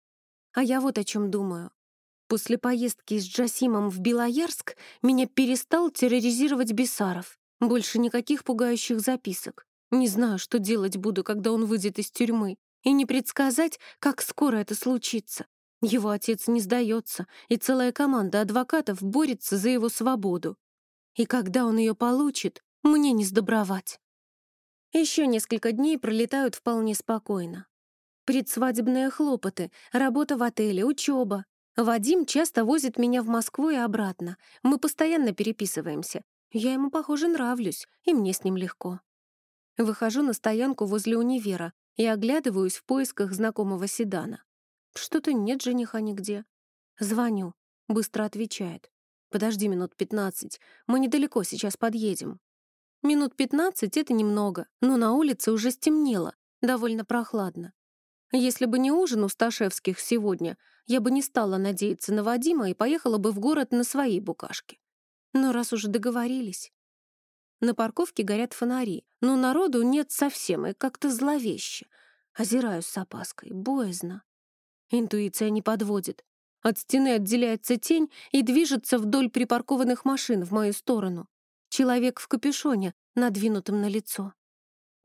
А я вот о чем думаю. После поездки с Джасимом в Белоярск меня перестал терроризировать Бесаров. Больше никаких пугающих записок. Не знаю, что делать буду, когда он выйдет из тюрьмы. И не предсказать, как скоро это случится. Его отец не сдается, и целая команда адвокатов борется за его свободу. И когда он ее получит, мне не сдобровать. Еще несколько дней пролетают вполне спокойно. Предсвадебные хлопоты, работа в отеле, учеба. Вадим часто возит меня в Москву и обратно. Мы постоянно переписываемся. Я ему, похоже, нравлюсь, и мне с ним легко. Выхожу на стоянку возле универа и оглядываюсь в поисках знакомого седана. Что-то нет жениха нигде. Звоню. Быстро отвечает. «Подожди минут пятнадцать. Мы недалеко, сейчас подъедем». Минут пятнадцать — это немного, но на улице уже стемнело, довольно прохладно. Если бы не ужин у Сташевских сегодня, я бы не стала надеяться на Вадима и поехала бы в город на своей букашке. Но раз уже договорились. На парковке горят фонари, но народу нет совсем, и как-то зловеще. Озираюсь с опаской, боязно. Интуиция не подводит. От стены отделяется тень и движется вдоль припаркованных машин в мою сторону. Человек в капюшоне, надвинутом на лицо.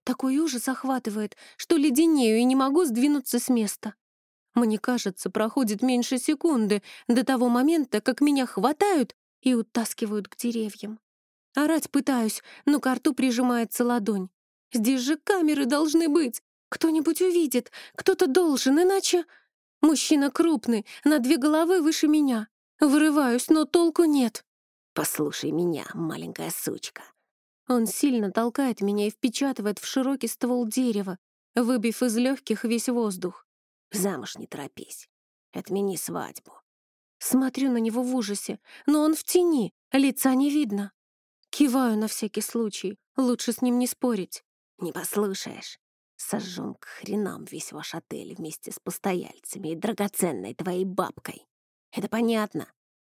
Такой ужас охватывает, что леденею и не могу сдвинуться с места. Мне кажется, проходит меньше секунды до того момента, как меня хватают и утаскивают к деревьям. Орать пытаюсь, но к рту прижимается ладонь. Здесь же камеры должны быть. Кто-нибудь увидит, кто-то должен, иначе... Мужчина крупный, на две головы выше меня. Вырываюсь, но толку нет. «Послушай меня, маленькая сучка». Он сильно толкает меня и впечатывает в широкий ствол дерева, выбив из легких весь воздух. «Замуж не торопись. Отмени свадьбу». Смотрю на него в ужасе, но он в тени, лица не видно. Киваю на всякий случай, лучше с ним не спорить. «Не послушаешь. Сожжем к хренам весь ваш отель вместе с постояльцами и драгоценной твоей бабкой. Это понятно?»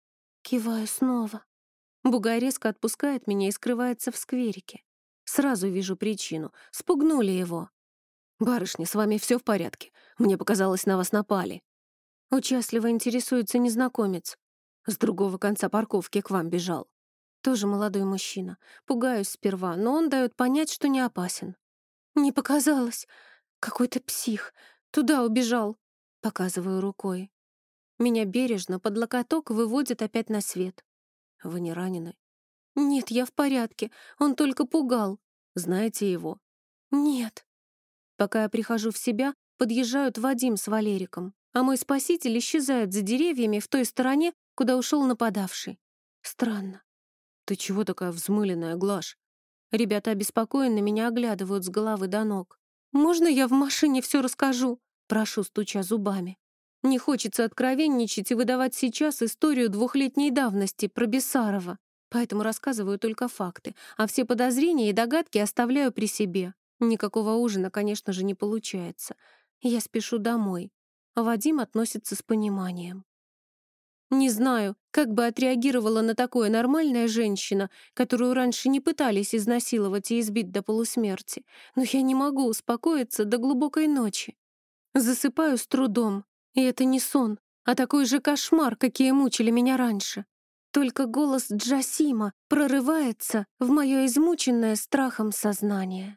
Киваю снова. Бугай резко отпускает меня и скрывается в скверике. Сразу вижу причину. Спугнули его. «Барышня, с вами все в порядке? Мне показалось, на вас напали». Участливо интересуется незнакомец. С другого конца парковки к вам бежал. Тоже молодой мужчина. Пугаюсь сперва, но он дает понять, что не опасен. «Не показалось. Какой-то псих. Туда убежал». Показываю рукой. Меня бережно под локоток выводят опять на свет. «Вы не ранены?» «Нет, я в порядке. Он только пугал». «Знаете его?» «Нет». Пока я прихожу в себя, подъезжают Вадим с Валериком, а мой спаситель исчезает за деревьями в той стороне, куда ушел нападавший. Странно. «Ты чего такая взмыленная, Глаш?» Ребята обеспокоенно меня оглядывают с головы до ног. «Можно я в машине все расскажу?» Прошу, стуча зубами. Не хочется откровенничать и выдавать сейчас историю двухлетней давности про Бессарова, поэтому рассказываю только факты, а все подозрения и догадки оставляю при себе. Никакого ужина, конечно же, не получается. Я спешу домой. Вадим относится с пониманием. Не знаю, как бы отреагировала на такое нормальная женщина, которую раньше не пытались изнасиловать и избить до полусмерти, но я не могу успокоиться до глубокой ночи. Засыпаю с трудом, и это не сон, а такой же кошмар, какие мучили меня раньше. Только голос Джасима прорывается в мое измученное страхом сознание.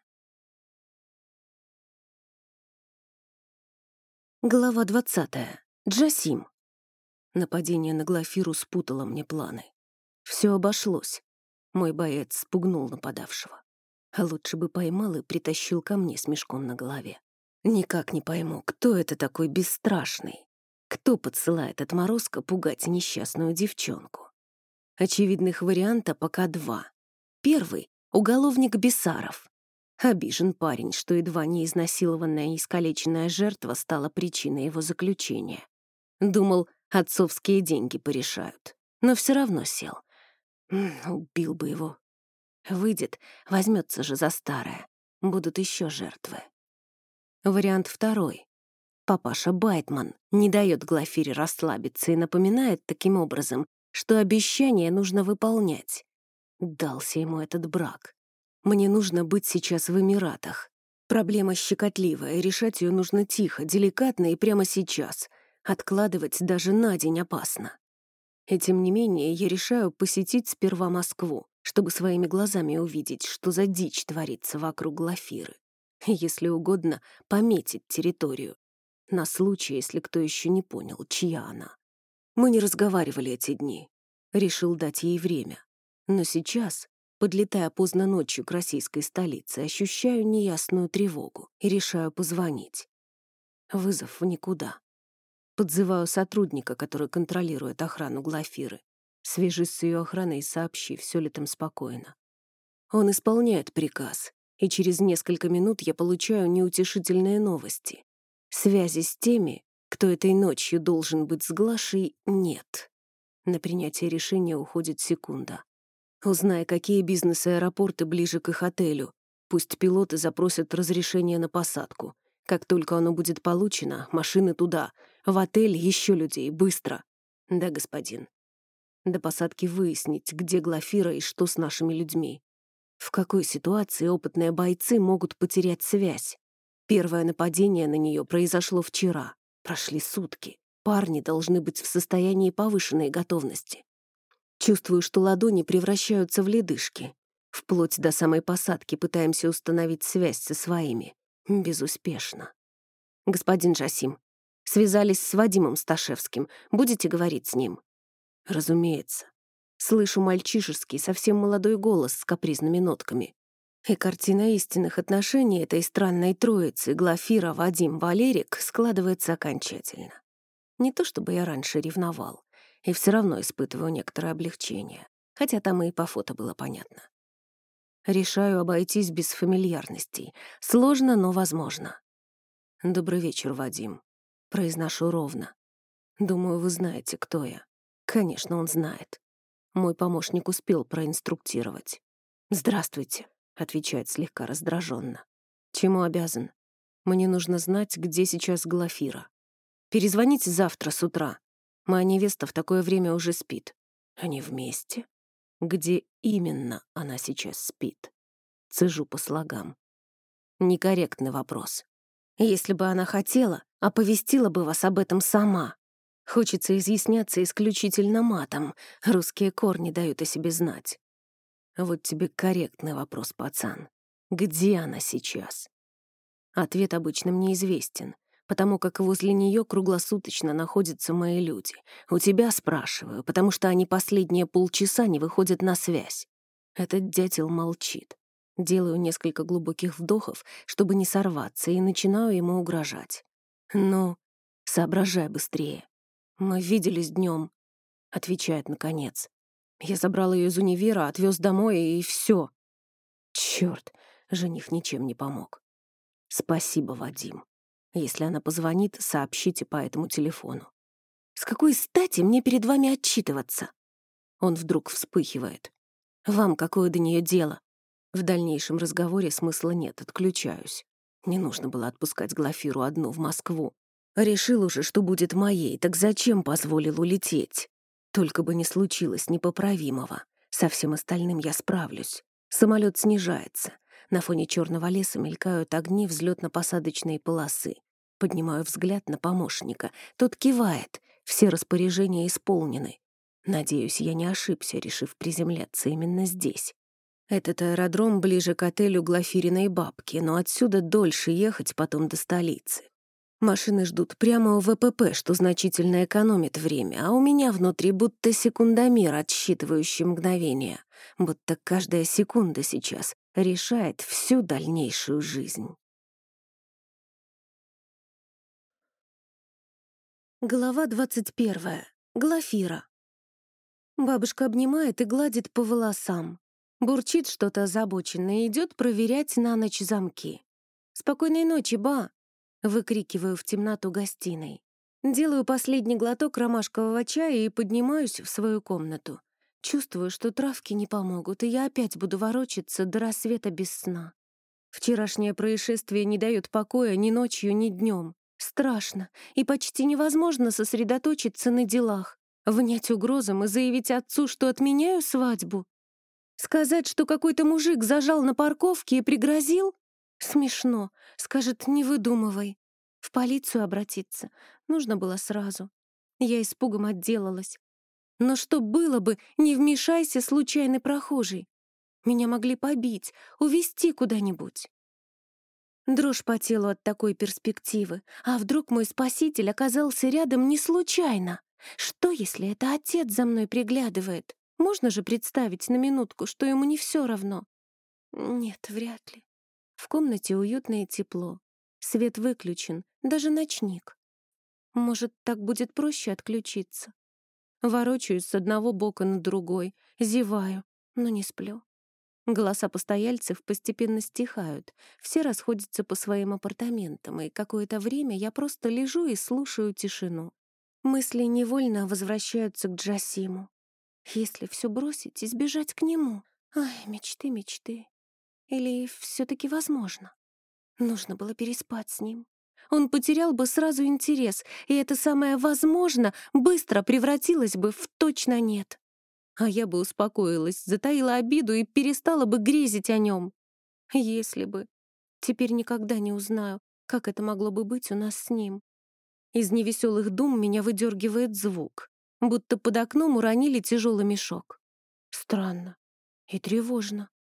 Глава двадцатая. Джасим. Нападение на Глафиру спутало мне планы. Все обошлось. Мой боец спугнул нападавшего. А лучше бы поймал и притащил ко мне с мешком на голове. Никак не пойму, кто это такой бесстрашный? Кто подсылает отморозка пугать несчастную девчонку? Очевидных варианта пока два. Первый — уголовник Бессаров. Обижен парень, что едва не изнасилованная и искалеченная жертва стала причиной его заключения. Думал, отцовские деньги порешают. Но все равно сел. М, убил бы его. Выйдет, возьмется же за старое. Будут еще жертвы. Вариант второй. Папаша Байтман не дает Глафире расслабиться и напоминает таким образом, что обещание нужно выполнять. Дался ему этот брак. Мне нужно быть сейчас в Эмиратах. Проблема щекотливая, решать ее нужно тихо, деликатно и прямо сейчас. Откладывать даже на день опасно. И тем не менее я решаю посетить сперва Москву, чтобы своими глазами увидеть, что за дичь творится вокруг Глафиры. Если угодно, пометить территорию. На случай, если кто еще не понял, чья она. Мы не разговаривали эти дни. Решил дать ей время. Но сейчас, подлетая поздно ночью к российской столице, ощущаю неясную тревогу и решаю позвонить. Вызов в никуда. Подзываю сотрудника, который контролирует охрану Глафиры. Свяжись с ее охраной и сообщи, все ли там спокойно. Он исполняет приказ, и через несколько минут я получаю неутешительные новости. Связи с теми, кто этой ночью должен быть с Глашей, нет. На принятие решения уходит секунда. Узнай, какие бизнес-аэропорты ближе к их отелю. Пусть пилоты запросят разрешение на посадку. Как только оно будет получено, машины туда. В отель еще людей, быстро. Да, господин. До посадки выяснить, где Глафира и что с нашими людьми. В какой ситуации опытные бойцы могут потерять связь? Первое нападение на нее произошло вчера. Прошли сутки. Парни должны быть в состоянии повышенной готовности. Чувствую, что ладони превращаются в ледышки. Вплоть до самой посадки пытаемся установить связь со своими. Безуспешно. Господин Джасим, связались с Вадимом Сташевским. Будете говорить с ним? Разумеется. Слышу мальчишеский, совсем молодой голос с капризными нотками. И картина истинных отношений этой странной троицы Глафира, Вадим, Валерик складывается окончательно. Не то чтобы я раньше ревновал, и все равно испытываю некоторое облегчение, хотя там и по фото было понятно. Решаю обойтись без фамильярностей. Сложно, но возможно. «Добрый вечер, Вадим». Произношу ровно. Думаю, вы знаете, кто я. Конечно, он знает. Мой помощник успел проинструктировать. «Здравствуйте», — отвечает слегка раздраженно. «Чему обязан? Мне нужно знать, где сейчас Глафира. Перезвоните завтра с утра. Моя невеста в такое время уже спит. Они вместе? Где именно она сейчас спит?» Цежу по слогам. Некорректный вопрос. Если бы она хотела, оповестила бы вас об этом сама. Хочется изъясняться исключительно матом. Русские корни дают о себе знать. Вот тебе корректный вопрос, пацан. Где она сейчас? Ответ обычно мне известен, потому как возле нее круглосуточно находятся мои люди. У тебя спрашиваю, потому что они последние полчаса не выходят на связь. Этот дятел молчит. Делаю несколько глубоких вдохов, чтобы не сорваться, и начинаю ему угрожать. «Ну, соображай быстрее. Мы виделись днем», — отвечает наконец. «Я забрал ее из универа, отвез домой, и все. Черт, жених ничем не помог. Спасибо, Вадим. Если она позвонит, сообщите по этому телефону». «С какой стати мне перед вами отчитываться?» Он вдруг вспыхивает. «Вам какое до нее дело?» В дальнейшем разговоре смысла нет, отключаюсь. Не нужно было отпускать Глафиру одну в Москву. Решил уже, что будет моей, так зачем позволил улететь? Только бы не случилось непоправимого. Со всем остальным я справлюсь. Самолет снижается. На фоне черного леса мелькают огни взлетно-посадочной полосы. Поднимаю взгляд на помощника. Тот кивает. Все распоряжения исполнены. Надеюсь, я не ошибся, решив приземляться именно здесь. Этот аэродром ближе к отелю Глафириной бабки, но отсюда дольше ехать потом до столицы. Машины ждут прямо у ВПП, что значительно экономит время, а у меня внутри будто секундомер, отсчитывающий мгновения. Будто каждая секунда сейчас решает всю дальнейшую жизнь. Глава двадцать первая. Глафира. Бабушка обнимает и гладит по волосам. Бурчит что-то озабоченное и идет проверять на ночь замки. «Спокойной ночи, ба!» — выкрикиваю в темноту гостиной. Делаю последний глоток ромашкового чая и поднимаюсь в свою комнату. Чувствую, что травки не помогут, и я опять буду ворочаться до рассвета без сна. Вчерашнее происшествие не дает покоя ни ночью, ни днем. Страшно, и почти невозможно сосредоточиться на делах, внять угрозам и заявить отцу, что отменяю свадьбу. Сказать, что какой-то мужик зажал на парковке и пригрозил? Смешно. Скажет, не выдумывай. В полицию обратиться нужно было сразу. Я испугом отделалась. Но что было бы, не вмешайся, случайный прохожий. Меня могли побить, увезти куда-нибудь. Дрожь по телу от такой перспективы. А вдруг мой спаситель оказался рядом не случайно? Что, если это отец за мной приглядывает? Можно же представить на минутку, что ему не все равно? Нет, вряд ли. В комнате уютно и тепло. Свет выключен, даже ночник. Может, так будет проще отключиться? Ворочаюсь с одного бока на другой, зеваю, но не сплю. Голоса постояльцев постепенно стихают, все расходятся по своим апартаментам, и какое-то время я просто лежу и слушаю тишину. Мысли невольно возвращаются к Джасиму. Если все бросить и сбежать к нему? Ай, мечты, мечты. Или все-таки возможно? Нужно было переспать с ним. Он потерял бы сразу интерес, и это самое «возможно» быстро превратилось бы в «точно нет». А я бы успокоилась, затаила обиду и перестала бы грезить о нем. Если бы. Теперь никогда не узнаю, как это могло бы быть у нас с ним. Из невеселых дум меня выдергивает звук, будто под окном уронили тяжелый мешок. Странно и тревожно.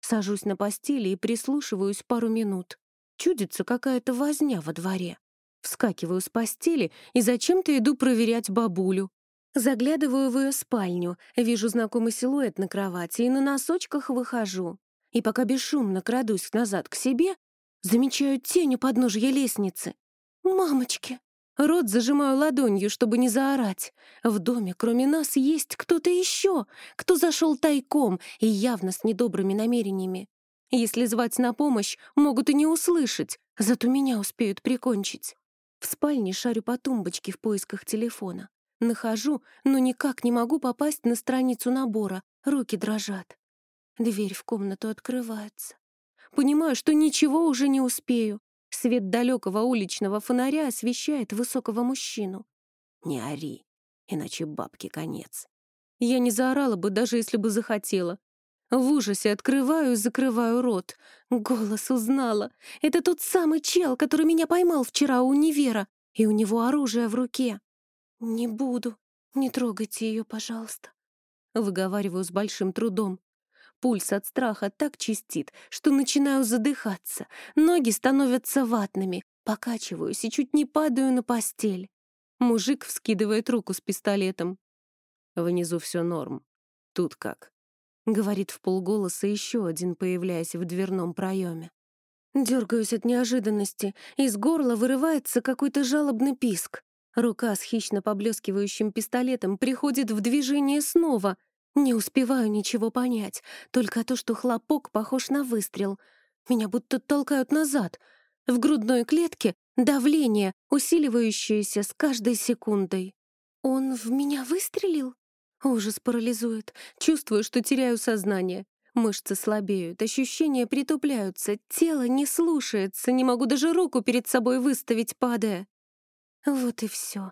Сажусь на постели и прислушиваюсь пару минут. Чудится какая-то возня во дворе. Вскакиваю с постели и зачем-то иду проверять бабулю. Заглядываю в ее спальню, вижу знакомый силуэт на кровати и на носочках выхожу. И пока бесшумно крадусь назад к себе, замечаю тень у подножья лестницы. «Мамочки!» Рот зажимаю ладонью, чтобы не заорать. В доме, кроме нас, есть кто-то еще, кто зашел тайком и явно с недобрыми намерениями. Если звать на помощь, могут и не услышать, зато меня успеют прикончить. В спальне шарю по тумбочке в поисках телефона. Нахожу, но никак не могу попасть на страницу набора. Руки дрожат. Дверь в комнату открывается. Понимаю, что ничего уже не успею. Свет далекого уличного фонаря освещает высокого мужчину. Не ори, иначе бабке конец. Я не заорала бы, даже если бы захотела. В ужасе открываю и закрываю рот. Голос узнала. Это тот самый чел, который меня поймал вчера у универа, и у него оружие в руке. «Не буду. Не трогайте ее, пожалуйста», — выговариваю с большим трудом. Пульс от страха так чистит, что начинаю задыхаться. Ноги становятся ватными, покачиваюсь и чуть не падаю на постель. Мужик вскидывает руку с пистолетом. Внизу все норм. Тут как? Говорит вполголоса еще один, появляясь в дверном проеме. Дергаюсь от неожиданности, из горла вырывается какой-то жалобный писк. Рука с хищно поблескивающим пистолетом приходит в движение снова. Не успеваю ничего понять, только то, что хлопок похож на выстрел. Меня будто толкают назад. В грудной клетке давление, усиливающееся с каждой секундой. Он в меня выстрелил? Ужас парализует. Чувствую, что теряю сознание. Мышцы слабеют, ощущения притупляются, тело не слушается, не могу даже руку перед собой выставить, падая. Вот и все.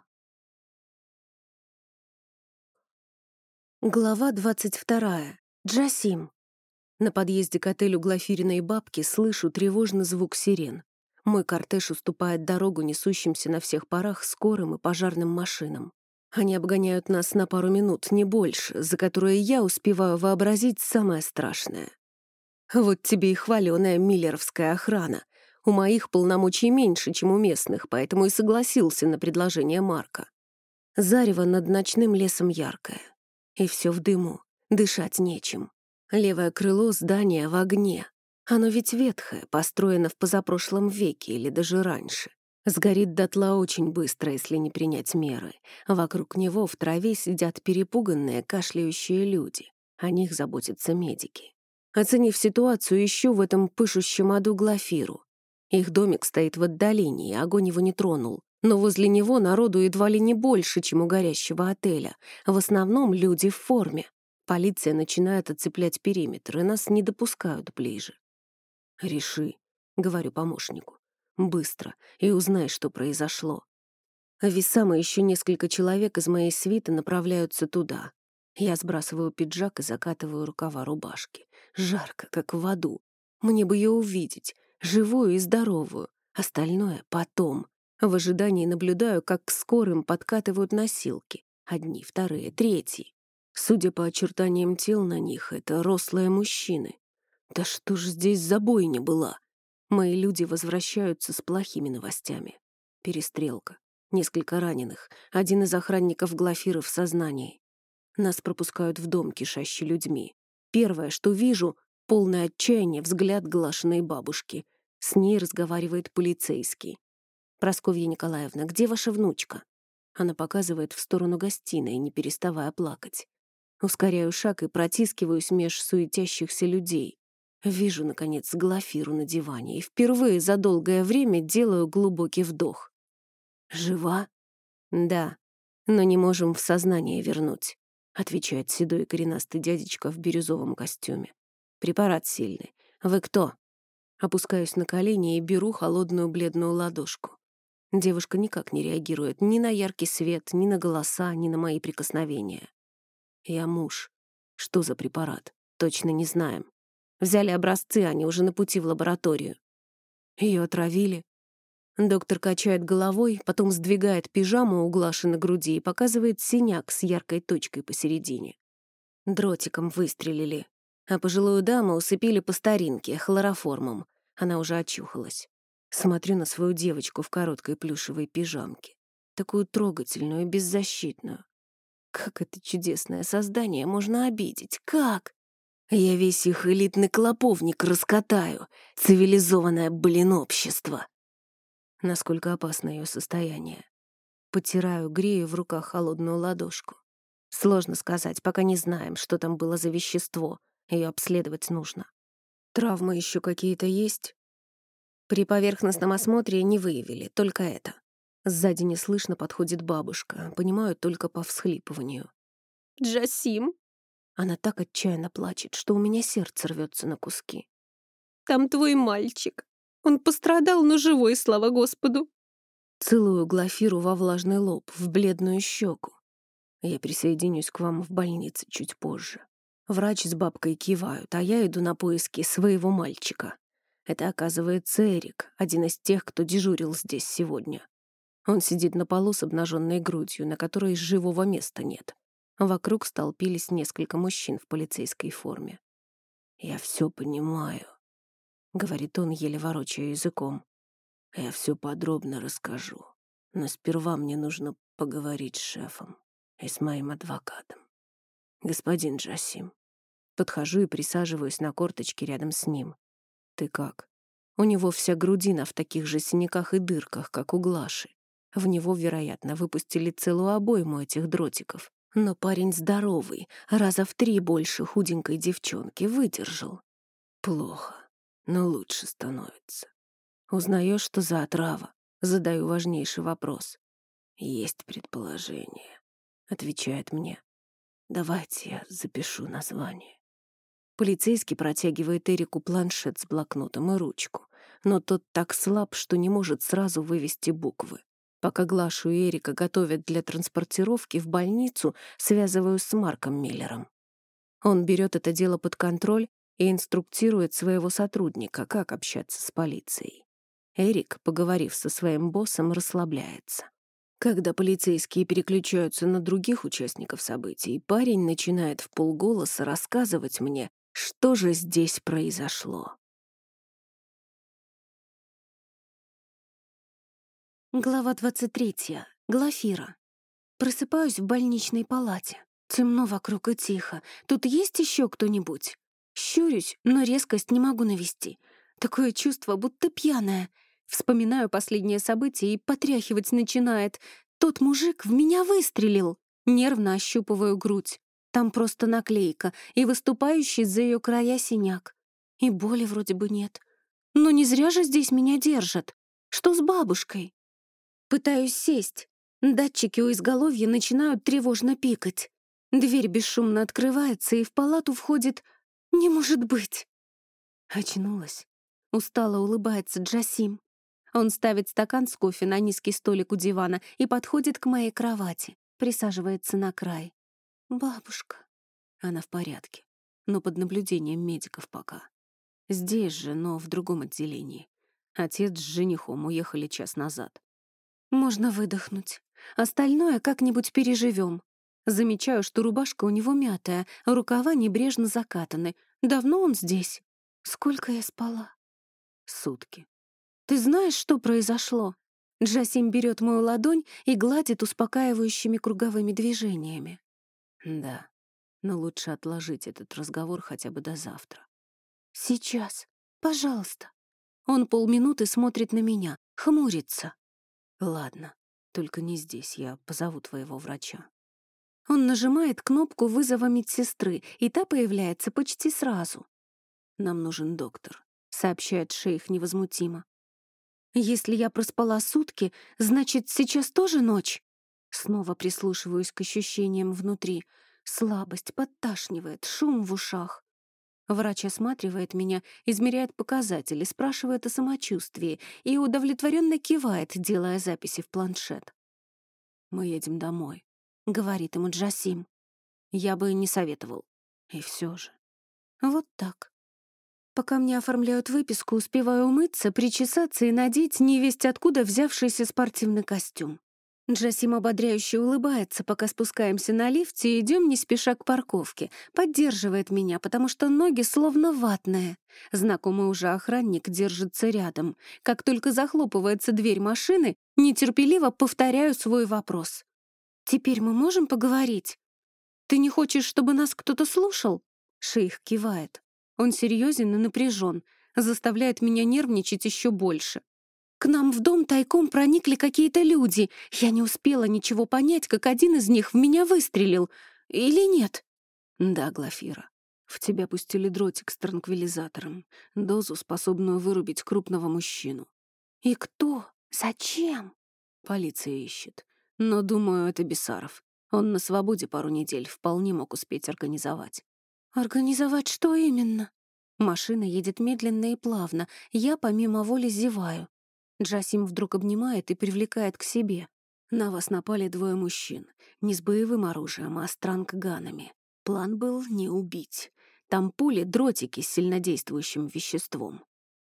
Глава двадцать вторая. Джасим. На подъезде к отелю Глафириной бабки слышу тревожный звук сирен. Мой кортеж уступает дорогу несущимся на всех парах скорым и пожарным машинам. Они обгоняют нас на пару минут, не больше, за которые я успеваю вообразить самое страшное. Вот тебе и хваленая миллеровская охрана. У моих полномочий меньше, чем у местных, поэтому и согласился на предложение Марка. Зарево над ночным лесом яркое. И все в дыму, дышать нечем. Левое крыло здания в огне. Оно ведь ветхое, построено в позапрошлом веке или даже раньше. Сгорит дотла очень быстро, если не принять меры. Вокруг него в траве сидят перепуганные, кашляющие люди. О них заботятся медики. Оценив ситуацию, ищу в этом пышущем аду Глафиру. Их домик стоит в отдалении, огонь его не тронул. Но возле него народу едва ли не больше, чем у горящего отеля. В основном люди в форме. Полиция начинает оцеплять периметр, и нас не допускают ближе. «Реши», — говорю помощнику, — «быстро, и узнай, что произошло». Висам и еще несколько человек из моей свиты направляются туда. Я сбрасываю пиджак и закатываю рукава рубашки. Жарко, как в аду. Мне бы ее увидеть, живую и здоровую. Остальное потом. В ожидании наблюдаю, как к скорым подкатывают носилки. Одни, вторые, третьи. Судя по очертаниям тел на них, это рослые мужчины. Да что ж здесь за бойня была? Мои люди возвращаются с плохими новостями. Перестрелка. Несколько раненых. Один из охранников Глафиры в сознании. Нас пропускают в дом, кишащий людьми. Первое, что вижу — полное отчаяние взгляд Глашиной бабушки. С ней разговаривает полицейский. «Прасковья Николаевна, где ваша внучка?» Она показывает в сторону гостиной, не переставая плакать. Ускоряю шаг и протискиваюсь меж суетящихся людей. Вижу, наконец, Глафиру на диване и впервые за долгое время делаю глубокий вдох. «Жива?» «Да, но не можем в сознание вернуть», — отвечает седой коренастый дядечка в бирюзовом костюме. «Препарат сильный. Вы кто?» Опускаюсь на колени и беру холодную бледную ладошку. Девушка никак не реагирует ни на яркий свет, ни на голоса, ни на мои прикосновения. «Я муж. Что за препарат? Точно не знаем. Взяли образцы, они уже на пути в лабораторию. Ее отравили». Доктор качает головой, потом сдвигает пижаму у Глаши на груди и показывает синяк с яркой точкой посередине. Дротиком выстрелили. а пожилую даму усыпили по старинке, хлороформом. Она уже очухалась. Смотрю на свою девочку в короткой плюшевой пижамке. Такую трогательную и беззащитную. Как это чудесное создание можно обидеть? Как? Я весь их элитный клоповник раскатаю. Цивилизованное, блин, общество. Насколько опасно ее состояние. Потираю, грею в руках холодную ладошку. Сложно сказать, пока не знаем, что там было за вещество. Ее обследовать нужно. Травмы еще какие-то есть? При поверхностном осмотре не выявили, только это. Сзади неслышно подходит бабушка, понимаю только по всхлипыванию. «Джасим, Она так отчаянно плачет, что у меня сердце рвется на куски. там твой мальчик. Он пострадал, но живой, слава Господу». Целую Глафиру во влажный лоб, в бледную щеку. Я присоединюсь к вам в больнице чуть позже. Врач с бабкой кивают, а я иду на поиски своего мальчика. Это, оказывается, Эрик, один из тех, кто дежурил здесь сегодня. Он сидит на полу с обнаженной грудью, на которой живого места нет. Вокруг столпились несколько мужчин в полицейской форме. «Я все понимаю», — говорит он, еле ворочая языком. «Я все подробно расскажу. Но сперва мне нужно поговорить с шефом и с моим адвокатом. Господин Джасим». Подхожу и присаживаюсь на корточки рядом с ним. «Ты как?» У него вся грудина в таких же синяках и дырках, как у Глаши. В него, вероятно, выпустили целую обойму этих дротиков. Но парень здоровый, раза в три больше худенькой девчонки, выдержал. Плохо, но лучше становится. Узнаешь, что за отрава? Задаю важнейший вопрос. Есть предположение, отвечает мне. Давайте я запишу название. Полицейский протягивает Эрику планшет с блокнотом и ручку, но тот так слаб, что не может сразу вывести буквы. Пока Глашу и Эрика готовят для транспортировки в больницу, связываю с Марком Миллером. Он берет это дело под контроль и инструктирует своего сотрудника, как общаться с полицией. Эрик, поговорив со своим боссом, расслабляется. Когда полицейские переключаются на других участников событий, парень начинает вполголоса рассказывать мне, что же здесь произошло. Глава двадцать третья. Глафира. Просыпаюсь в больничной палате. Темно вокруг и тихо. Тут есть еще кто-нибудь? Щурюсь, но резкость не могу навести. Такое чувство, будто пьяная. Вспоминаю последнее событие и потряхивать начинает. Тот мужик в меня выстрелил. Нервно ощупываю грудь. Там просто наклейка и выступающий за ее края синяк. И боли вроде бы нет. Но не зря же здесь меня держат. Что с бабушкой? Пытаюсь сесть. Датчики у изголовья начинают тревожно пикать. Дверь бесшумно открывается, и в палату входит... Не может быть! Очнулась. Устало улыбается Джасим. Он ставит стакан с кофе на низкий столик у дивана и подходит к моей кровати, присаживается на край. «Бабушка». Она в порядке, но под наблюдением медиков пока. Здесь же, но в другом отделении. Отец с женихом уехали час назад. Можно выдохнуть. Остальное как-нибудь переживем. Замечаю, что рубашка у него мятая, а рукава небрежно закатаны. Давно он здесь? Сколько я спала? Сутки. Ты знаешь, что произошло? Джасим берет мою ладонь и гладит успокаивающими круговыми движениями. Да, но лучше отложить этот разговор хотя бы до завтра. Сейчас. Пожалуйста. Он полминуты смотрит на меня, хмурится. Ладно, только не здесь, я позову твоего врача. Он нажимает кнопку вызова медсестры, и та появляется почти сразу. Нам нужен доктор, сообщает шейх невозмутимо. Если я проспала сутки, значит, сейчас тоже ночь? Снова прислушиваюсь к ощущениям внутри. Слабость подташнивает, шум в ушах. Врач осматривает меня, измеряет показатели, спрашивает о самочувствии и удовлетворенно кивает, делая записи в планшет. «Мы едем домой», — говорит ему Джасим. «Я бы не советовал. И все же». Вот так. Пока мне оформляют выписку, успеваю умыться, причесаться и надеть невесть откуда взявшийся спортивный костюм. Джасим ободряюще улыбается, пока спускаемся на лифте и идем не спеша к парковке. Поддерживает меня, потому что ноги словно ватные. Знакомый уже охранник держится рядом. Как только захлопывается дверь машины, нетерпеливо повторяю свой вопрос. «Теперь мы можем поговорить? Ты не хочешь, чтобы нас кто-то слушал?» Шейх кивает. Он серьезен и напряжен, заставляет меня нервничать еще больше. К нам в дом тайком проникли какие-то люди. Я не успела ничего понять, как один из них в меня выстрелил. Или нет? Да, Глафира, в тебя пустили дротик с транквилизатором, дозу, способную вырубить крупного мужчину. И кто? Зачем? Полиция ищет. Но, думаю, это Бесаров. Он на свободе пару недель, вполне мог успеть организовать. Организовать что именно? Машина едет медленно и плавно. Я помимо воли зеваю. Джасим вдруг обнимает и привлекает к себе. На вас напали двое мужчин. Не с боевым оружием, а с транкганами. План был не убить. Там пули, дротики с сильнодействующим веществом.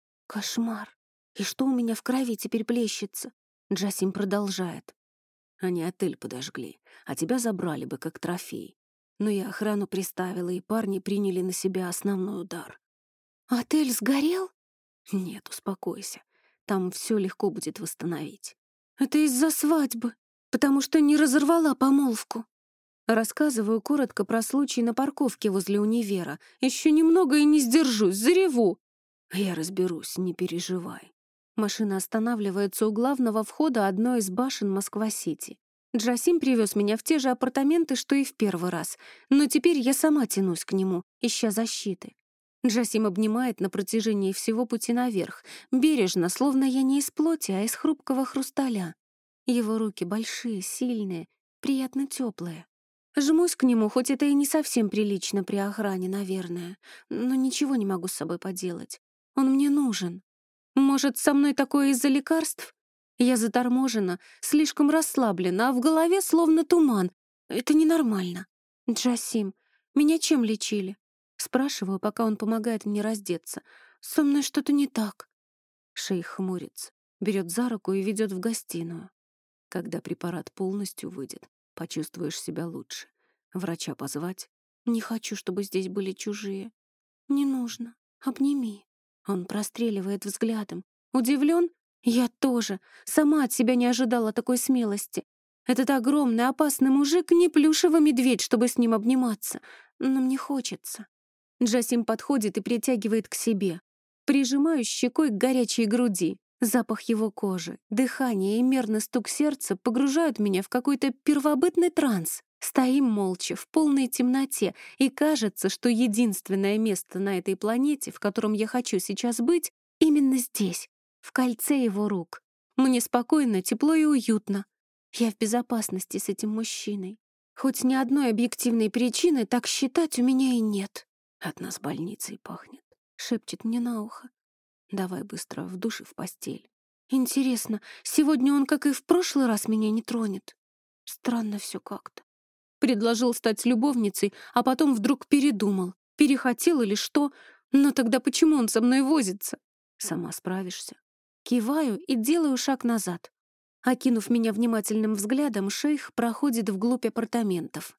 Кошмар. И что у меня в крови теперь плещется? Джасим продолжает. Они отель подожгли, а тебя забрали бы как трофей. Но я охрану приставила, и парни приняли на себя основной удар. Отель сгорел? Нет, успокойся. Там все легко будет восстановить. Это из-за свадьбы, потому что не разорвала помолвку. Рассказываю коротко про случай на парковке возле универа. Еще немного и не сдержусь, зареву. Я разберусь, не переживай. Машина останавливается у главного входа одной из башен Москва-Сити. Джасим привез меня в те же апартаменты, что и в первый раз, но теперь я сама тянусь к нему, ища защиты. Джасим обнимает на протяжении всего пути наверх, бережно, словно я не из плоти, а из хрупкого хрусталя. Его руки большие, сильные, приятно теплые. Жмусь к нему, хоть это и не совсем прилично при охране, наверное, но ничего не могу с собой поделать. Он мне нужен. Может, со мной такое из-за лекарств? Я заторможена, слишком расслаблена, а в голове словно туман. Это ненормально. Джасим, меня чем лечили? Спрашиваю, пока он помогает мне раздеться. Со мной что-то не так. Шейх хмурится, берет за руку и ведет в гостиную. Когда препарат полностью выйдет, почувствуешь себя лучше. Врача позвать? Не хочу, чтобы здесь были чужие. Не нужно. Обними. Он простреливает взглядом. Удивлен? Я тоже. Сама от себя не ожидала такой смелости. Этот огромный, опасный мужик не плюшевый медведь, чтобы с ним обниматься. Но мне хочется. Джасим подходит и притягивает к себе. Прижимаю щекой к горячей груди. Запах его кожи, дыхание и мерный стук сердца погружают меня в какой-то первобытный транс. Стоим молча, в полной темноте, и кажется, что единственное место на этой планете, в котором я хочу сейчас быть, именно здесь, в кольце его рук. Мне спокойно, тепло и уютно. Я в безопасности с этим мужчиной. Хоть ни одной объективной причины так считать у меня и нет. От нас больницей пахнет. Шепчет мне на ухо. Давай быстро в душ и в постель. Интересно, сегодня он, как и в прошлый раз, меня не тронет? Странно все как-то. Предложил стать любовницей, а потом вдруг передумал. Перехотел или что? Но тогда почему он со мной возится? Сама справишься. Киваю и делаю шаг назад. Окинув меня внимательным взглядом, шейх проходит вглубь апартаментов.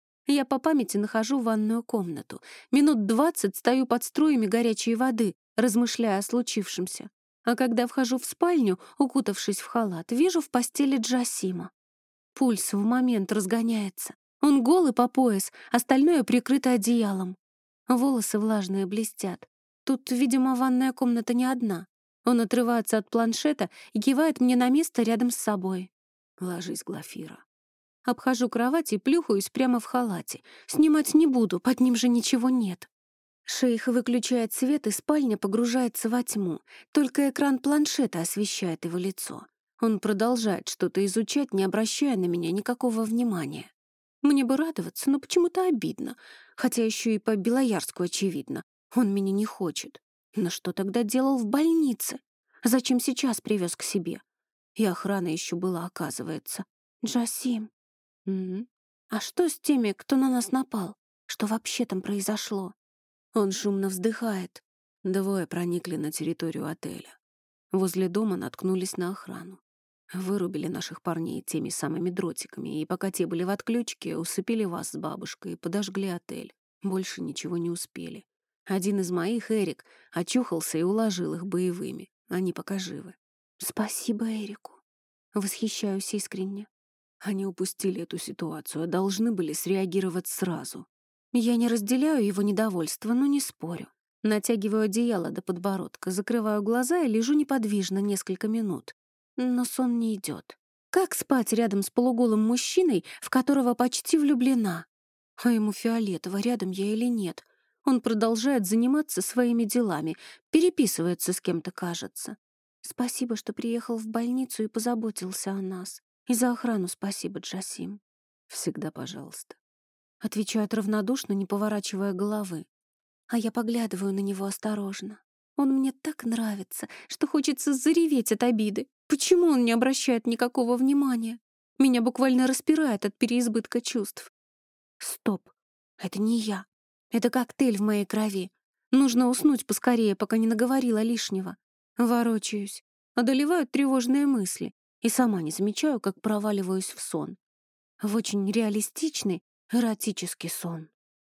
Я по памяти нахожу ванную комнату. Минут двадцать стою под струями горячей воды, размышляя о случившемся. А когда вхожу в спальню, укутавшись в халат, вижу в постели Джасима. Пульс в момент разгоняется. Он голый по пояс, остальное прикрыто одеялом. Волосы влажные блестят. Тут, видимо, ванная комната не одна. Он отрывается от планшета и кивает мне на место рядом с собой. Ложись, Глафира. Обхожу кровать и плюхаюсь прямо в халате. Снимать не буду, под ним же ничего нет. Шейх выключает свет, и спальня погружается во тьму. Только экран планшета освещает его лицо. Он продолжает что-то изучать, не обращая на меня никакого внимания. Мне бы радоваться, но почему-то обидно. Хотя еще и по Белоярску очевидно. Он меня не хочет. Но что тогда делал в больнице? Зачем сейчас привез к себе? И охрана еще была, оказывается. Джасим. Угу. А что с теми, кто на нас напал? Что вообще там произошло? Он шумно вздыхает. Двое проникли на территорию отеля. Возле дома наткнулись на охрану. Вырубили наших парней теми самыми дротиками, и пока те были в отключке, усыпили вас с бабушкой и подожгли отель. Больше ничего не успели. Один из моих, Эрик, очухался и уложил их боевыми. Они пока живы. Спасибо Эрику. Восхищаюсь искренне. Они упустили эту ситуацию, а должны были среагировать сразу. Я не разделяю его недовольство, но не спорю. Натягиваю одеяло до подбородка, закрываю глаза и лежу неподвижно несколько минут. Но сон не идет. Как спать рядом с полуголым мужчиной, в которого почти влюблена? А ему фиолетово, рядом я или нет. Он продолжает заниматься своими делами, переписывается с кем-то, кажется. Спасибо, что приехал в больницу и позаботился о нас. И за охрану спасибо, Джасим. Всегда пожалуйста. Отвечает равнодушно, не поворачивая головы. А я поглядываю на него осторожно. Он мне так нравится, что хочется зареветь от обиды. Почему он не обращает никакого внимания? Меня буквально распирает от переизбытка чувств. Стоп, это не я. Это коктейль в моей крови. Нужно уснуть поскорее, пока не наговорила лишнего. Ворочаюсь. Одолевают тревожные мысли. И сама не замечаю, как проваливаюсь в сон. В очень реалистичный, эротический сон.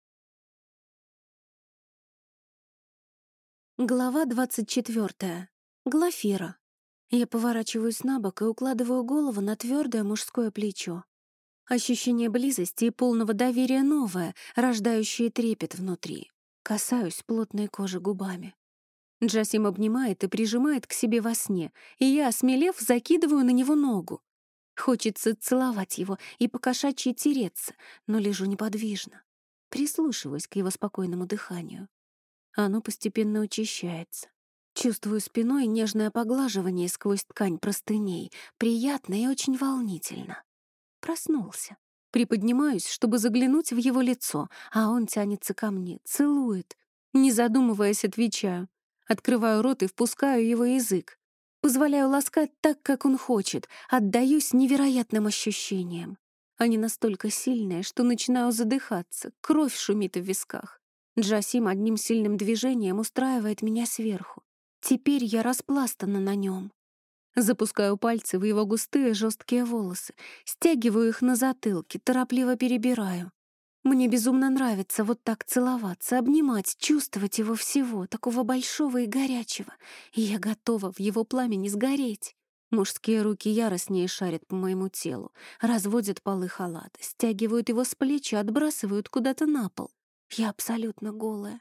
Глава двадцать четвёртая. Глафира. Я поворачиваюсь на бок и укладываю голову на твердое мужское плечо. Ощущение близости и полного доверия новое, рождающее трепет внутри. Касаюсь плотной кожи губами. Джасим обнимает и прижимает к себе во сне, и я, осмелев, закидываю на него ногу. Хочется целовать его и покошачьи тереться, но лежу неподвижно. Прислушиваюсь к его спокойному дыханию. Оно постепенно учащается. Чувствую спиной нежное поглаживание сквозь ткань простыней, приятно и очень волнительно. Проснулся. Приподнимаюсь, чтобы заглянуть в его лицо, а он тянется ко мне, целует. Не задумываясь, отвечаю. Открываю рот и впускаю его язык. Позволяю ласкать так, как он хочет, отдаюсь невероятным ощущениям. Они настолько сильные, что начинаю задыхаться, кровь шумит в висках. Джасим одним сильным движением устраивает меня сверху. Теперь я распластана на нем. Запускаю пальцы в его густые жесткие волосы, стягиваю их на затылке, торопливо перебираю. Мне безумно нравится вот так целоваться, обнимать, чувствовать его всего, такого большого и горячего. И я готова в его пламени сгореть. Мужские руки яростнее шарят по моему телу, разводят полы халата, стягивают его с плеч и отбрасывают куда-то на пол. Я абсолютно голая.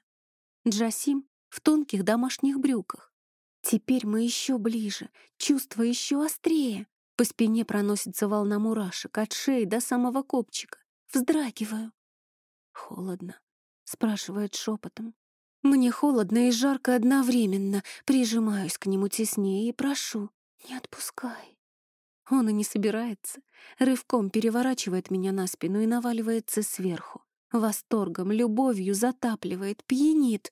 Джасим в тонких домашних брюках. Теперь мы еще ближе, чувства еще острее. По спине проносится волна мурашек, от шеи до самого копчика. Вздрагиваю. «Холодно?» — спрашивает шепотом. Мне холодно и жарко одновременно. Прижимаюсь к нему теснее и прошу: «Не отпускай». Он и не собирается. Рывком переворачивает меня на спину и наваливается сверху. Восторгом, любовью затапливает, пьянит.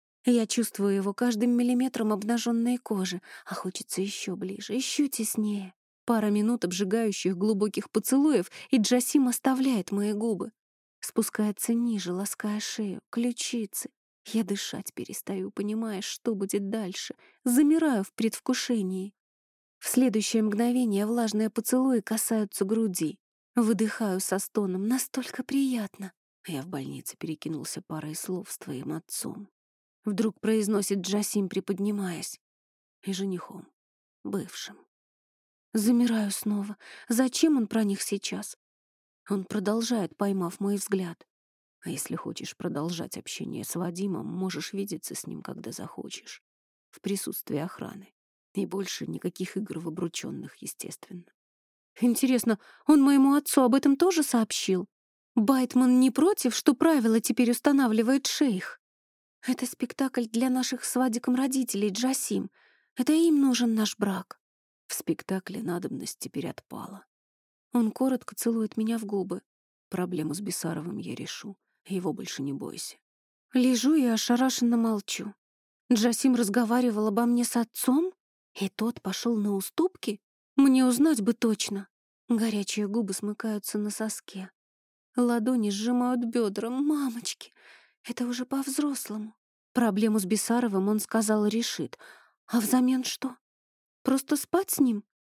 Я чувствую его каждым миллиметром обнаженной кожи, а хочется еще ближе, еще теснее. Пара минут обжигающих глубоких поцелуев, и Джасим оставляет мои губы. Спускается ниже, лаская шею, ключицы. Я дышать перестаю, понимая, что будет дальше. Замираю в предвкушении. В следующее мгновение влажные поцелуи касаются груди. Выдыхаю со стоном, настолько приятно. Я в больнице перекинулся парой слов с твоим отцом. Вдруг произносит Джасим, приподнимаясь. И женихом, бывшим. Замираю снова. Зачем он про них сейчас? Он продолжает, поймав мой взгляд. А если хочешь продолжать общение с Вадимом, можешь видеться с ним, когда захочешь. В присутствии охраны. И больше никаких игр в обручённых, естественно. Интересно, он моему отцу об этом тоже сообщил? Байтман не против, что правила теперь устанавливает шейх? Это спектакль для наших с Вадиком родителей, Джасим. Это им нужен наш брак. В спектакле надобность теперь отпала. Он коротко целует меня в губы. Проблему с Бесаровым я решу. Его больше не бойся. Лежу и ошарашенно молчу. Джасим разговаривал обо мне с отцом? И тот пошел на уступки? Мне узнать бы точно. Горячие губы смыкаются на соске. Ладони сжимают бедра. Мамочки, это уже по-взрослому. Проблему с Бесаровым он сказал решит. А взамен что? Просто спать с ним?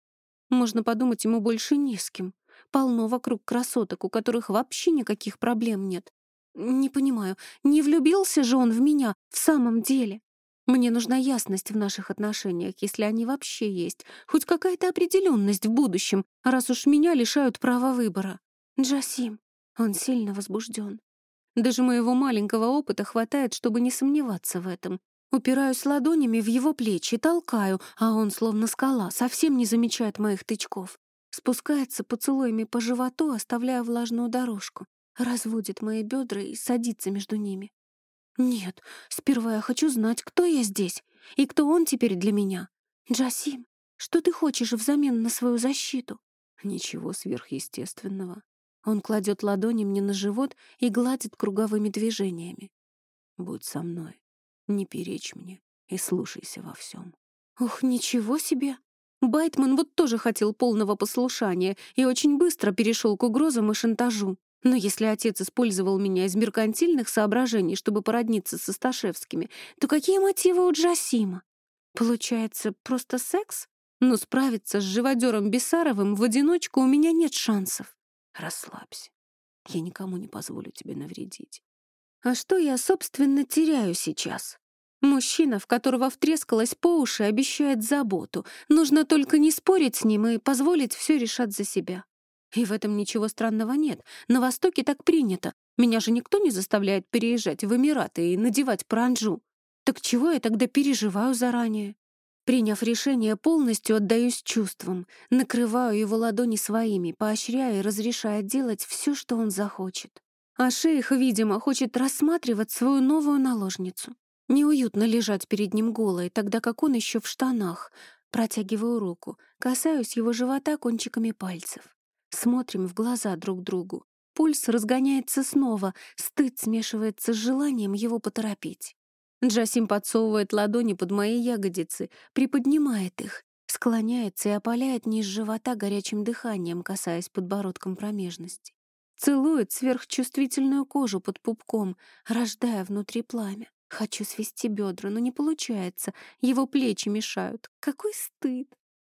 Можно подумать, ему больше не с кем. Полно вокруг красоток, у которых вообще никаких проблем нет. Не понимаю, не влюбился же он в меня в самом деле? Мне нужна ясность в наших отношениях, если они вообще есть. Хоть какая-то определенность в будущем, раз уж меня лишают права выбора. Джасим, он сильно возбужден. Даже моего маленького опыта хватает, чтобы не сомневаться в этом. Упираюсь ладонями в его плечи, толкаю, а он, словно скала, совсем не замечает моих тычков. Спускается поцелуями по животу, оставляя влажную дорожку. Разводит мои бедра и садится между ними. Нет, сперва я хочу знать, кто я здесь и кто он теперь для меня. Джасим, что ты хочешь взамен на свою защиту? Ничего сверхъестественного. Он кладет ладони мне на живот и гладит круговыми движениями. Будь со мной, не перечь мне и слушайся во всем. Ух, ничего себе! Байтман вот тоже хотел полного послушания и очень быстро перешел к угрозам и шантажу. Но если отец использовал меня из меркантильных соображений, чтобы породниться со Сташевскими, то какие мотивы у Джасима? Получается, просто секс? Но справиться с живодером Бессаровым в одиночку у меня нет шансов. Расслабься. Я никому не позволю тебе навредить. А что я, собственно, теряю сейчас? Мужчина, в которого втрескалась по уши, обещает заботу. Нужно только не спорить с ним и позволить все решать за себя. И в этом ничего странного нет. На Востоке так принято. Меня же никто не заставляет переезжать в Эмираты и надевать паранджу. Так чего я тогда переживаю заранее? Приняв решение, полностью отдаюсь чувствам, накрываю его ладони своими, поощряя и разрешая делать все, что он захочет. А шейх, видимо, хочет рассматривать свою новую наложницу. Неуютно лежать перед ним голой, тогда как он еще в штанах. Протягиваю руку, касаюсь его живота кончиками пальцев. Смотрим в глаза друг другу. Пульс разгоняется снова, стыд смешивается с желанием его поторопить. Джасим подсовывает ладони под мои ягодицы, приподнимает их, склоняется и опаляет низ живота горячим дыханием, касаясь подбородком промежности. Целует сверхчувствительную кожу под пупком, рождая внутри пламя. Хочу свести бедра, но не получается. Его плечи мешают. Какой стыд!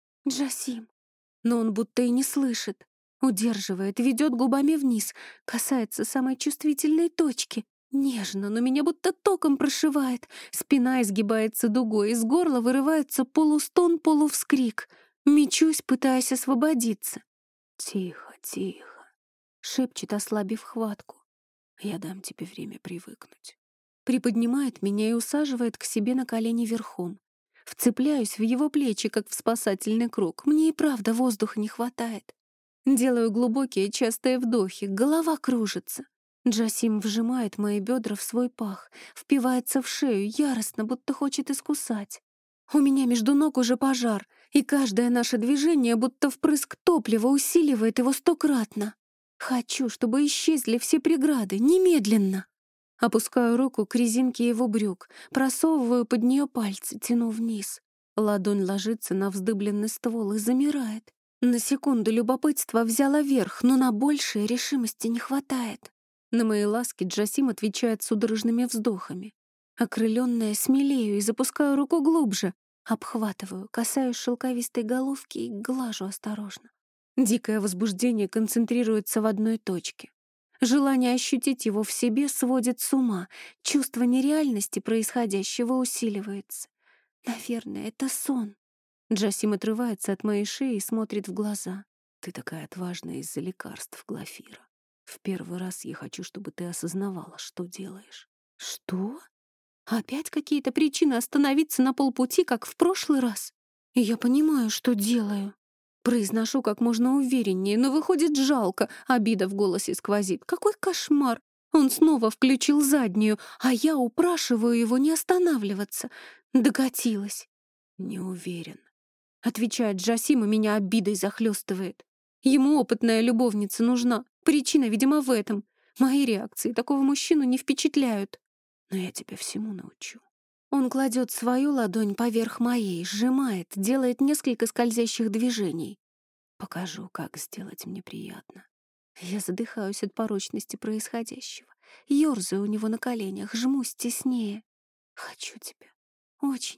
Джасим. Но он будто и не слышит. Удерживает, ведет губами вниз, касается самой чувствительной точки. Нежно, но меня будто током прошивает. Спина изгибается дугой, из горла вырывается полустон, полувскрик. Мечусь, пытаясь освободиться. «Тихо, тихо», — шепчет, ослабив хватку. «Я дам тебе время привыкнуть». Приподнимает меня и усаживает к себе на колени верхом. Вцепляюсь в его плечи, как в спасательный круг. Мне и правда воздуха не хватает. Делаю глубокие частые вдохи, голова кружится. Джасим вжимает мои бедра в свой пах, впивается в шею, яростно, будто хочет искусать. У меня между ног уже пожар, и каждое наше движение, будто впрыск топлива, усиливает его стократно. Хочу, чтобы исчезли все преграды, немедленно. Опускаю руку к резинке его брюк, просовываю под нее пальцы, тяну вниз. Ладонь ложится на вздыбленный ствол и замирает. На секунду любопытство взяло верх, но на большее решимости не хватает. На мои ласки Джасим отвечает судорожными вздохами. Окрыленная смелею и запускаю руку глубже. Обхватываю, касаюсь шелковистой головки и глажу осторожно. Дикое возбуждение концентрируется в одной точке. Желание ощутить его в себе сводит с ума. Чувство нереальности происходящего усиливается. Наверное, это сон. Джасим отрывается от моей шеи и смотрит в глаза. «Ты такая отважная из-за лекарств, Глафира. В первый раз я хочу, чтобы ты осознавала, что делаешь». «Что? Опять какие-то причины остановиться на полпути, как в прошлый раз? И я понимаю, что делаю». Произношу как можно увереннее, но выходит жалко, обида в голосе сквозит. Какой кошмар! Он снова включил заднюю, а я упрашиваю его не останавливаться. Докатилась. «Не уверен», — отвечает Джасим, и меня обидой захлестывает. Ему опытная любовница нужна. Причина, видимо, в этом. Мои реакции такого мужчину не впечатляют. Но я тебя всему научу. Он кладет свою ладонь поверх моей, сжимает, делает несколько скользящих движений. Покажу, как сделать мне приятно. Я задыхаюсь от порочности происходящего. Ёрзаю у него на коленях, жмусь теснее. Хочу тебя. Очень.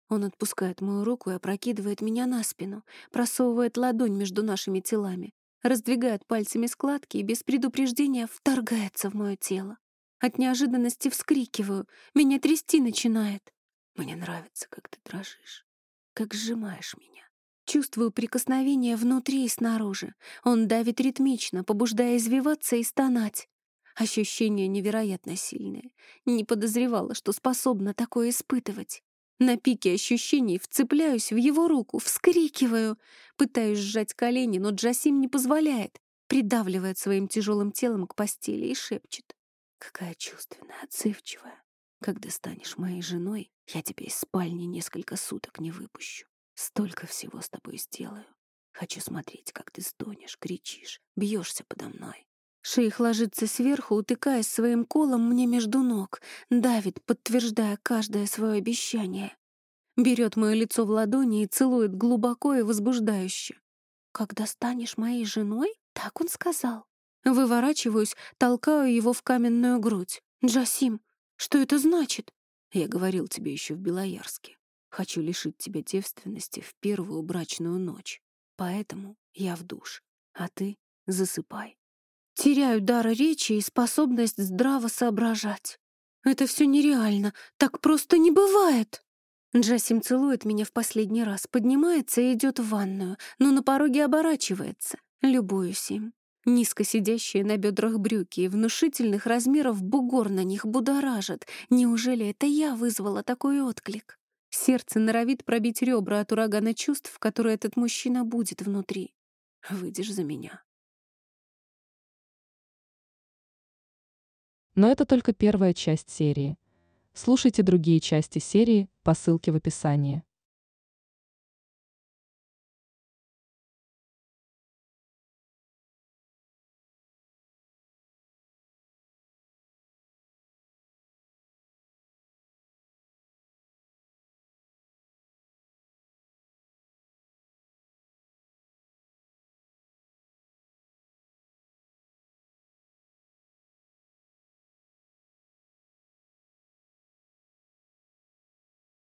Он отпускает мою руку и опрокидывает меня на спину, просовывает ладонь между нашими телами, раздвигает пальцами складки и без предупреждения вторгается в мое тело. От неожиданности вскрикиваю, меня трясти начинает. Мне нравится, как ты дрожишь, как сжимаешь меня. Чувствую прикосновение внутри и снаружи. Он давит ритмично, побуждая извиваться и стонать. Ощущение невероятно сильное. Не подозревала, что способна такое испытывать. На пике ощущений вцепляюсь в его руку, вскрикиваю. Пытаюсь сжать колени, но Джасим не позволяет. Придавливает своим тяжелым телом к постели и шепчет. «Какая чувственная, отзывчивая. Когда станешь моей женой, я тебя из спальни несколько суток не выпущу. Столько всего с тобой сделаю. Хочу смотреть, как ты стонешь, кричишь, бьешься подо мной». Шейх ложится сверху, утыкаясь своим колом мне между ног, давит, подтверждая каждое свое обещание. Берет мое лицо в ладони и целует глубоко и возбуждающе. «Когда станешь моей женой?» — так он сказал. Выворачиваюсь, толкаю его в каменную грудь. «Джасим, что это значит?» «Я говорил тебе еще в Белоярске. Хочу лишить тебя девственности в первую брачную ночь. Поэтому я в душ, а ты засыпай». Теряю дар речи и способность здраво соображать. Это все нереально, так просто не бывает. Джасим целует меня в последний раз, поднимается и идет в ванную, но на пороге оборачивается. Любуюсь им. Низко сидящие на бедрах брюки и внушительных размеров бугор на них будоражат. Неужели это я вызвала такой отклик? Сердце норовит пробить ребра от урагана чувств, в которые этот мужчина будет внутри. Выйдешь за меня. Но это только первая часть серии. Слушайте другие части серии по ссылке в описании.